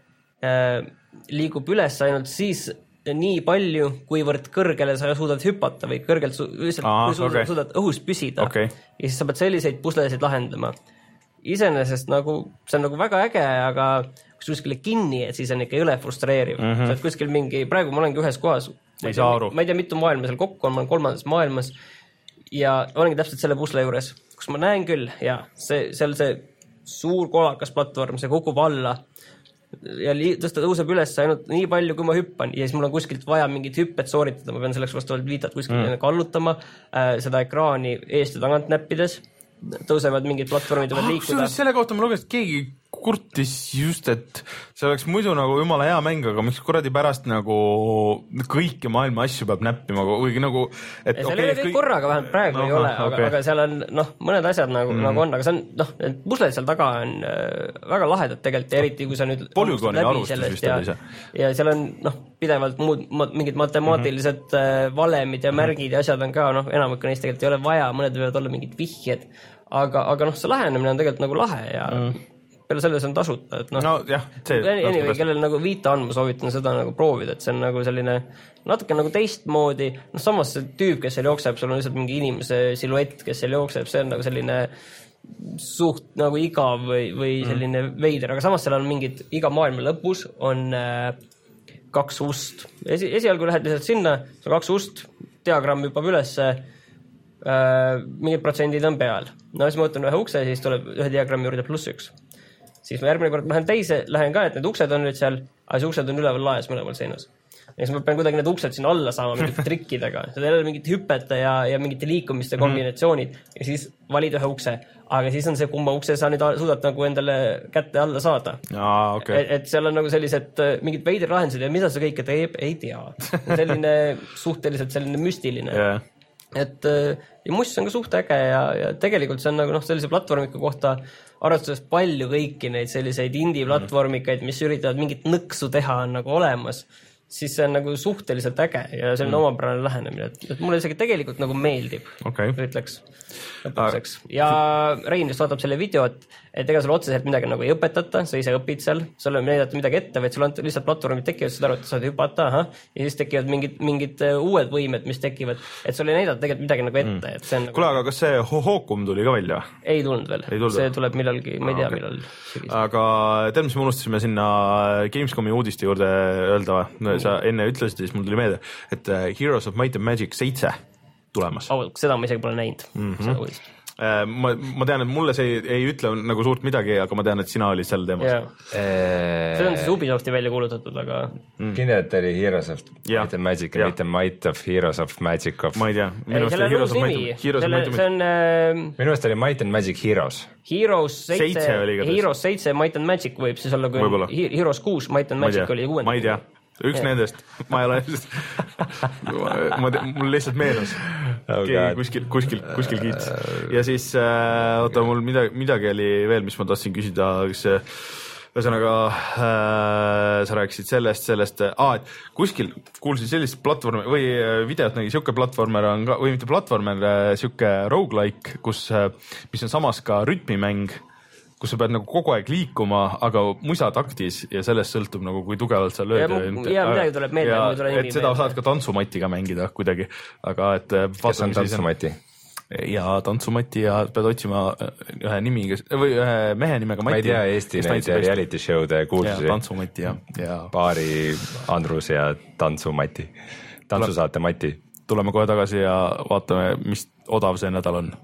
äh, liigub üles ainult siis nii palju, kuivõrd kõrgele sa suudad hüpata või kõrgelt su- Aa, suudad, okay. suudad õhus püsida okay. ja siis sa pead selliseid puslesid lahendama. Iseenesest nagu, see on nagu väga äge, aga kui kuskile kinni, et siis on ikka jõle frustreeriv. Mm-hmm. Sa oled kuskil mingi, praegu ma olengi ühes kohas, ei saa aru. Ma ei tea, mitu maailma seal kokku on, ma olen kolmandas maailmas ja olengi täpselt selle pusle juures, kus ma näen küll ja see, seal see suur kolakas platvorm, see kukub alla ja li- tõsta tõuseb üles ainult nii palju, kui ma hüppan ja siis mul on kuskilt vaja mingit hüppet sooritada, ma pean selleks vastavalt viitad kuskilt mm. kallutama, äh, seda ekraani eest ja tagant näppides, tõusevad mingid platvormid võivad ah, liikuda. Selle kohta ma lugesin, et keegi kurtis just, et see oleks muidu nagu jumala hea mäng, aga miks kuradi pärast nagu kõiki maailma asju peab näppima, kuigi nagu et, seal okay, ei ole kõik kõik... korraga, vähemalt praegu no, ei ole, aga, okay. aga seal on noh, mõned asjad nagu, mm. nagu on, aga see on noh, pusled seal taga on äh, väga lahedad tegelikult, eriti kui sa nüüd polügooni arvustus vist ja, oli see. Ja seal on noh, pidevalt muud ma, mingid matemaatilised mm-hmm. valemid ja märgid ja asjad on ka, noh, enamik neist tegelikult ei ole vaja, mõned võivad olla mingid vihjed, aga, aga noh, see lähenemine on tegelikult nagu lahe ja mm. peale selles on tasuta, et noh, no, jah, see, anyway, kellel nagu Vita on, ma soovitan seda nagu proovida, et see on nagu selline natuke nagu teistmoodi, noh samas see tüüp, kes seal jookseb, sul on lihtsalt mingi inimese siluett, kes seal jookseb, see on nagu selline suht nagu igav või, või selline mm. veider, aga samas seal on mingid, iga maailma lõpus on äh, kaks ust. Esi, esialgu lähed lihtsalt sinna, see on kaks ust, diagramm hüppab ülesse, äh, mingid protsendid on peal. No siis ma võtan ühe ukse, siis tuleb ühe diagrammi juurde pluss üks. Siis ma järgmine kord lähen teise, lähen ka, et need uksed on nüüd seal, aga see uksed on üleval laes mõlemal seinas. ja siis ma pean kuidagi need uksed sinna alla saama mingite trikkidega, seal ei ole mingit hüpete ja, ja mingite liikumiste kombinatsioonid ja siis valid ühe ukse, aga siis on see, kumma ukse sa nüüd suudad nagu endale kätte alla saada. Aa, okay. et, et seal on nagu sellised mingid veidrid lahendused ja mida see kõike teeb, ei tea. Selline suhteliselt selline müstiline. Yeah. Et ja muss on ka suht äge ja, ja tegelikult see on nagu noh, sellise platvormika kohta arvestades palju kõiki neid selliseid indie-platvormikaid, mis üritavad mingit nõksu teha, on nagu olemas, siis see on nagu suhteliselt äge ja see on mm. omapärane lähenemine, et, et mulle isegi tegelikult nagu meeldib, okay. ütleks lõpukseks. Ja Rein just vaatab selle videot, et ega sul otseselt midagi nagu ei õpetata, sa ise õpid seal, sul ei näidata midagi ette, vaid sul on lihtsalt platvormid tekivad, sa arvad, et saad hüpata, aha, ja siis tekivad mingid, mingid uued võimed, mis tekivad, et sul ei näidata tegelikult midagi nagu ette. Mm. Et see on nagu... Kule, aga kas see Hohokum tuli ka välja? Ei tulnud veel, ei tulnud. See tuleb millalgi, ma ei tea, okay. millal. Aga tead, mis me unustasime sinna Gamescomi uudiste juurde öelda, no, sa enne ütlesid, siis mul tuli meelde, et Heroes of Might and Magic seitse tulemas. Oh, seda ma isegi pole näinud, mm-hmm. seda uudist. Ma, ma tean, et mulle see ei, ei ütle nagu suurt midagi, aga ma tean, et sina olid seal teemas. Yeah. Eee... See on siis Ubisofti välja kuulutatud, aga... Mm. Kindelt oli Heroes of Might and Magic ja mitte Might of Heroes of Magic of... Ma ei tea. Minu ei, selle on uus nimi. Selle, see on... Äh... Minu eest oli Might and Magic Heroes. Heroes seitse, Heroes seitse Might and Magic võib siis olla, kui Võibolla. Heroes kuus Might and Magic oli kuuenda. Ma ei tea. Üks yeah. nendest, ma ei ole ma te, mul lihtsalt meenus oh kuskil, kuskil, kuskil kiits ja siis äh, oota, mul midagi, midagi oli veel, mis ma tahtsin küsida, kas ühesõnaga äh, sa rääkisid sellest, sellest ah, et kuskil kuulsin sellist platvormi või videot nägi, siuke platvormer on ka, või mitte platvormer, siuke roguelike, kus, mis on samas ka rütmimäng, kus sa pead nagu kogu aeg liikuma, aga musataktis ja sellest sõltub nagu, kui tugevalt sa lööd. Ja, ja midagi tuleb meelde. Ja, tuleb et seda meelde. Saad ka tantsumatiga mängida kuidagi, aga et... Kes on tantsumati? Ja tantsumati ja pead otsima ühe nimi, või ühe mehe nimega Mati. Ma ei tea Eesti neid reality show'de kuulsusi. Ja tantsumati ja, ja... Paari Andrus ja tantsumati. Tantsusaate Mati. Tuleme kohe tagasi ja vaatame, mis odav see nädal on.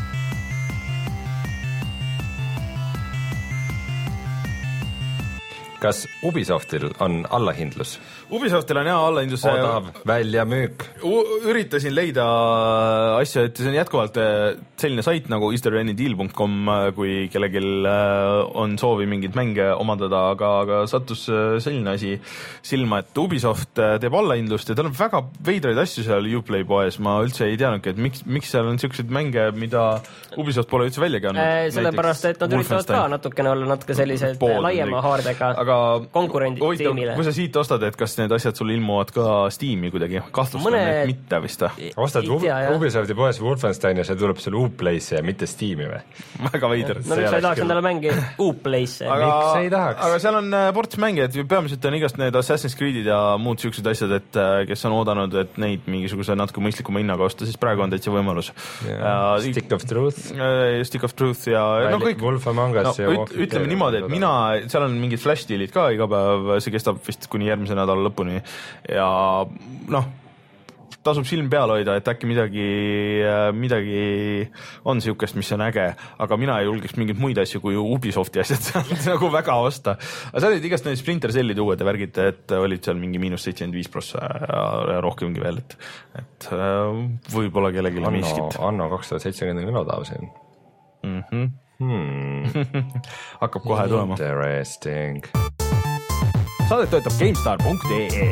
Kas Ubisoftil on allahindlus? Ubisoftil on hea allahindlus. Odav väljamüük. Üritasin leida asja, et see on jätkuvalt selline sait nagu eastervennydeal punkt com, kui kellegil on soovi mingid mänge omandada, aga, aga sattus selline asi silma, et Ubisoft teeb allahindlust ja tal on väga veidraid asju seal Uplay poes. Ma üldse ei teadnudki, et miks, miks seal on siuksed mänge, mida Ubisoft pole üldse välja käinud. Äh, sellepärast, et nad üritavad ka natukene olla natuke sellised Pool, laiema haardega. Aga konkurendid tiimile. Kui sa siit ostad, et kas need asjad sul ilmuvad ka Steam'i kuidagi? Kahtlustan, Mõne... et mitte vist. Ostad tea, Ubisofti poes Wolfenstein ja see tuleb sul Uplay'sse ja mitte Steam'i või? Väga veider. No miks sa ei tahaks endale mängi Uplay'sse? Aga, miks ei tahaks? Aga seal on ports mänge, et peamiselt on igast need Assassin's Creed'id ja muud siuksed asjad, et kes on oodanud, et neid mingisuguse natuke mõistlikuma hinnaga osta, siis praegu on täitsa võimalus. Yeah. Uh, Stick of Truth. Uh, Stick of Truth ja no, kõik. Wolf Among Us no, üt, ütleme niimoodi, et mina, seal on mingid flash deal'id ka iga päev, see kestab vist kuni järgmise nädala lõpuni ja noh, tasub silm peal hoida, et äkki midagi, midagi on siukest, mis on äge, aga mina ei julgeks mingeid muid asju kui Ubisofti asjad seal nagu väga osta. Aga seal olid igast need Splinter Cellid uued värgid, et olid seal mingi miinus seitsekümmend viis prossa ja rohkemgi veel, et, et võib-olla kellelegi miskit. Anno kaks tuhat seitsekümmend on odav siin. Mhm. Hmm. Hakkab kohe tulema. Interesting. Saadet töötab GameStar punkt ee.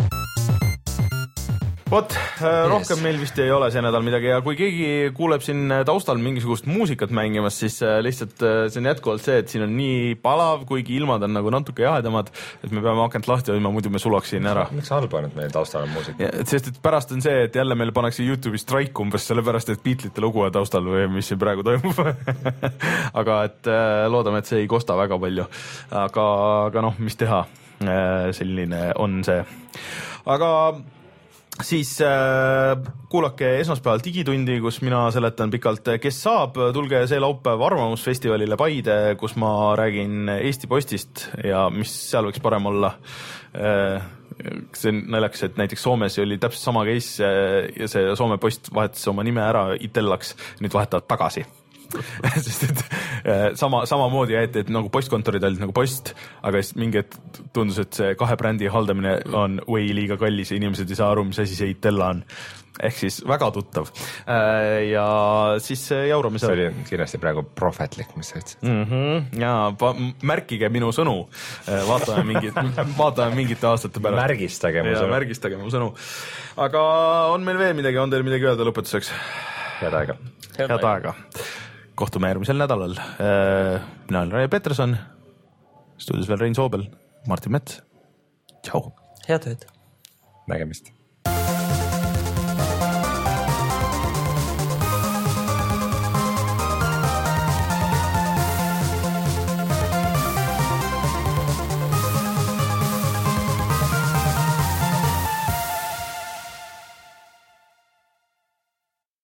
Vot, rohkem yes. meil vist ei ole see nädal midagi ja kui keegi kuuleb siin taustal mingisugust muusikat mängimas, siis lihtsalt see on jätkuvalt see, et siin on nii palav, kuigi ilmad on nagu natuke jahedamad, et me peame akent lahti hoidma, muidu me sulaks siin ära. Miks halba on, et meil taustal on muusika? Ja, sest et pärast on see, et jälle meil pannakse YouTube'i strike umbes sellepärast, et Beatlesite lugu on taustal või mis siin praegu toimub. aga et loodame, et see ei kosta väga palju. Aga, aga noh, mis teha? Selline on see. Aga siis äh, kuulake esmaspäeval digitundi, kus mina seletan pikalt, kes saab, tulge see laupäev Arvamusfestivalile Paide, kus ma räägin Eesti Postist ja mis seal võiks parem olla. Äh, see on naljakas, et näiteks Soomes oli täpselt sama case ja see Soome Post vahetas oma nime ära Itellaks, nüüd vahetavad tagasi. sest et, sama, samamoodi jäeti, et nagu postkontorid olid nagu post, aga siis mingi hetk tundus, et see kahe brändi haldamine on way liiga kallis ja inimesed ei saa aru, mis asi see Itella on. Ehk siis väga tuttav. Ja siis jaurame seal. See oli kindlasti praegu prohvetlik, mis sa ütlesid. Mm-hmm. Ja märkige minu sõnu. Vaatame mingit, vaatame mingite aastate pärast. Märgistage mu ja, sõnu. Märgistage mu sõnu. Aga on meil veel midagi, on teil midagi öelda lõpetuseks? Head aega. Head, Head aega. Kohtume järgmisel nädalal. Mina olen Raie Peterson. Stuudios veel Rein Soobel, Martin Mets. Tšau. Head ööd. Nägemist.